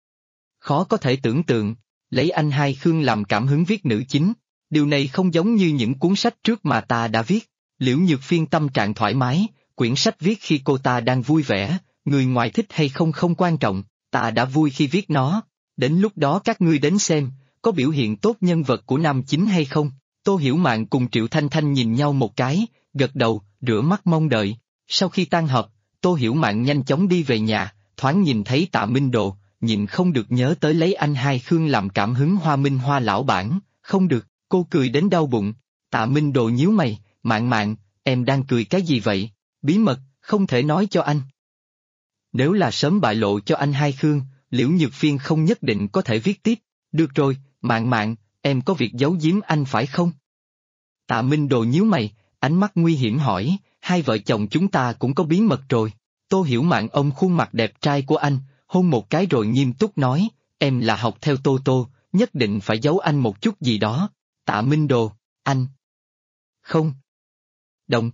Khó có thể tưởng tượng, lấy anh hai Khương làm cảm hứng viết nữ chính, điều này không giống như những cuốn sách trước mà ta đã viết. Liễu Nhược Phiên tâm trạng thoải mái, quyển sách viết khi cô ta đang vui vẻ, người ngoài thích hay không không quan trọng, ta đã vui khi viết nó, đến lúc đó các ngươi đến xem, có biểu hiện tốt nhân vật của nam chính hay không. Tô Hiểu Mạn cùng Triệu Thanh Thanh nhìn nhau một cái, gật đầu, rửa mắt mong đợi. Sau khi tan họp, Tô Hiểu Mạn nhanh chóng đi về nhà, thoáng nhìn thấy Tạ Minh Đồ, nhịn không được nhớ tới lấy anh hai Khương làm cảm hứng Hoa Minh Hoa lão bản, không được, cô cười đến đau bụng. Tạ Minh Đồ nhíu mày, Mạn Mạn, em đang cười cái gì vậy? Bí mật, không thể nói cho anh. Nếu là sớm bại lộ cho anh hai Khương, Liễu Nhược Phiên không nhất định có thể viết tiếp. Được rồi, Mạn Mạn, em có việc giấu giếm anh phải không? Tạ Minh Đồ nhíu mày, ánh mắt nguy hiểm hỏi, hai vợ chồng chúng ta cũng có bí mật rồi. Tô Hiểu Mạn ôm khuôn mặt đẹp trai của anh, hôn một cái rồi nghiêm túc nói, em là học theo Tô Tô, nhất định phải giấu anh một chút gì đó. Tạ Minh Đồ, anh. Không. Đồng.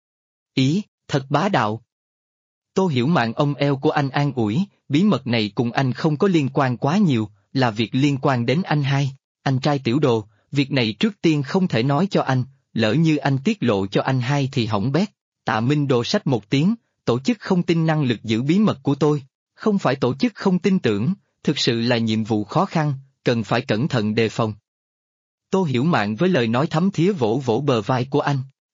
Ý, thật bá đạo. Tô Hiểu Mạn ôm eo của anh an ủi, bí mật này cùng anh không có liên quan quá nhiều, là việc liên quan đến anh hai, anh trai tiểu đồ, việc này trước tiên không thể nói cho anh, lỡ như anh tiết lộ cho anh hai thì hỏng bét. Tạ Minh Đồ xách một tiếng, tổ chức không tin năng lực giữ bí mật của tôi, không phải tổ chức không tin tưởng, thực sự là nhiệm vụ khó khăn, cần phải cẩn thận đề phòng. Tô Hiểu Mạn với lời nói thấm thía vỗ vỗ bờ vai của anh,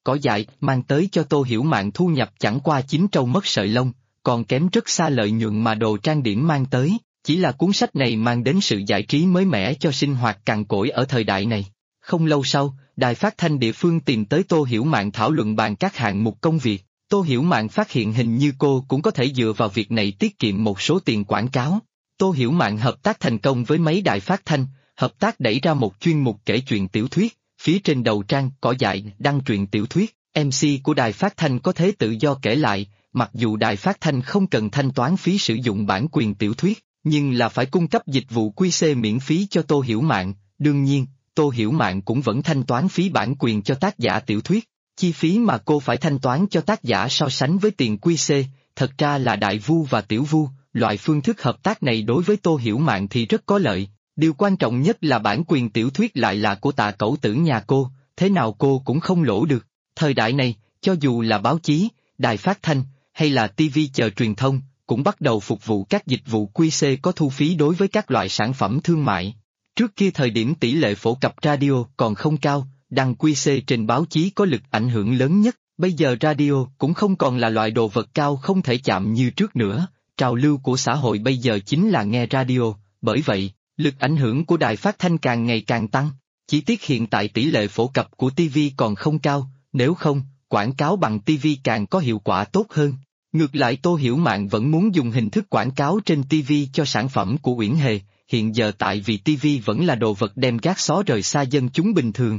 Cỏ dại mang tới cho Tô Hiểu Mạn thu nhập chẳng qua chín trâu mất sợi lông, còn kém rất xa lợi nhuận mà đồ trang điểm mang tới, chỉ là cuốn sách này mang đến sự giải trí mới mẻ cho sinh hoạt cằn cỗi ở thời đại này. Không lâu sau, đài phát thanh địa phương tìm tới Tô Hiểu Mạn thảo luận bàn các hạng mục công việc. Tô Hiểu Mạn phát hiện hình như cô cũng có thể dựa vào việc này tiết kiệm một số tiền quảng cáo. Tô Hiểu Mạn hợp tác thành công với mấy đài phát thanh, hợp tác đẩy ra một chuyên mục kể chuyện tiểu thuyết, phía trên đầu trang Cỏ dại đăng truyện tiểu thuyết, MC của đài phát thanh có thể tự do kể lại, mặc dù đài phát thanh không cần thanh toán phí sử dụng bản quyền tiểu thuyết, nhưng là phải cung cấp dịch vụ QC miễn phí cho Tô Hiểu Mạn, đương nhiên, Tô Hiểu Mạn cũng vẫn thanh toán phí bản quyền cho tác giả tiểu thuyết. Chi phí mà cô phải thanh toán cho tác giả so sánh với tiền QC, thật ra là đại vu và tiểu vu, loại phương thức hợp tác này đối với Tô Hiểu Mạn thì rất có lợi. Điều quan trọng nhất là bản quyền tiểu thuyết lại là của Tạ Cẩu Tử nhà cô, thế nào cô cũng không lỗ được. Thời đại này, cho dù là báo chí, đài phát thanh, hay là TV chờ truyền thông, cũng bắt đầu phục vụ các dịch vụ QC có thu phí đối với các loại sản phẩm thương mại. Trước kia thời điểm tỷ lệ phổ cập radio còn không cao, đăng QC trên báo chí có lực ảnh hưởng lớn nhất, bây giờ radio cũng không còn là loại đồ vật cao không thể chạm như trước nữa, trào lưu của xã hội bây giờ chính là nghe radio, bởi vậy, lực ảnh hưởng của đài phát thanh càng ngày càng tăng, chỉ tiếc hiện tại tỷ lệ phổ cập của TV còn không cao, nếu không, quảng cáo bằng TV càng có hiệu quả tốt hơn. Ngược lại Tô Hiểu Mạn vẫn muốn dùng hình thức quảng cáo trên TV cho sản phẩm của Uyển Hề, hiện giờ tại vì TV vẫn là đồ vật đem gác xó rời xa dân chúng bình thường.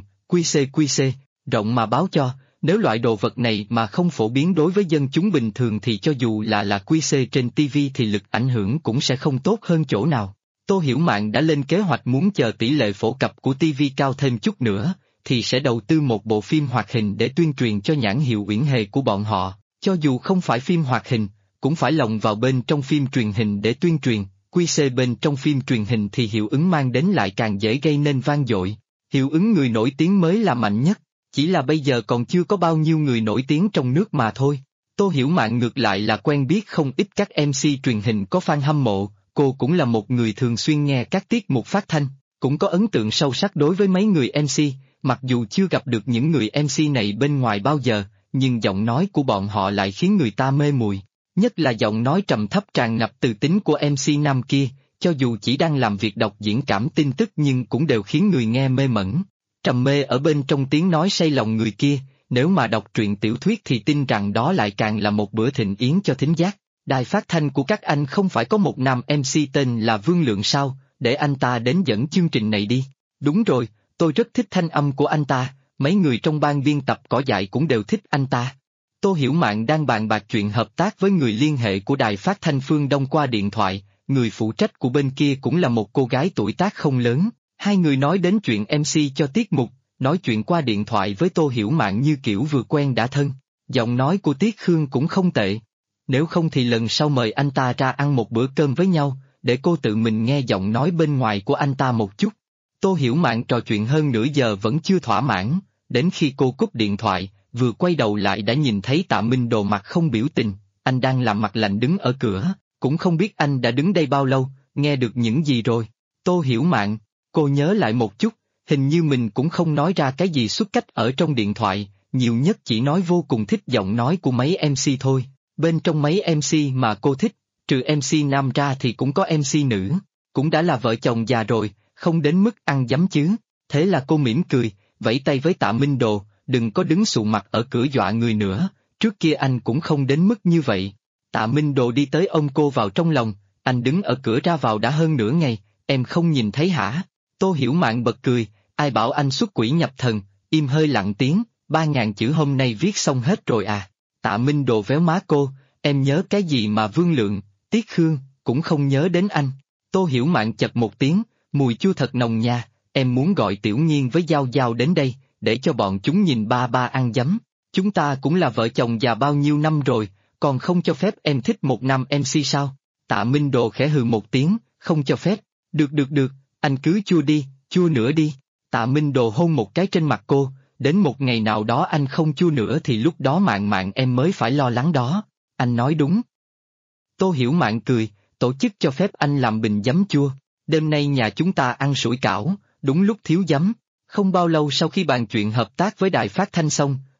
QC, rộng mà báo cho, nếu loại đồ vật này mà không phổ biến đối với dân chúng bình thường thì cho dù là QC trên TV thì lực ảnh hưởng cũng sẽ không tốt hơn chỗ nào. Tô Hiểu Mạn đã lên kế hoạch muốn chờ tỷ lệ phổ cập của TV cao thêm chút nữa, thì sẽ đầu tư một bộ phim hoạt hình để tuyên truyền cho nhãn hiệu Uyển Hề của bọn họ, cho dù không phải phim hoạt hình, cũng phải lồng vào bên trong phim truyền hình để tuyên truyền, QC bên trong phim truyền hình thì hiệu ứng mang đến lại càng dễ gây nên vang dội. Hiệu ứng người nổi tiếng mới là mạnh nhất, chỉ là bây giờ còn chưa có bao nhiêu người nổi tiếng trong nước mà thôi. Tô Hiểu Mạn ngược lại là quen biết không ít các MC truyền hình có fan hâm mộ, cô cũng là một người thường xuyên nghe các tiết mục phát thanh, cũng có ấn tượng sâu sắc đối với mấy người MC, mặc dù chưa gặp được những người MC này bên ngoài bao giờ, nhưng giọng nói của bọn họ lại khiến người ta mê muội, nhất là giọng nói trầm thấp tràn ngập từ tính của MC nam kia. Cho dù chỉ đang làm việc đọc diễn cảm tin tức nhưng cũng đều khiến người nghe mê mẩn, trầm mê ở bên trong tiếng nói say lòng người kia, nếu mà đọc truyện tiểu thuyết thì tin rằng đó lại càng là một bữa thịnh yến cho thính giác. Đài phát thanh của các anh không phải có một nam MC tên là Vương Lượng sao, để anh ta đến dẫn chương trình này đi. Đúng rồi, tôi rất thích thanh âm của anh ta, mấy người trong ban biên tập Cỏ dại cũng đều thích anh ta. Tô Hiểu Mạn đang bàn bạc chuyện hợp tác với người liên hệ của đài phát thanh Phương Đông qua điện thoại. Người phụ trách của bên kia cũng là một cô gái tuổi tác không lớn, hai người nói đến chuyện MC cho tiết mục, nói chuyện qua điện thoại với Tô Hiểu Mạn như kiểu vừa quen đã thân, giọng nói của Tiết Khương cũng không tệ. Nếu không thì lần sau mời anh ta ra ăn một bữa cơm với nhau, để cô tự mình nghe giọng nói bên ngoài của anh ta một chút. Tô Hiểu Mạn trò chuyện hơn nửa giờ vẫn chưa thỏa mãn, đến khi cô cúp điện thoại, vừa quay đầu lại đã nhìn thấy Tạ Minh Đồ mặt không biểu tình, anh đang làm mặt lạnh đứng ở cửa. Cũng không biết anh đã đứng đây bao lâu, nghe được những gì rồi. Tô Hiểu Mạn, cô nhớ lại một chút, hình như mình cũng không nói ra cái gì xuất cách ở trong điện thoại, nhiều nhất chỉ nói vô cùng thích giọng nói của mấy MC thôi. Bên trong mấy MC mà cô thích, trừ MC nam ra thì cũng có MC nữ, cũng đã là vợ chồng già rồi, không đến mức ăn dấm chứ. Thế là cô mỉm cười, vẫy tay với Tạ Minh Đồ, đừng có đứng sụ mặt ở cửa dọa người nữa, trước kia anh cũng không đến mức như vậy. Tạ Minh Đồ đi tới ôm cô vào trong lòng, anh đứng ở cửa ra vào đã hơn nửa ngày, em không nhìn thấy hả? Tô Hiểu Mạn bật cười, ai bảo anh xuất quỷ nhập thần, im hơi lặng tiếng, 3.000 chữ hôm nay viết xong hết rồi à? Tạ Minh Đồ véo má cô, em nhớ cái gì mà Vương Lượng, Tiết Khương, cũng không nhớ đến anh. Tô Hiểu Mạn chật một tiếng, mùi chua thật nồng nha, em muốn gọi Tiểu Nhiên với Giao Giao đến đây, để cho bọn chúng nhìn ba ăn dấm. Chúng ta cũng là vợ chồng già bao nhiêu năm rồi, còn không cho phép em thích một nam MC sao? Tạ Minh Đồ khẽ hừ một tiếng, không cho phép. Được, anh cứ chua đi, chua nữa đi. Tạ Minh Đồ hôn một cái trên mặt cô, đến một ngày nào đó anh không chua nữa thì lúc đó Mạn em mới phải lo lắng đó. Anh nói đúng. Tô Hiểu Mạn cười, tổ chức cho phép anh làm bình giấm chua. Đêm nay nhà chúng ta ăn sủi cảo, đúng lúc thiếu giấm. Không bao lâu sau khi bàn chuyện hợp tác với đài phát thanh xong,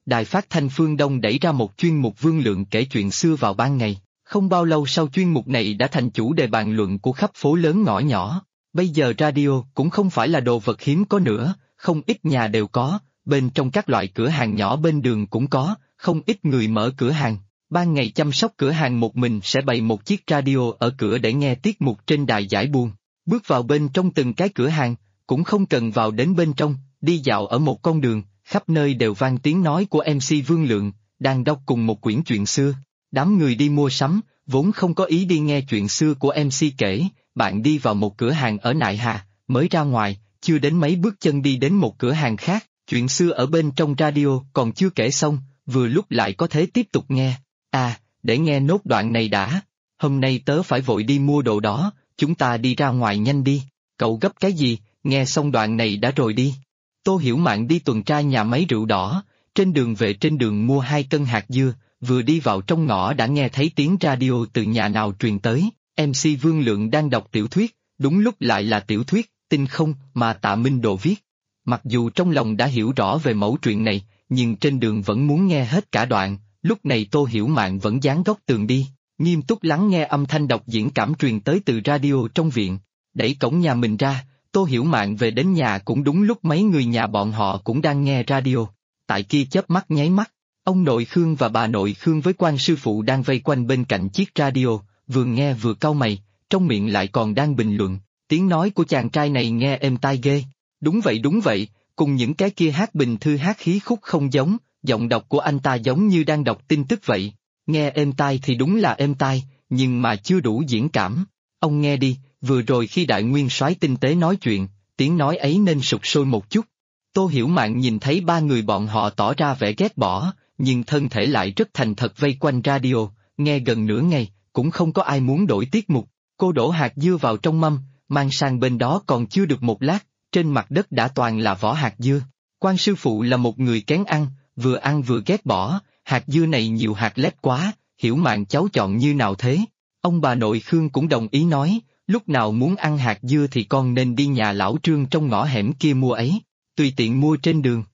Đài phát thanh phương Đông đẩy ra một chuyên mục Vương Lượng kể chuyện xưa vào ban ngày. Không bao lâu sau chuyên mục này đã thành chủ đề bàn luận của khắp phố lớn ngõ nhỏ. Bây giờ radio cũng không phải là đồ vật hiếm có nữa, không ít nhà đều có, bên trong các loại cửa hàng nhỏ bên đường cũng có, không ít người mở cửa hàng. Ban ngày chăm sóc cửa hàng một mình sẽ bày một chiếc radio ở cửa để nghe tiết mục trên đài giải buồn. Bước vào bên trong từng cái cửa hàng, cũng không cần vào đến bên trong, đi dạo ở một con đường, khắp nơi đều vang tiếng nói của MC Vương Lượng, đang đọc cùng một quyển chuyện xưa. Đám người đi mua sắm, vốn không có ý đi nghe chuyện xưa của MC kể, bạn đi vào một cửa hàng ở Nại Hà, mới ra ngoài, chưa đến mấy bước chân đi đến một cửa hàng khác, chuyện xưa ở bên trong radio còn chưa kể xong, vừa lúc lại có thể tiếp tục nghe. À, để nghe nốt đoạn này đã, hôm nay tớ phải vội đi mua đồ đó, chúng ta đi ra ngoài nhanh đi, cậu gấp cái gì, nghe xong đoạn này đã rồi đi. Tô Hiểu Mạn đi tuần tra nhà máy rượu đỏ, trên đường về trên đường mua 2 cân hạt dưa, vừa đi vào trong ngõ đã nghe thấy tiếng radio từ nhà nào truyền tới, MC Vương Lượng đang đọc tiểu thuyết, đúng lúc lại là tiểu thuyết, Tinh Không mà Tạ Minh Đồ viết. Mặc dù trong lòng đã hiểu rõ về mẩu truyện này, nhưng trên đường vẫn muốn nghe hết cả đoạn, lúc này Tô Hiểu Mạn vẫn dán góc tường đi, nghiêm túc lắng nghe âm thanh đọc diễn cảm truyền tới từ radio trong viện. Đẩy cổng nhà mình ra, Tô Hiểu Mạn về đến nhà cũng đúng lúc mấy người nhà bọn họ cũng đang nghe radio. Tại kia chớp mắt nháy mắt, ông nội Khương và bà nội Khương với quan sư phụ đang vây quanh bên cạnh chiếc radio, vừa nghe vừa cau mày, trong miệng lại còn đang bình luận, tiếng nói của chàng trai này nghe êm tai ghê. Đúng vậy, cùng những cái kia hát bình thư hát khí khúc không giống, giọng đọc của anh ta giống như đang đọc tin tức vậy. Nghe êm tai thì đúng là êm tai, nhưng mà chưa đủ diễn cảm. Ông nghe đi, vừa rồi khi Đại Nguyên soái tinh tế nói chuyện, tiếng nói ấy nên sụt sôi một chút. Tô Hiểu Mạn nhìn thấy 3 người bọn họ tỏ ra vẻ ghét bỏ, nhưng thân thể lại rất thành thật vây quanh radio, nghe gần nửa ngày, cũng không có ai muốn đổi tiết mục. Cô đổ hạt dưa vào trong mâm, mang sang bên đó còn chưa được một lát, trên mặt đất đã toàn là vỏ hạt dưa. Quan sư phụ là một người kén ăn vừa ghét bỏ, hạt dưa này nhiều hạt lép quá, Hiểu Mạn cháu chọn như nào thế? Ông bà nội Khương cũng đồng ý nói, lúc nào muốn ăn hạt dưa thì con nên đi nhà lão Trương trong ngõ hẻm kia mua ấy, tùy tiện mua trên đường.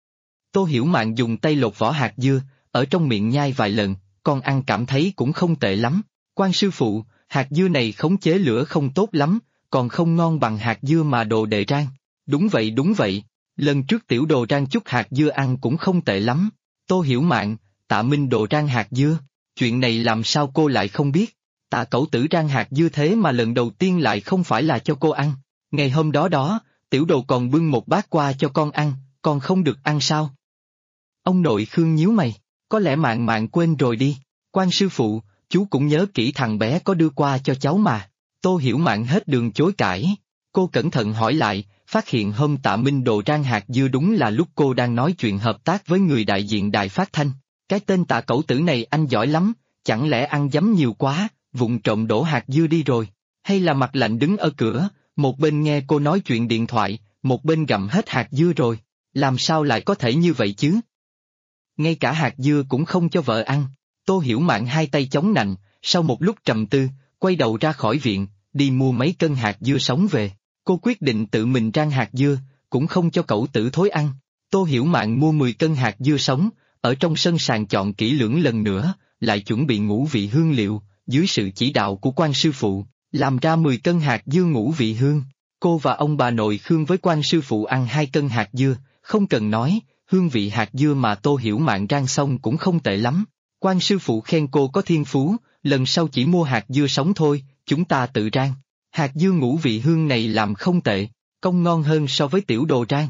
Tô Hiểu Mạn dùng tay lột vỏ hạt dưa, ở trong miệng nhai vài lần, con ăn cảm thấy cũng không tệ lắm. Quan sư phụ, hạt dưa này khống chế lửa không tốt lắm, còn không ngon bằng hạt dưa mà đồ đệ rang. Đúng vậy, lần trước tiểu đồ rang chút hạt dưa ăn cũng không tệ lắm. Tô Hiểu Mạn, Tạ Minh Đồ rang hạt dưa, chuyện này làm sao cô lại không biết? Tạ Cẩu Tử rang hạt dưa thế mà lần đầu tiên lại không phải là cho cô ăn. Ngày hôm đó, tiểu đồ còn bưng một bát qua cho con ăn, con không được ăn sao? Ông nội Khương nhíu mày, có lẽ Mạn quên rồi đi. Quan sư phụ, chú cũng nhớ kỹ thằng bé có đưa qua cho cháu mà. Tô Hiểu Mạn hết đường chối cãi. Cô cẩn thận hỏi lại, phát hiện hôm Tạ Minh Đồ rang hạt dưa đúng là lúc cô đang nói chuyện hợp tác với người đại diện đài phát thanh. Cái tên Tạ Cẩu Tử này anh giỏi lắm, chẳng lẽ ăn dấm nhiều quá, vụng trộm đổ hạt dưa đi rồi, hay là mặt lạnh đứng ở cửa, một bên nghe cô nói chuyện điện thoại, một bên gặm hết hạt dưa rồi, làm sao lại có thể như vậy chứ? Ngay cả hạt dưa cũng không cho vợ ăn. Tô Hiểu Mạn hai tay chống nạnh, sau một lúc trầm tư, quay đầu ra khỏi viện, đi mua mấy cân hạt dưa sống về. Cô quyết định tự mình rang hạt dưa, cũng không cho Cẩu Tử thối ăn. Tô Hiểu Mạn mua 10 cân hạt dưa sống, ở trong sân sàng chọn kỹ lưỡng lần nữa, lại chuẩn bị ngũ vị hương liệu, dưới sự chỉ đạo của quan sư phụ, làm ra 10 cân hạt dưa ngũ vị hương. Cô và ông bà nội Khương với quan sư phụ ăn 2 cân hạt dưa, không cần nói, hương vị hạt dưa mà Tô Hiểu Mạn rang xong cũng không tệ lắm. Quan sư phụ khen cô có thiên phú, lần sau chỉ mua hạt dưa sống thôi, chúng ta tự rang. Hạt dưa ngũ vị hương này làm không tệ, công ngon hơn so với tiểu đồ rang.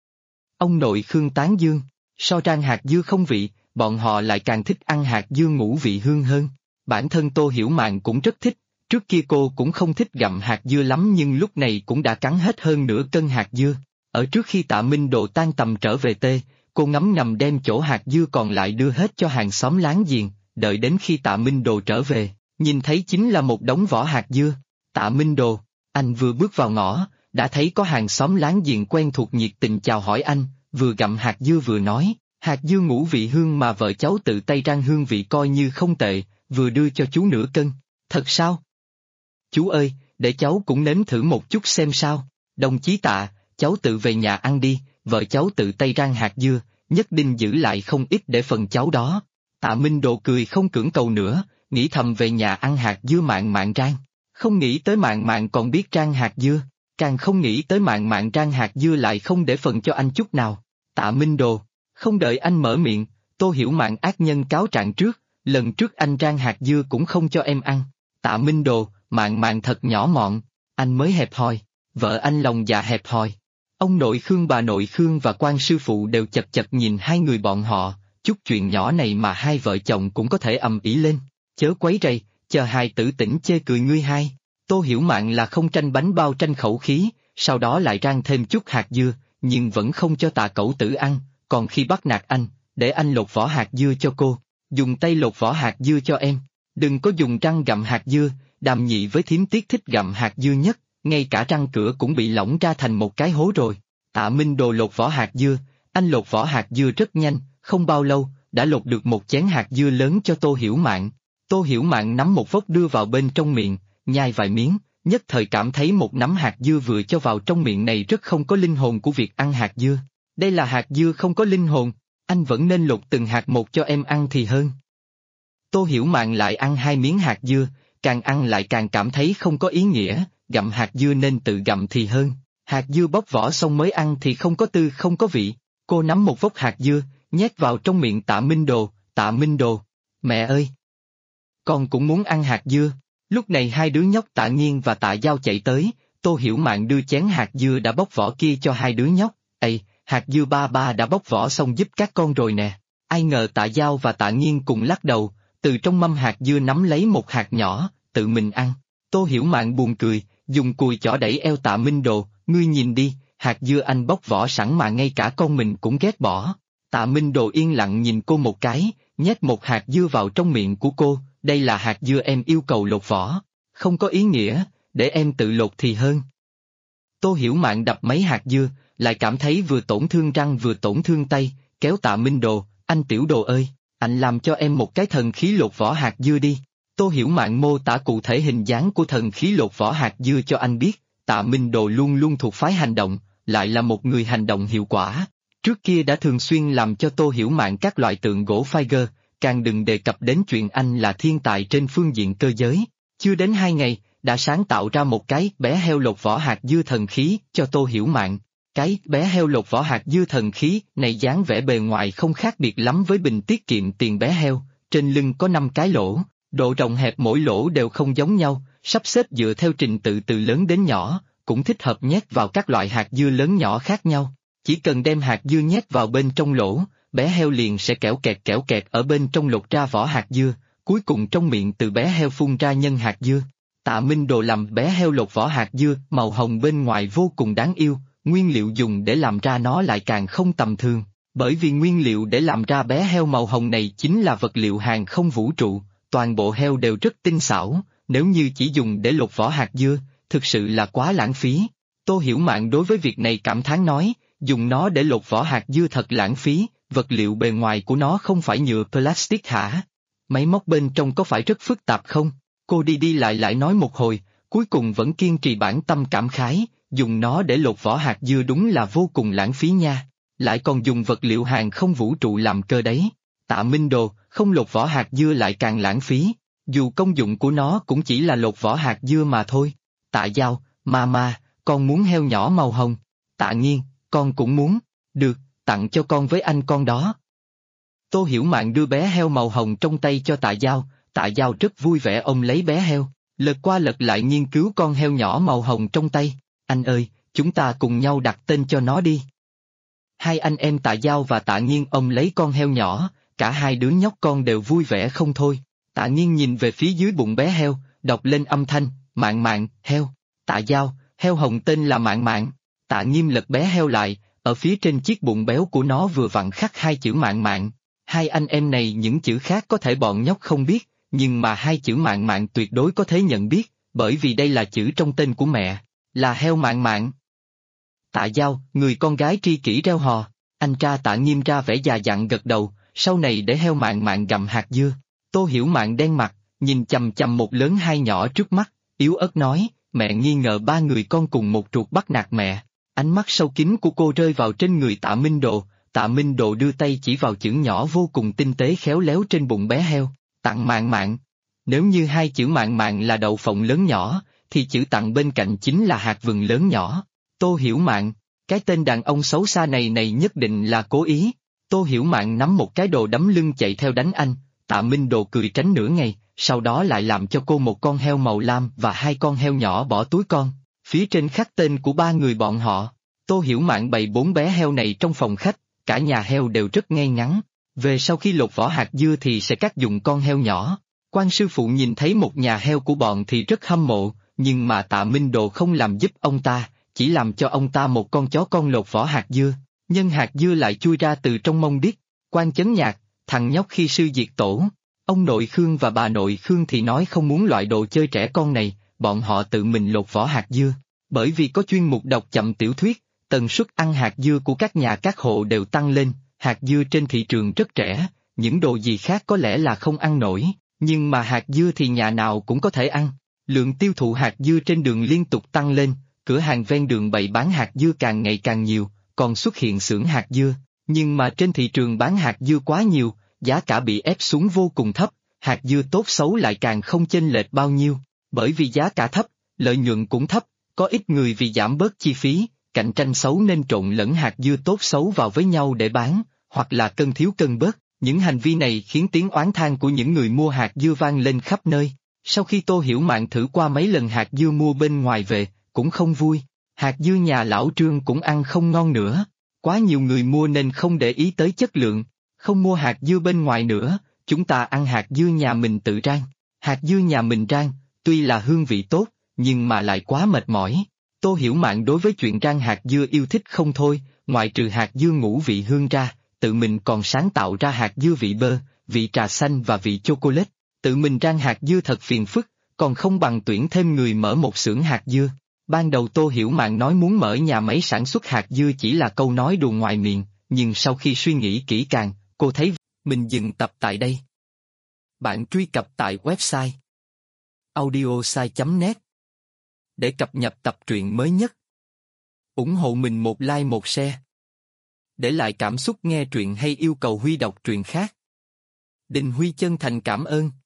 Ông nội Khương tán dương, so rang hạt dưa không vị, bọn họ lại càng thích ăn hạt dưa ngũ vị hương hơn. Bản thân Tô Hiểu Mạn cũng rất thích, trước kia cô cũng không thích gặm hạt dưa lắm nhưng lúc này cũng đã cắn hết hơn nửa cân hạt dưa. Ở trước khi Tạ Minh Đồ tan tầm trở về cô ngấm ngầm đem chỗ hạt dưa còn lại đưa hết cho hàng xóm láng giềng, đợi đến khi Tạ Minh Đồ trở về, nhìn thấy chính là một đống vỏ hạt dưa. Tạ Minh Đồ, anh vừa bước vào ngõ, đã thấy có hàng xóm láng giềng quen thuộc nhiệt tình chào hỏi anh, vừa gặm hạt dưa vừa nói, hạt dưa ngũ vị hương mà vợ cháu tự tay rang hương vị coi như không tệ, vừa đưa cho chú nửa cân. Thật sao? Chú ơi, để cháu cũng nếm thử một chút xem sao. Đồng chí Tạ, cháu tự về nhà ăn đi, vợ cháu tự tay rang hạt dưa, nhất định giữ lại không ít để phần cháu đó. Tạ Minh Đồ cười không cưỡng cầu nữa, nghĩ thầm về nhà ăn hạt dưa Mạn Mạn rang. Không nghĩ tới Mạn Mạn còn biết rang hạt dưa, càng không nghĩ tới Mạn Mạn rang hạt dưa lại không để phần cho anh chút nào. Tạ Minh Đồ, không đợi anh mở miệng, Tô Hiểu Mạn ác nhân cáo trạng trước, lần trước anh rang hạt dưa cũng không cho em ăn. Tạ Minh Đồ, Mạn Mạn thật nhỏ mọn, anh mới hẹp hòi, vợ anh lòng dạ hẹp hòi. Ông nội Khương, bà nội Khương và quan sư phụ đều chật chật nhìn hai người bọn họ, chút chuyện nhỏ này mà hai vợ chồng cũng có thể ầm ĩ lên. Chớ quấy rầy, chờ hai tử tỉnh chê cười ngươi hai. Tô Hiểu Mạn là không tranh bánh bao tranh khẩu khí, sau đó lại rang thêm chút hạt dưa, nhưng vẫn không cho Tạ Cẩu Tử ăn, còn khi bắt nạt anh, để anh lột vỏ hạt dưa cho cô, dùng tay lột vỏ hạt dưa cho em, đừng có dùng răng gặm hạt dưa. Đàm Nhị với Thím Tiết thích gặm hạt dưa nhất, ngay cả răng cửa cũng bị lỏng ra thành một cái hố rồi. Tạ Minh Đồ lột vỏ hạt dưa, anh lột vỏ hạt dưa rất nhanh, không bao lâu, đã lột được một chén hạt dưa lớn cho Tô Hiểu Mạn. Tô Hiểu Mạn nắm một vốc đưa vào bên trong miệng, nhai vài miếng, nhất thời cảm thấy một nắm hạt dưa vừa cho vào trong miệng này rất không có linh hồn của việc ăn hạt dưa. Đây là hạt dưa không có linh hồn, anh vẫn nên lột từng hạt một cho em ăn thì hơn. Tô Hiểu Mạn lại ăn hai miếng hạt dưa, càng ăn lại càng cảm thấy không có ý nghĩa, gặm hạt dưa nên tự gặm thì hơn. Hạt dưa bóc vỏ xong mới ăn thì không có tư không có vị. Cô nắm một vốc hạt dưa, nhét vào trong miệng Tạ Minh Đồ. Tạ Minh Đồ, mẹ ơi! Con cũng muốn ăn hạt dưa. Lúc này hai đứa nhóc Tạ Nghiên và Tạ Giao chạy tới, Tô Hiểu Mạn đưa chén hạt dưa đã bóc vỏ kia cho hai đứa nhóc. Ây, hạt dưa ba ba đã bóc vỏ xong giúp các con rồi nè. Ai ngờ Tạ Giao và Tạ Nghiên cùng lắc đầu, từ trong mâm hạt dưa nắm lấy một hạt nhỏ, tự mình ăn. Tô Hiểu Mạn buồn cười, dùng cùi chỏ đẩy eo Tạ Minh Đồ, ngươi nhìn đi, hạt dưa anh bóc vỏ sẵn mà ngay cả con mình cũng ghét bỏ. Tạ Minh Đồ yên lặng nhìn cô một cái, nhét một hạt dưa vào trong miệng của cô, đây là hạt dưa em yêu cầu lột vỏ, không có ý nghĩa, để em tự lột thì hơn. Tô Hiểu Mạn đập mấy hạt dưa, lại cảm thấy vừa tổn thương răng vừa tổn thương tay, kéo Tạ Minh Đồ, anh tiểu đồ ơi, anh làm cho em một cái thần khí lột vỏ hạt dưa đi. Tô Hiểu Mạn mô tả cụ thể hình dáng của thần khí lột vỏ hạt dưa cho anh biết. Tạ Minh Đồ luôn luôn thuộc phái hành động, lại là một người hành động hiệu quả. Trước kia đã thường xuyên làm cho Tô Hiểu Mạn các loại tượng gỗ Figer, càng đừng đề cập đến chuyện anh là thiên tài trên phương diện cơ giới. Chưa đến 2 ngày, đã sáng tạo ra một cái bé heo lột vỏ hạt dưa thần khí cho Tô Hiểu Mạn. Cái bé heo lột vỏ hạt dưa thần khí này dáng vẻ bề ngoài không khác biệt lắm với bình tiết kiệm tiền bé heo, trên lưng có 5 cái lỗ, độ rộng hẹp mỗi lỗ đều không giống nhau, sắp xếp dựa theo trình tự từ lớn đến nhỏ, cũng thích hợp nhét vào các loại hạt dưa lớn nhỏ khác nhau. Chỉ cần đem hạt dưa nhét vào bên trong lỗ, bé heo liền sẽ kẽo kẹt ở bên trong lột ra vỏ hạt dưa, cuối cùng trong miệng từ bé heo phun ra nhân hạt dưa. Tạ Minh Đồ làm bé heo lột vỏ hạt dưa màu hồng bên ngoài vô cùng đáng yêu, nguyên liệu dùng để làm ra nó lại càng không tầm thường, bởi vì nguyên liệu để làm ra bé heo màu hồng này chính là vật liệu hàng không vũ trụ, toàn bộ heo đều rất tinh xảo, nếu như chỉ dùng để lột vỏ hạt dưa, thực sự là quá lãng phí. Tô Hiểu Mạn đối với việc này cảm thán nói, dùng nó để lột vỏ hạt dưa thật lãng phí, vật liệu bề ngoài của nó không phải nhựa plastic hả? Máy móc bên trong có phải rất phức tạp không? Cô đi lại nói một hồi, cuối cùng vẫn kiên trì bản tâm cảm khái, dùng nó để lột vỏ hạt dưa đúng là vô cùng lãng phí nha, lại còn dùng vật liệu hàng không vũ trụ làm cơ đấy. Tạ Minh Đồ, không lột vỏ hạt dưa lại càng lãng phí, dù công dụng của nó cũng chỉ là lột vỏ hạt dưa mà thôi. Tạ Giao, mama, con muốn heo nhỏ màu hồng. Tạ Nghiên, con cũng muốn, được, tặng cho con với anh con đó. Tô Hiểu Mạn đưa bé heo màu hồng trong tay cho Tạ Giao rất vui vẻ ôm lấy bé heo, lật qua lật lại nghiên cứu con heo nhỏ màu hồng trong tay. Anh ơi, chúng ta cùng nhau đặt tên cho nó đi. Hai anh em Tạ Giao và Tạ Nghiên ôm lấy con heo nhỏ, cả hai đứa nhóc con đều vui vẻ không thôi. Tạ Nghiên nhìn về phía dưới bụng bé heo, đọc lên âm thanh, Mạn Mạn, heo. Tạ Giao, heo hồng tên là Mạn Mạn. Tạ Nghiêm lật bé heo lại, ở phía trên chiếc bụng béo của nó vừa vặn khắc hai chữ Mạn Mạn. Hai anh em này những chữ khác có thể bọn nhóc không biết, nhưng mà hai chữ Mạn Mạn tuyệt đối có thể nhận biết, bởi vì đây là chữ trong tên của mẹ, là heo Mạn Mạn. Tạ Giao, người con gái tri kỷ reo hò, anh tra Tạ Nghiêm ra vẻ già dặn gật đầu, sau này để heo Mạn Mạn gặm hạt dưa. Tô Hiểu Mạn đen mặt, nhìn chằm chằm một lớn hai nhỏ trước mắt, yếu ớt nói, mẹ nghi ngờ ba người con cùng một ruột bắt nạt mẹ. Ánh mắt sâu kín của cô rơi vào trên người Tạ Minh Đồ, Tạ Minh Độ đưa tay chỉ vào chữ nhỏ vô cùng tinh tế khéo léo trên bụng bé heo, tặng Mạn Mạn. Nếu như hai chữ Mạn Mạn là đậu phộng lớn nhỏ, thì chữ tặng bên cạnh chính là hạt vừng lớn nhỏ. Tô Hiểu Mạn, cái tên đàn ông xấu xa này nhất định là cố ý. Tô Hiểu Mạn nắm một cái đồ đấm lưng chạy theo đánh anh, Tạ Minh Độ cười tránh nửa ngày, sau đó lại làm cho cô một con heo màu lam và hai con heo nhỏ bỏ túi con, phía trên khắc tên của ba người bọn họ. Tô Hiểu Mạn bày 4 bé heo này trong phòng khách, cả nhà heo đều rất ngay ngắn. Về sau khi lột vỏ hạt dưa thì sẽ cắt dùng con heo nhỏ. Quan sư phụ nhìn thấy một nhà heo của bọn thì rất hâm mộ, nhưng mà Tạ Minh Độ không làm giúp ông ta, chỉ làm cho ông ta một con chó con lột vỏ hạt dưa, nhân hạt dưa lại chui ra từ trong mông điếc. Quan Chấn Nhạc, thằng nhóc khi sư diệt tổ. Ông nội Khương và bà nội Khương thì nói không muốn loại đồ chơi trẻ con này, bọn họ tự mình lột vỏ hạt dưa. Bởi vì có chuyên mục đọc chậm tiểu thuyết, tần suất ăn hạt dưa của các nhà các hộ đều tăng lên, hạt dưa trên thị trường rất rẻ, những đồ gì khác có lẽ là không ăn nổi, nhưng mà hạt dưa thì nhà nào cũng có thể ăn. Lượng tiêu thụ hạt dưa trên đường liên tục tăng lên, cửa hàng ven đường bày bán hạt dưa càng ngày càng nhiều, còn xuất hiện xưởng hạt dưa, nhưng mà trên thị trường bán hạt dưa quá nhiều, giá cả bị ép xuống vô cùng thấp, hạt dưa tốt xấu lại càng không chênh lệch bao nhiêu, bởi vì giá cả thấp, lợi nhuận cũng thấp, có ít người vì giảm bớt chi phí, cạnh tranh xấu nên trộn lẫn hạt dưa tốt xấu vào với nhau để bán, hoặc là cân thiếu cân bớt, những hành vi này khiến tiếng oán than của những người mua hạt dưa vang lên khắp nơi. Sau khi Tô Hiểu Mạn thử qua mấy lần hạt dưa mua bên ngoài về, cũng không vui, hạt dưa nhà lão Trương cũng ăn không ngon nữa, quá nhiều người mua nên không để ý tới chất lượng, không mua hạt dưa bên ngoài nữa, chúng ta ăn hạt dưa nhà mình tự rang. Hạt dưa nhà mình rang, tuy là hương vị tốt, nhưng mà lại quá mệt mỏi. Tô Hiểu Mạn đối với chuyện rang hạt dưa yêu thích không thôi, ngoại trừ hạt dưa ngũ vị hương ra, tự mình còn sáng tạo ra hạt dưa vị bơ, vị trà xanh và vị chocolate. Tự mình rang hạt dưa thật phiền phức, còn không bằng tuyển thêm người mở một xưởng hạt dưa. Ban đầu Tô Hiểu Mạn nói muốn mở nhà máy sản xuất hạt dưa chỉ là câu nói đùa ngoài miệng, nhưng sau khi suy nghĩ kỹ càng, cô thấy mình dừng tập tại đây. Bạn truy cập tại website audiosai.net để cập nhật tập truyện mới nhất. Ủng hộ mình một like một share. Để lại cảm xúc nghe truyện hay yêu cầu Huy đọc truyện khác. Đình Huy chân thành cảm ơn.